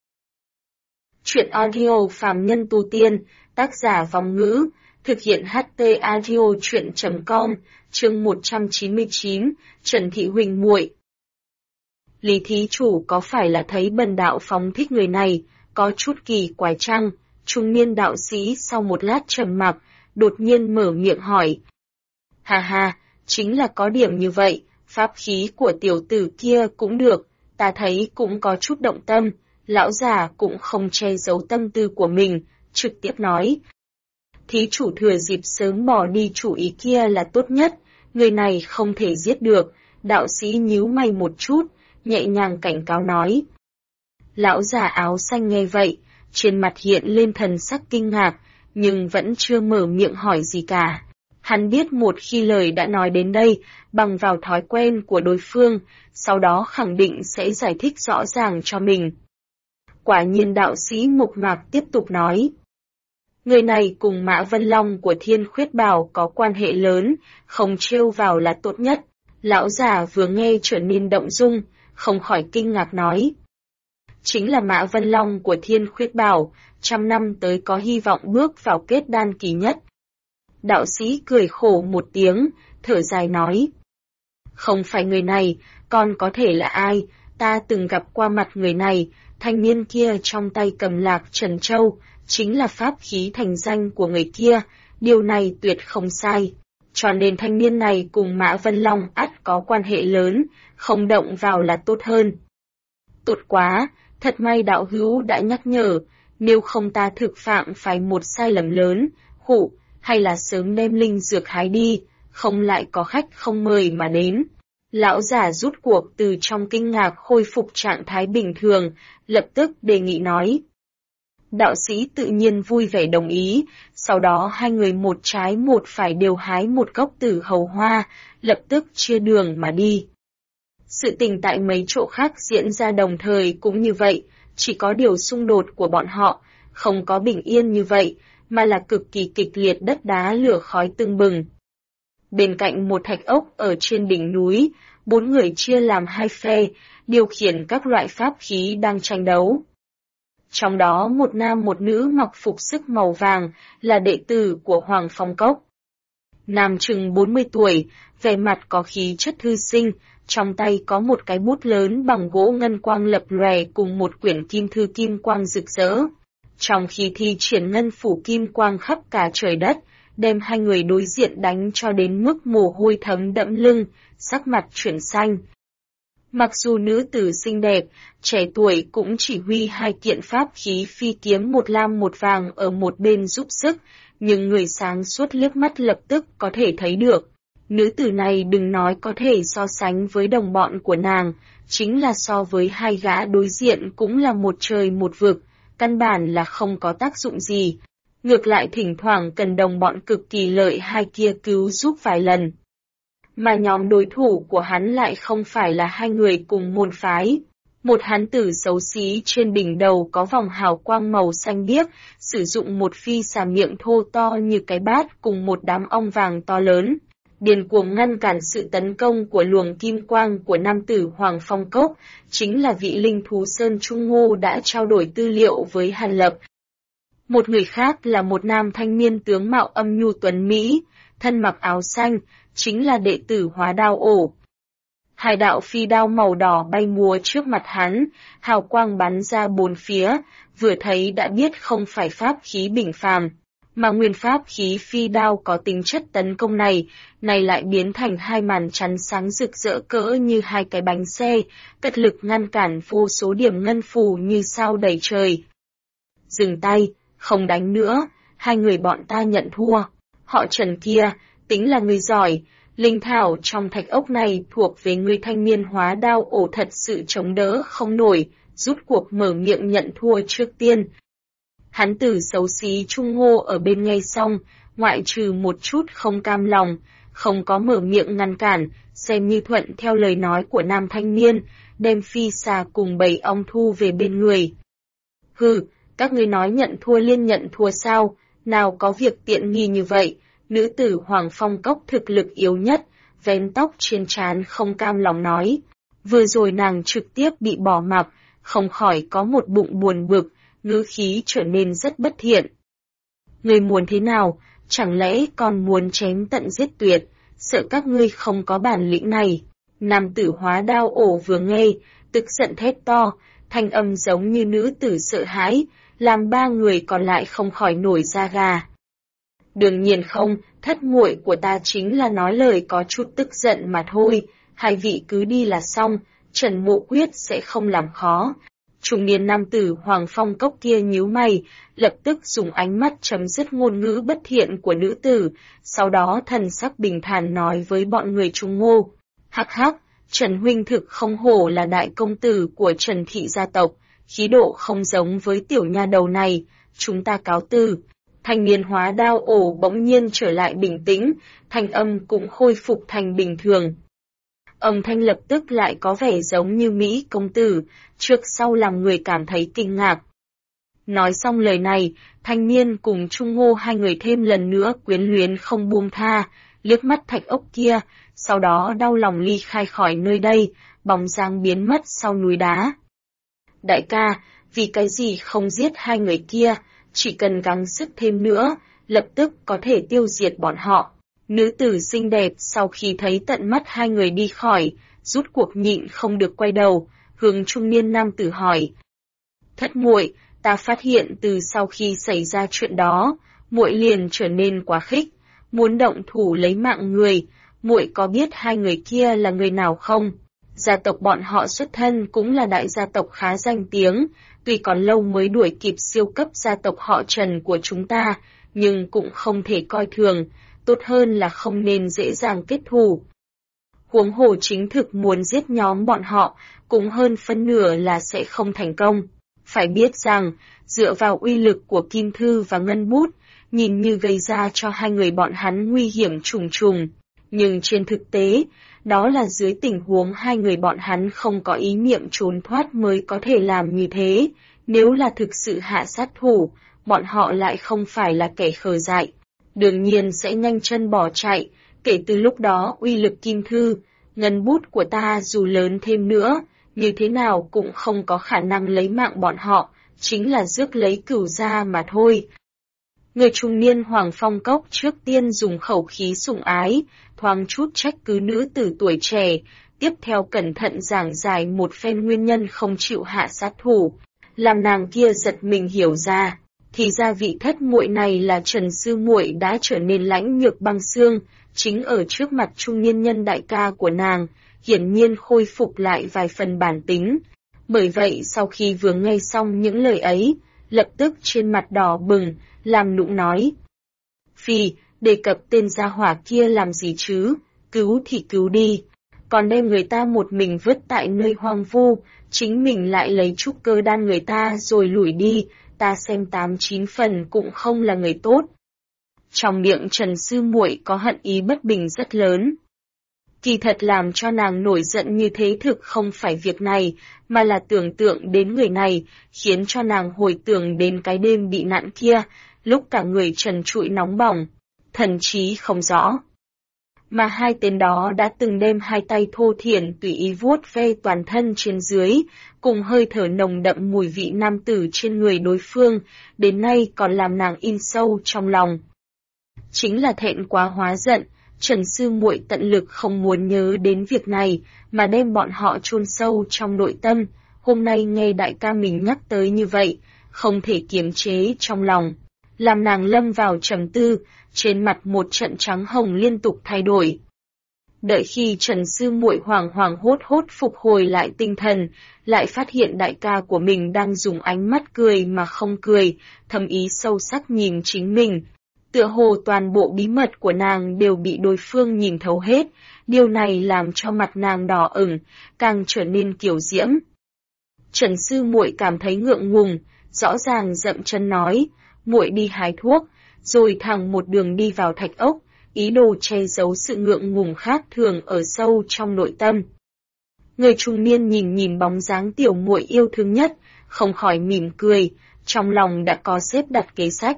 Chuyện audio phàm nhân tu tiên, tác giả Vong Ngữ, thực hiện HT audio chuyện.com, chương 199, Trần Thị Huỳnh muội. Lý thí chủ có phải là thấy bần đạo phóng thích người này, có chút kỳ quái chăng? Trung niên đạo sĩ sau một lát trầm mặc, đột nhiên mở miệng hỏi. Hà hà, chính là có điểm như vậy, pháp khí của tiểu tử kia cũng được, ta thấy cũng có chút động tâm, lão già cũng không che giấu tâm tư của mình, trực tiếp nói. Thí chủ thừa dịp sớm bỏ đi chủ ý kia là tốt nhất, người này không thể giết được, đạo sĩ nhíu mày một chút, nhẹ nhàng cảnh cáo nói. Lão già áo xanh nghe vậy, trên mặt hiện lên thần sắc kinh ngạc, nhưng vẫn chưa mở miệng hỏi gì cả. Hắn biết một khi lời đã nói đến đây, bằng vào thói quen của đối phương, sau đó khẳng định sẽ giải thích rõ ràng cho mình. Quả nhiên đạo sĩ mộc mạc tiếp tục nói. Người này cùng Mã Vân Long của Thiên Khuyết Bảo có quan hệ lớn, không trêu vào là tốt nhất. Lão già vừa nghe trở nên động dung, không khỏi kinh ngạc nói. Chính là Mã Vân Long của Thiên Khuyết Bảo, 100 năm tới có hy vọng bước vào kết đan kỳ nhất. Đạo sĩ cười khổ một tiếng, thở dài nói. Không phải người này, còn có thể là ai, ta từng gặp qua mặt người này, thanh niên kia trong tay cầm lạc Trần Châu, chính là pháp khí thành danh của người kia, điều này tuyệt không sai. Cho nên thanh niên này cùng Mã Vân Long ắt có quan hệ lớn, không động vào là tốt hơn. Tốt quá, thật may đạo hữu đã nhắc nhở, nếu không ta thực phạm phải một sai lầm lớn, hụ, hay là sớm đem linh dược hái đi, không lại có khách không mời mà đến. Lão giả rút cuộc từ trong kinh ngạc khôi phục trạng thái bình thường, lập tức đề nghị nói. Đạo sĩ tự nhiên vui vẻ đồng ý, sau đó hai người một trái một phải đều hái một gốc tử hầu hoa, lập tức chia đường mà đi. Sự tình tại mấy chỗ khác diễn ra đồng thời cũng như vậy, chỉ có điều xung đột của bọn họ, không có bình yên như vậy, mà là cực kỳ kịch liệt đất đá lửa khói tưng bừng. Bên cạnh một thạch ốc ở trên đỉnh núi, 4 người chia làm 2 phe, điều khiển các loại pháp khí đang tranh đấu. Trong đó một nam một nữ mặc phục sức màu vàng, là đệ tử của Hoàng Phong Cốc. Nam chừng 40 tuổi, vẻ mặt có khí chất thư sinh, trong tay có một cái bút lớn bằng gỗ ngân quang lập lòe cùng một quyển kim thư kim quang rực rỡ. Trong khi thi triển ngân phủ kim quang khắp cả trời đất, đem hai người đối diện đánh cho đến mức mồ hôi thấm đẫm lưng, sắc mặt chuyển xanh. Mặc dù nữ tử xinh đẹp, trẻ tuổi cũng chỉ huy 2 kiện pháp khí phi kiếm một lam một vàng ở một bên giúp sức, nhưng người sáng suốt liếc mắt lập tức có thể thấy được. Nữ tử này đừng nói có thể so sánh với đồng bọn của nàng, chính là so với 2 gã đối diện cũng là một trời một vực, căn bản là không có tác dụng gì. Ngược lại thỉnh thoảng cần đồng bọn cực kỳ lợi hai kia cứu giúp vài lần. Mà nhóm đối thủ của hắn lại không phải là 2 người cùng môn phái. Một hán tử xấu xí trên đỉnh đầu có vòng hào quang màu xanh biếc, sử dụng một phi xà miệng thô to như cái bát cùng một đám ong vàng to lớn. Điên cuồng ngăn cản sự tấn công của luồng kim quang của nam tử Hoàng Phong Cốc, chính là vị linh thú Sơn Trung Ngô đã trao đổi tư liệu với Hàn Lập. Một người khác là một nam thanh niên tướng mạo âm nhu tuấn Mỹ, thân mặc áo xanh, chính là đệ tử Hóa Đao Ổ. 2 đạo phi đao màu đỏ bay múa trước mặt hắn, hào quang bắn ra 4 phía, vừa thấy đã biết không phải pháp khí bình phàm, mà nguyên pháp khí phi đao có tính chất tấn công này lại biến thành 2 màn chắn sáng rực rỡ cỡ như 2 cái bánh xe, cật lực ngăn cản vô số điểm ngân phù như sao đầy trời. Dừng tay, không đánh nữa, 2 người bọn ta nhận thua. Họ Trần kia, tính là người giỏi, linh thảo trong thạch ốc này thuộc về người thanh niên Hóa Đao Ổ thật sự chống đỡ không nổi, rút cuộc mở miệng nhận thua trước tiên. Hắn tử xấu xí Trung Ngô ở bên nghe xong, ngoại trừ một chút không cam lòng, không có mở miệng ngăn cản, xem như thuận theo lời nói của nam thanh niên, đem phi xà cùng bầy ong thu về bên người. Hừ, các ngươi nói nhận thua liên nhận thua sao, nào có việc tiện nghi như vậy. Nữ tử Hoàng Phong Cốc thực lực yếu nhất, vén tóc trên trán không cam lòng nói. Vừa rồi nàng trực tiếp bị bỏ mặc, không khỏi có một bụng buồn bực, ngữ khí trở nên rất bất thiện. Ngươi muốn thế nào, chẳng lẽ còn muốn chém tận giết tuyệt, sợ các ngươi không có bản lĩnh này. Nam tử Hóa Đao Ổ vừa nghe, tức giận thét to, thanh âm giống như nữ tử sợ hãi, làm 3 người còn lại không khỏi nổi da gà. Đương nhiên không, thất muội của ta chính là nói lời có chút tức giận mà thôi, 2 vị cứ đi là xong, Trần Mộ Quyết sẽ không làm khó. Trung niên nam tử Hoàng Phong Cốc kia nhíu mày, lập tức dùng ánh mắt chấm dứt ngôn ngữ bất thiện của nữ tử, sau đó thần sắc bình thản nói với bọn người Trung Ngô. Hắc hắc, Trần huynh thực không hổ là đại công tử của Trần thị gia tộc, khí độ không giống với tiểu nha đầu này, chúng ta cáo từ. Thanh niên Hóa Đao Ổ bỗng nhiên trở lại bình tĩnh, thanh âm cũng khôi phục thành bình thường. Âm thanh lập tức lại có vẻ giống như Mỹ công tử, trước sau làm người cảm thấy kinh ngạc. Nói xong lời này, thanh niên cùng Trung Ngô 2 người thêm lần nữa quyến luyến không buông tha, liếc mắt thạch ốc kia, sau đó đau lòng ly khai khỏi nơi đây, bóng dáng biến mất sau núi đá. Đại ca, vì cái gì không giết 2 người kia, chỉ cần gắng sức thêm nữa, lập tức có thể tiêu diệt bọn họ. Nữ tử xinh đẹp sau khi thấy tận mắt 2 người đi khỏi, rút cuộc nhịn không được quay đầu, hướng trung niên nam tử hỏi. Thất muội, ta phát hiện từ sau khi xảy ra chuyện đó, muội liền trở nên quá khích, muốn động thủ lấy mạng người, muội có biết 2 người kia là người nào không? Gia tộc bọn họ xuất thân cũng là đại gia tộc khá danh tiếng, tuy còn lâu mới đuổi kịp siêu cấp gia tộc họ Trần của chúng ta, nhưng cũng không thể coi thường, tốt hơn là không nên dễ dàng kết thù. Huống hồ chính thực muốn giết nhóm bọn họ, cũng hơn phân nửa là sẽ không thành công. Phải biết rằng, dựa vào uy lực của kim thư và ngân bút, nhìn như gây ra cho 2 người bọn hắn nguy hiểm trùng trùng. Nhưng trên thực tế, đó là dưới tình huống 2 người bọn hắn không có ý niệm trốn thoát mới có thể làm như thế. Nếu là thực sự hạ sát thủ, bọn họ lại không phải là kẻ khờ dại. Đương nhiên sẽ nhanh chân bỏ chạy, kể từ lúc đó uy lực kim thư, ngân bút của ta dù lớn thêm nữa, như thế nào cũng không có khả năng lấy mạng bọn họ, chính là rước lấy cửu gia mà thôi. Người trung niên Hoàng Phong Cốc trước tiên dùng khẩu khí sủng ái, thoáng chút trách cứ nữ tử tuổi trẻ, tiếp theo cẩn thận giảng giải một phen nguyên nhân không chịu hạ sát thủ, làm nàng kia giật mình hiểu ra. Thì ra vị thất muội này là Trần sư muội đã trở nên lãnh nhược băng xương, chính ở trước mặt trung niên nhân đại ca của nàng, hiển nhiên khôi phục lại vài phần bản tính. Bởi vậy sau khi vừa nghe xong những lời ấy, lập tức trên mặt đỏ bừng, làm nũng nói. Phi, đề cập tên gia hỏa kia làm gì chứ, cứu thì cứu đi, còn đem người ta một mình vứt tại nơi hoang vu, chính mình lại lấy trúc cơ đan người ta rồi lủi đi, ta xem 8-9 phần cũng không là người tốt. Trong miệng Trần sư muội có hận ý bất bình rất lớn. Kỳ thật làm cho nàng nổi giận như thế thực không phải việc này, mà là tưởng tượng đến người này, khiến cho nàng hồi tưởng đến cái đêm bị nạn kia, lúc cả người trần trụi nóng bỏng, thần trí không rõ. Mà hai tên đó đã từng đem hai tay thô thiển tùy ý vuốt ve toàn thân trên dưới, cùng hơi thở nồng đậm mùi vị nam tử trên người đối phương, đến nay còn làm nàng in sâu trong lòng. Chính là thẹn quá hóa giận, Trần sư muội tận lực không muốn nhớ đến việc này, mà đem bọn họ chôn sâu trong nội tâm. Hôm nay nghe đại ca mình nhắc tới như vậy, không thể kiềm chế trong lòng, làm nàng lâm vào trầm tư, trên mặt một trận trắng hồng liên tục thay đổi. Đợi khi Trần sư muội hoảng hốt phục hồi lại tinh thần, lại phát hiện đại ca của mình đang dùng ánh mắt cười mà không cười, thâm ý sâu sắc nhìn chính mình. Tựa hồ toàn bộ bí mật của nàng đều bị đối phương nhìn thấu hết, điều này làm cho mặt nàng đỏ ửng, càng trở nên kiều diễm. Trần sư muội cảm thấy ngượng ngùng, rõ ràng dậm chân nói, muội đi hái thuốc, rồi thẳng một đường đi vào thạch ốc, ý đồ che giấu sự ngượng ngùng khác thường ở sâu trong nội tâm. Người trung niên nhìn bóng dáng tiểu muội yêu thương nhất, không khỏi mỉm cười, trong lòng đã có xếp đặt kế sách.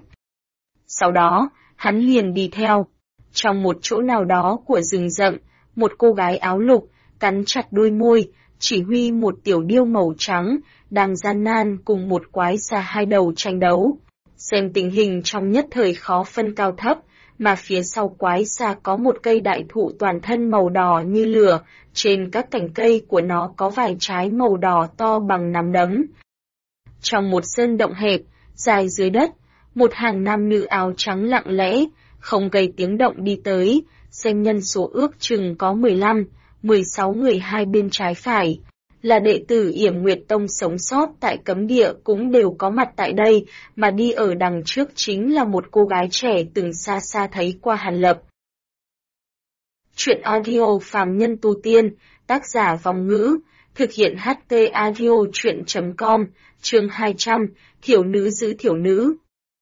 Sau đó, hắn liền đi theo. Trong một chỗ nào đó của rừng rậm, một cô gái áo lục, cắn chặt đôi môi, chỉ huy một tiểu điêu màu trắng, đang gian nan cùng một quái xà hai đầu tranh đấu. Xem tình hình trong nhất thời khó phân cao thấp, mà phía sau quái xà có một cây đại thụ toàn thân màu đỏ như lửa, trên các cành cây của nó có vài trái màu đỏ to bằng nắm đấm. Trong một sơn động hẹp, dài dưới đất, một hàng nam nữ áo trắng lặng lẽ, không gây tiếng động đi tới, xem nhân số ước chừng có 15, 16 người hai bên trái phải. Là đệ tử Yểm Nguyệt Tông sống sót tại cấm địa cũng đều có mặt tại đây, mà đi ở đằng trước chính là một cô gái trẻ từng xa xa thấy qua Hàn Lập. Chuyện audio phàm nhân tu tiên, tác giả Vong Ngữ, thực hiện HT audio chuyện.com, chương 200, thiểu nữ giữ thiểu nữ.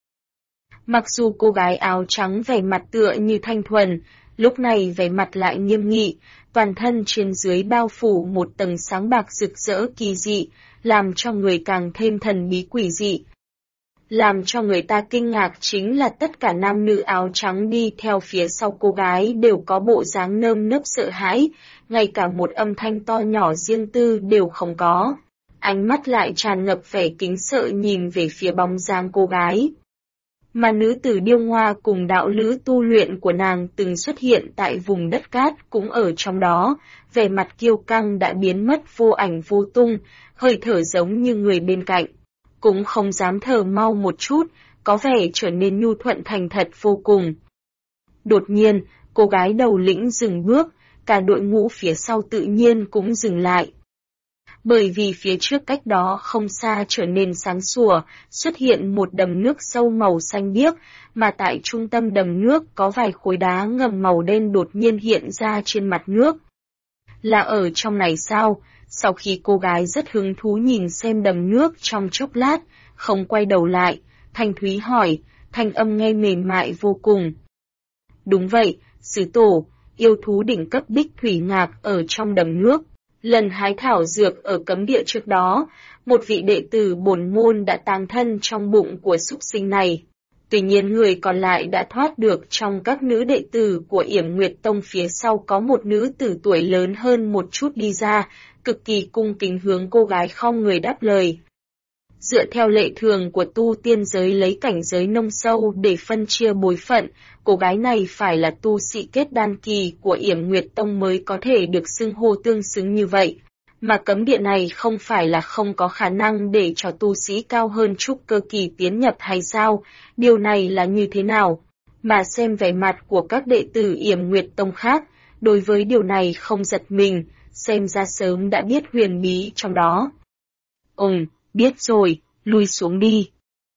Mặc dù cô gái áo trắng vẻ mặt tựa như thanh thuần, lúc này vẻ mặt lại nghiêm nghị, toàn thân trên dưới bao phủ một tầng sáng bạc rực rỡ kỳ dị, làm cho người càng thêm thần bí quỷ dị. Làm cho người ta kinh ngạc chính là tất cả nam nữ áo trắng đi theo phía sau cô gái đều có bộ dáng nơm nớp sợ hãi, ngay cả một âm thanh to nhỏ riêng tư đều không có. Ánh mắt lại tràn ngập vẻ kính sợ nhìn về phía bóng dáng cô gái. Mà nữ tử điêu ngoa cùng đạo lữ tu luyện của nàng từng xuất hiện tại vùng đất cát cũng ở trong đó, vẻ mặt kiêu căng đã biến mất vô ảnh vô tung, hơi thở giống như người bên cạnh. Cũng không dám thở mau một chút, có vẻ trở nên nhu thuận thành thật vô cùng. Đột nhiên, cô gái đầu lĩnh dừng bước, cả đội ngũ phía sau tự nhiên cũng dừng lại. Bởi vì phía trước cách đó không xa trở nên sáng sủa, xuất hiện một đầm nước sâu màu xanh biếc, mà tại trung tâm đầm nước có vài khối đá ngầm màu đen đột nhiên hiện ra trên mặt nước. Là ở trong này sao? Sau khi cô gái rất hứng thú nhìn xem đầm nước trong chốc lát, không quay đầu lại, Thanh Thúy hỏi, thanh âm nghe mềm mại vô cùng. Đúng vậy, sư tổ, yêu thú đỉnh cấp Bích Thủy Ngạc ở trong đầm nước. Lần hái thảo dược ở cấm địa trước đó, một vị đệ tử bổn môn đã táng thân trong bụng của súc sinh này. Tuy nhiên người còn lại đã thoát được. Trong các nữ đệ tử của Yểm Nguyệt Tông phía sau có một nữ tử tuổi lớn hơn một chút đi ra, cực kỳ cung kính hướng cô gái khom người đáp lời. Dựa theo lệ thường của tu tiên giới lấy cảnh giới nông sâu để phân chia bối phận, cô gái này phải là tu sĩ kết đan kỳ của Yểm Nguyệt Tông mới có thể được xưng hô tương xứng như vậy. Mà cấm địa này không phải là không có khả năng để cho tu sĩ cao hơn trúc cơ kỳ tiến nhập hay sao, điều này là như thế nào? Mà xem vẻ mặt của các đệ tử Yểm Nguyệt Tông khác, đối với điều này không giật mình, xem ra sớm đã biết huyền bí trong đó. Biết rồi, lui xuống đi.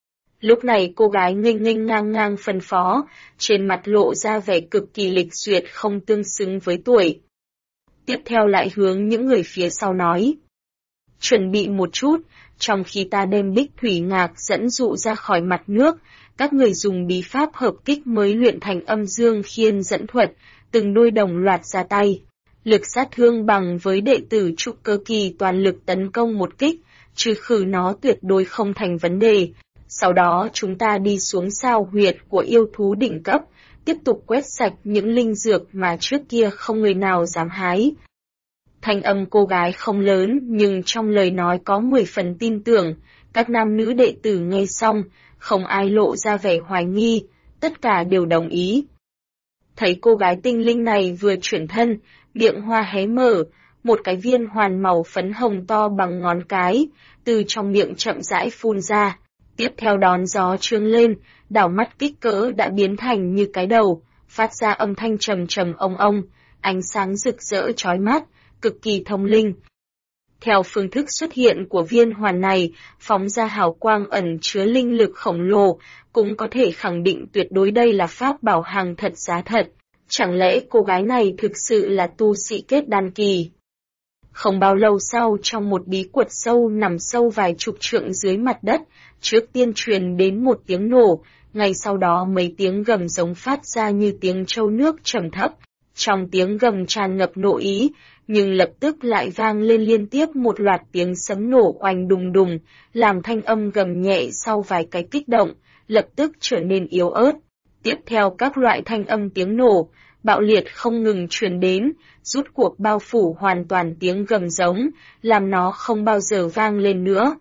Lúc này cô gái nghênh nghênh ngang ngang phân phó, trên mặt lộ ra vẻ cực kỳ lịch duyệt không tương xứng với tuổi. Tiếp theo lại hướng những người phía sau nói. Chuẩn bị một chút, trong khi ta đem Bích Thủy Ngạc dẫn dụ ra khỏi mặt nước, các người dùng bí pháp hợp kích mới luyện thành âm dương khiên dẫn thuật, từng đôi đồng loạt ra tay. Lực sát thương bằng với đệ tử trúc cơ kỳ toàn lực tấn công một kích, trừ khử nó tuyệt đối không thành vấn đề. Sau đó chúng ta đi xuống sao huyệt của yêu thú đỉnh cấp, tiếp tục quét sạch những linh dược mà trước kia không người nào dám hái. Thanh âm cô gái không lớn nhưng trong lời nói có 10 phần tin tưởng, các nam nữ đệ tử nghe xong, không ai lộ ra vẻ hoài nghi, tất cả đều đồng ý. Thấy cô gái tinh linh này vừa chuyển thân, miệng hoa hé mở, một cái viên hoàn màu phấn hồng to bằng ngón cái, từ trong miệng chậm rãi phun ra. Tiếp theo đón gió trương lên, đảo mắt kích cỡ đã biến thành như cái đầu, phát ra âm thanh trầm trầm ông, ánh sáng rực rỡ chói mắt, cực kỳ thông linh. Theo phương thức xuất hiện của viên hoàn này, phóng ra hào quang ẩn chứa linh lực khổng lồ, cũng có thể khẳng định tuyệt đối đây là pháp bảo hàng thật giá thật. Chẳng lẽ cô gái này thực sự là tu sĩ kết đan kỳ? Không bao lâu sau, trong một bí quật sâu nằm sâu vài chục trượng dưới mặt đất, trước tiên truyền đến một tiếng nổ, ngay sau đó mấy tiếng gầm giống phát ra như tiếng trâu nước trầm thấp. Trong tiếng gầm tràn ngập nội ý, nhưng lập tức lại vang lên liên tiếp một loạt tiếng sấm nổ oanh đùng đùng, làm thanh âm gầm nhẹ sau vài cái kích động, lập tức trở nên yếu ớt. Tiếp theo các loại thanh âm tiếng nổ, bạo liệt không ngừng truyền đến, rút cuộc bao phủ hoàn toàn tiếng gầm giống, làm nó không bao giờ vang lên nữa.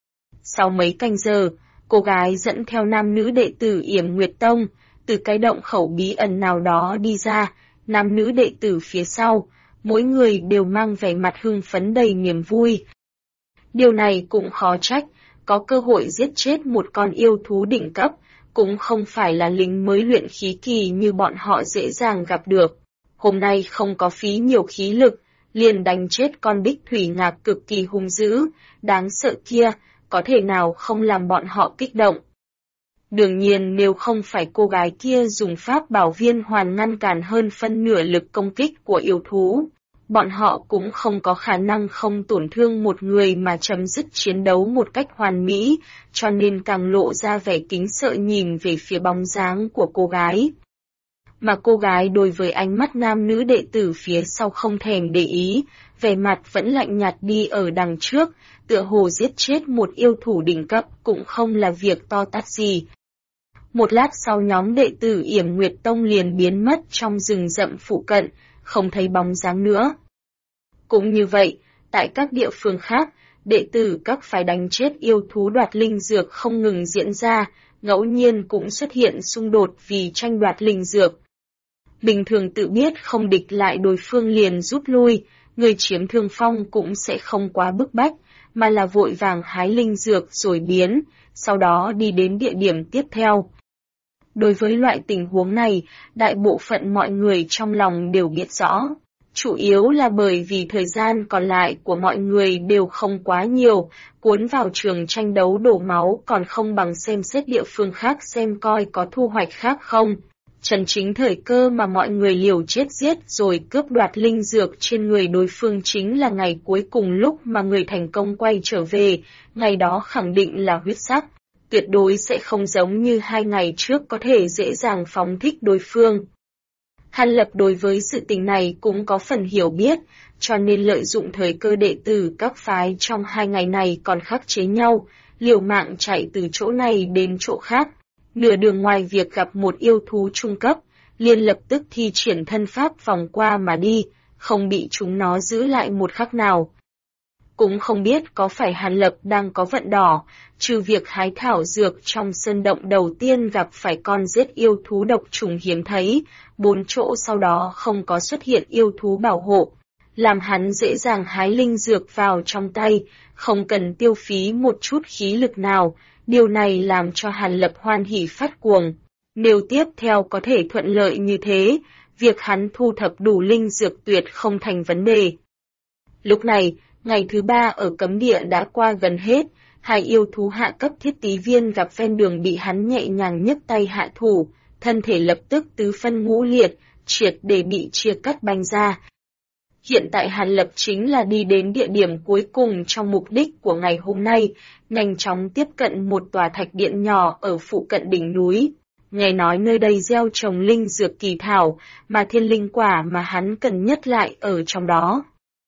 Sau mấy canh giờ, cô gái dẫn theo nam nữ đệ tử Yểm Nguyệt Tông, từ cái động khẩu bí ẩn nào đó đi ra, nam nữ đệ tử phía sau, mỗi người đều mang vẻ mặt hưng phấn đầy niềm vui. Điều này cũng khó trách, có cơ hội giết chết một con yêu thú đỉnh cấp, cũng không phải là lính mới luyện khí kỳ như bọn họ dễ dàng gặp được. Hôm nay không có phí nhiều khí lực, liền đánh chết con Bích Thủy Ngạc cực kỳ hung dữ, đáng sợ kia, có thể nào không làm bọn họ kích động. Đương nhiên nếu không phải cô gái kia dùng pháp bảo viên hoàn ngăn cản hơn phân nửa lực công kích của yêu thú, bọn họ cũng không có khả năng không tổn thương một người mà chấm dứt chiến đấu một cách hoàn mỹ, cho nên càng lộ ra vẻ kính sợ nhìn về phía bóng dáng của cô gái. Mà cô gái đối với ánh mắt nam nữ đệ tử phía sau không thèm để ý, vẻ mặt vẫn lạnh nhạt đi ở đằng trước, tựa hồ giết chết một yêu thủ đỉnh cấp cũng không là việc to tát gì. Một lát sau nhóm đệ tử Yểm Nguyệt Tông liền biến mất trong rừng rậm phụ cận, không thấy bóng dáng nữa. Cũng như vậy, tại các địa phương khác, đệ tử các phái đánh chết yêu thú đoạt linh dược không ngừng diễn ra, ngẫu nhiên cũng xuất hiện xung đột vì tranh đoạt linh dược. Bình thường tự biết không địch lại đối phương liền rút lui, người chiếm thương phong cũng sẽ không quá bức bách, mà là vội vàng hái linh dược rồi biến, sau đó đi đến địa điểm tiếp theo. Đối với loại tình huống này, đại bộ phận mọi người trong lòng đều biết rõ. Chủ yếu là bởi vì thời gian còn lại của mọi người đều không quá nhiều, cuốn vào trường tranh đấu đổ máu còn không bằng xem xét địa phương khác xem coi có thu hoạch khác không. Chân chính thời cơ mà mọi người liều chết giết rồi cướp đoạt linh dược trên người đối phương chính là ngày cuối cùng lúc mà người thành công quay trở về, ngày đó khẳng định là huyết sắc. Tuyệt đối sẽ không giống như 2 ngày trước có thể dễ dàng phóng thích đối phương. Hàn Lập đối với sự tình này cũng có phần hiểu biết, cho nên lợi dụng thời cơ đệ tử các phái trong 2 ngày này còn khắc chế nhau, liều mạng chạy từ chỗ này đến chỗ khác. Nửa đường ngoài việc gặp một yêu thú trung cấp, liền lập tức thi triển thân pháp vòng qua mà đi, không bị chúng nó giữ lại một khắc nào. Cũng không biết có phải Hàn Lập đang có vận đỏ, trừ việc hái thảo dược trong sơn động đầu tiên gặp phải con giết yêu thú độc trùng hiếm thấy, 4 chỗ sau đó không có xuất hiện yêu thú bảo hộ. làm hắn dễ dàng hái linh dược vào trong tay, không cần tiêu phí một chút khí lực nào. Điều này làm cho Hàn Lập hoan hỉ phát cuồng. Nếu tiếp theo có thể thuận lợi như thế, việc hắn thu thập đủ linh dược tuyệt không thành vấn đề. Lúc này, ngày thứ 3 ở cấm địa đã qua gần hết, hai yêu thú hạ cấp thiết tí viên gặp ven đường bị hắn nhẹ nhàng nhấc tay hạ thủ, thân thể lập tức tứ phân ngũ liệt, triệt để bị chia cắt banh ra. Hiện tại Hàn Lập chính là đi đến địa điểm cuối cùng trong mục đích của ngày hôm nay, nhanh chóng tiếp cận một tòa thạch điện nhỏ ở phụ cận đỉnh núi. Nghe nói nơi đây gieo trồng linh dược kỳ thảo, mà thiên linh quả mà hắn cần nhất lại ở trong đó.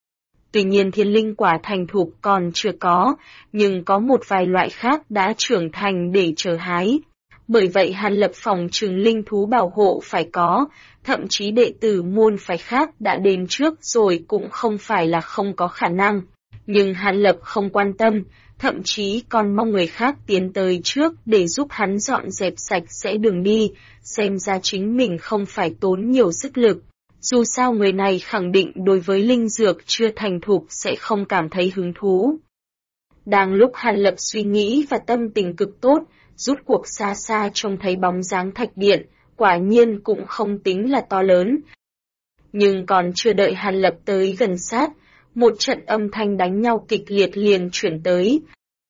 Tuy nhiên thiên linh quả thành thục còn chưa có, nhưng có một vài loại khác đã trưởng thành để chờ hái. Bởi vậy Hàn Lập phòng trừng linh thú bảo hộ phải có, thậm chí đệ tử môn phái khác đã đến trước rồi cũng không phải là không có khả năng. Nhưng Hàn Lập không quan tâm, thậm chí còn mong người khác tiến tới trước để giúp hắn dọn dẹp sạch sẽ đường đi, xem ra chính mình không phải tốn nhiều sức lực. Dù sao người này khẳng định đối với linh dược chưa thành thục sẽ không cảm thấy hứng thú. Đang lúc Hàn Lập suy nghĩ và tâm tình cực tốt, rút cuộc xa xa trông thấy bóng dáng thạch điện, quả nhiên cũng không tính là to lớn. Nhưng còn chưa đợi Hàn Lập tới gần sát, một trận âm thanh đánh nhau kịch liệt liền chuyển tới.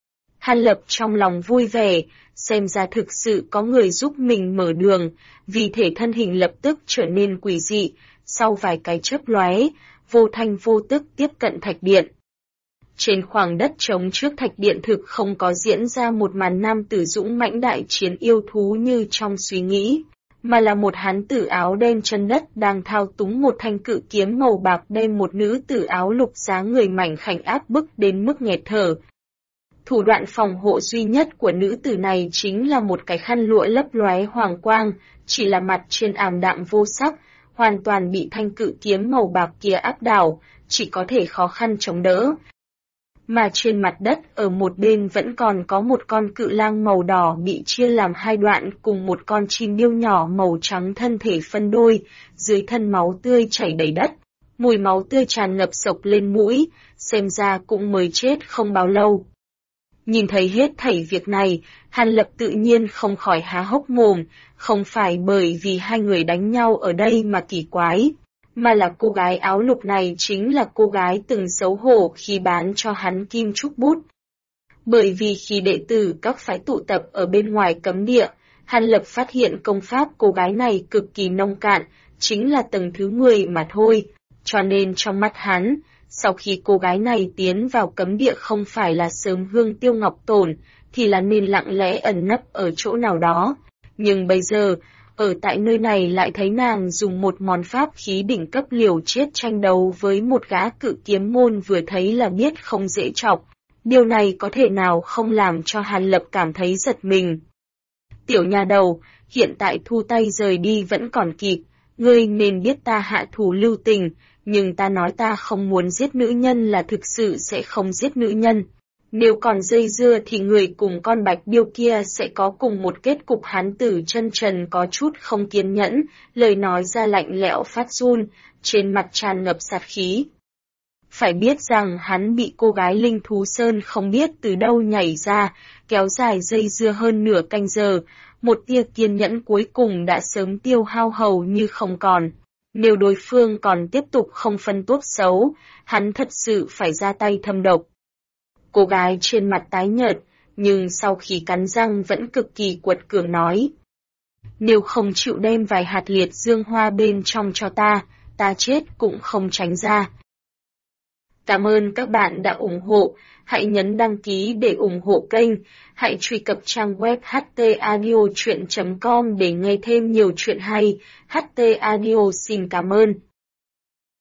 Hàn Lập trong lòng vui vẻ, xem ra thực sự có người giúp mình mở đường, vì thể thân hình lập tức trở nên quỷ dị, sau vài cái chớp lóe, vô thanh vô tức tiếp cận thạch điện. Trên khoảng đất trống trước thạch điện thực không có diễn ra một màn nam tử dũng mãnh đại chiến yêu thú như trong suy nghĩ, mà là một hán tử áo đen chân đất đang thao túng một thanh cự kiếm màu bạc đem một nữ tử áo lục dáng người mảnh khảnh áp bức đến mức nghẹt thở. Thủ đoạn phòng hộ duy nhất của nữ tử này chính là một cái khăn lụa lấp lóe hoàng quang, chỉ là mặt trên ảm đạm vô sắc, hoàn toàn bị thanh cự kiếm màu bạc kia áp đảo, chỉ có thể khó khăn chống đỡ. Mà trên mặt đất ở một bên vẫn còn có một con cự lang màu đỏ bị chia làm hai đoạn cùng một con chim điêu nhỏ màu trắng thân thể phân đôi, dưới thân máu tươi chảy đầy đất. Mùi máu tươi tràn ngập sộc lên mũi, xem ra cũng mới chết không bao lâu. Nhìn thấy hết thảy việc này, Hàn Lập tự nhiên không khỏi há hốc mồm, không phải bởi vì hai người đánh nhau ở đây mà kỳ quái, mà là cô gái áo lục này chính là cô gái từng xấu hổ khi bán cho hắn kim trúc bút. Bởi vì khi đệ tử các phái tụ tập ở bên ngoài cấm địa, Hàn Lập phát hiện công pháp cô gái này cực kỳ nông cạn, chính là tầng thứ 10 mà thôi, cho nên trong mắt hắn, sau khi cô gái này tiến vào cấm địa không phải là sớm hương tiêu ngọc tổn, thì là nên lặng lẽ ẩn nấp ở chỗ nào đó. Nhưng bây giờ, ở tại nơi này lại thấy nàng dùng một món pháp khí đỉnh cấp liều chết tranh đấu với một gã cự kiếm môn vừa thấy là biết không dễ chọc. Điều này có thể nào không làm cho Hàn Lập cảm thấy giật mình. Tiểu nhà đầu, hiện tại thu tay rời đi vẫn còn kịp, ngươi nên biết ta hạ thủ lưu tình, nhưng ta nói ta không muốn giết nữ nhân là thực sự sẽ không giết nữ nhân. Nếu còn dây dưa thì người cùng con bạch điêu kia sẽ có cùng một kết cục. Hán tử chân trần có chút không kiên nhẫn, lời nói ra lạnh lẽo phát run, trên mặt tràn ngập sát khí. Phải biết rằng hắn bị cô gái linh thú sơn không biết từ đâu nhảy ra, kéo dài dây dưa hơn nửa canh giờ, một tia kiên nhẫn cuối cùng đã sớm tiêu hao hầu như không còn. Nếu đối phương còn tiếp tục không phân tốt xấu, hắn thật sự phải ra tay thâm độc. Cô gái trên mặt tái nhợt, nhưng sau khi cắn răng vẫn cực kỳ quật cường nói. Nếu không chịu đem vài hạt liệt dương hoa bên trong cho ta chết cũng không tránh ra. Cảm ơn các bạn đã ủng hộ, hãy nhấn đăng ký để ủng hộ kênh, hãy truy cập trang web htaudio.com để nghe thêm nhiều chuyện hay. HT Audio xin cảm ơn.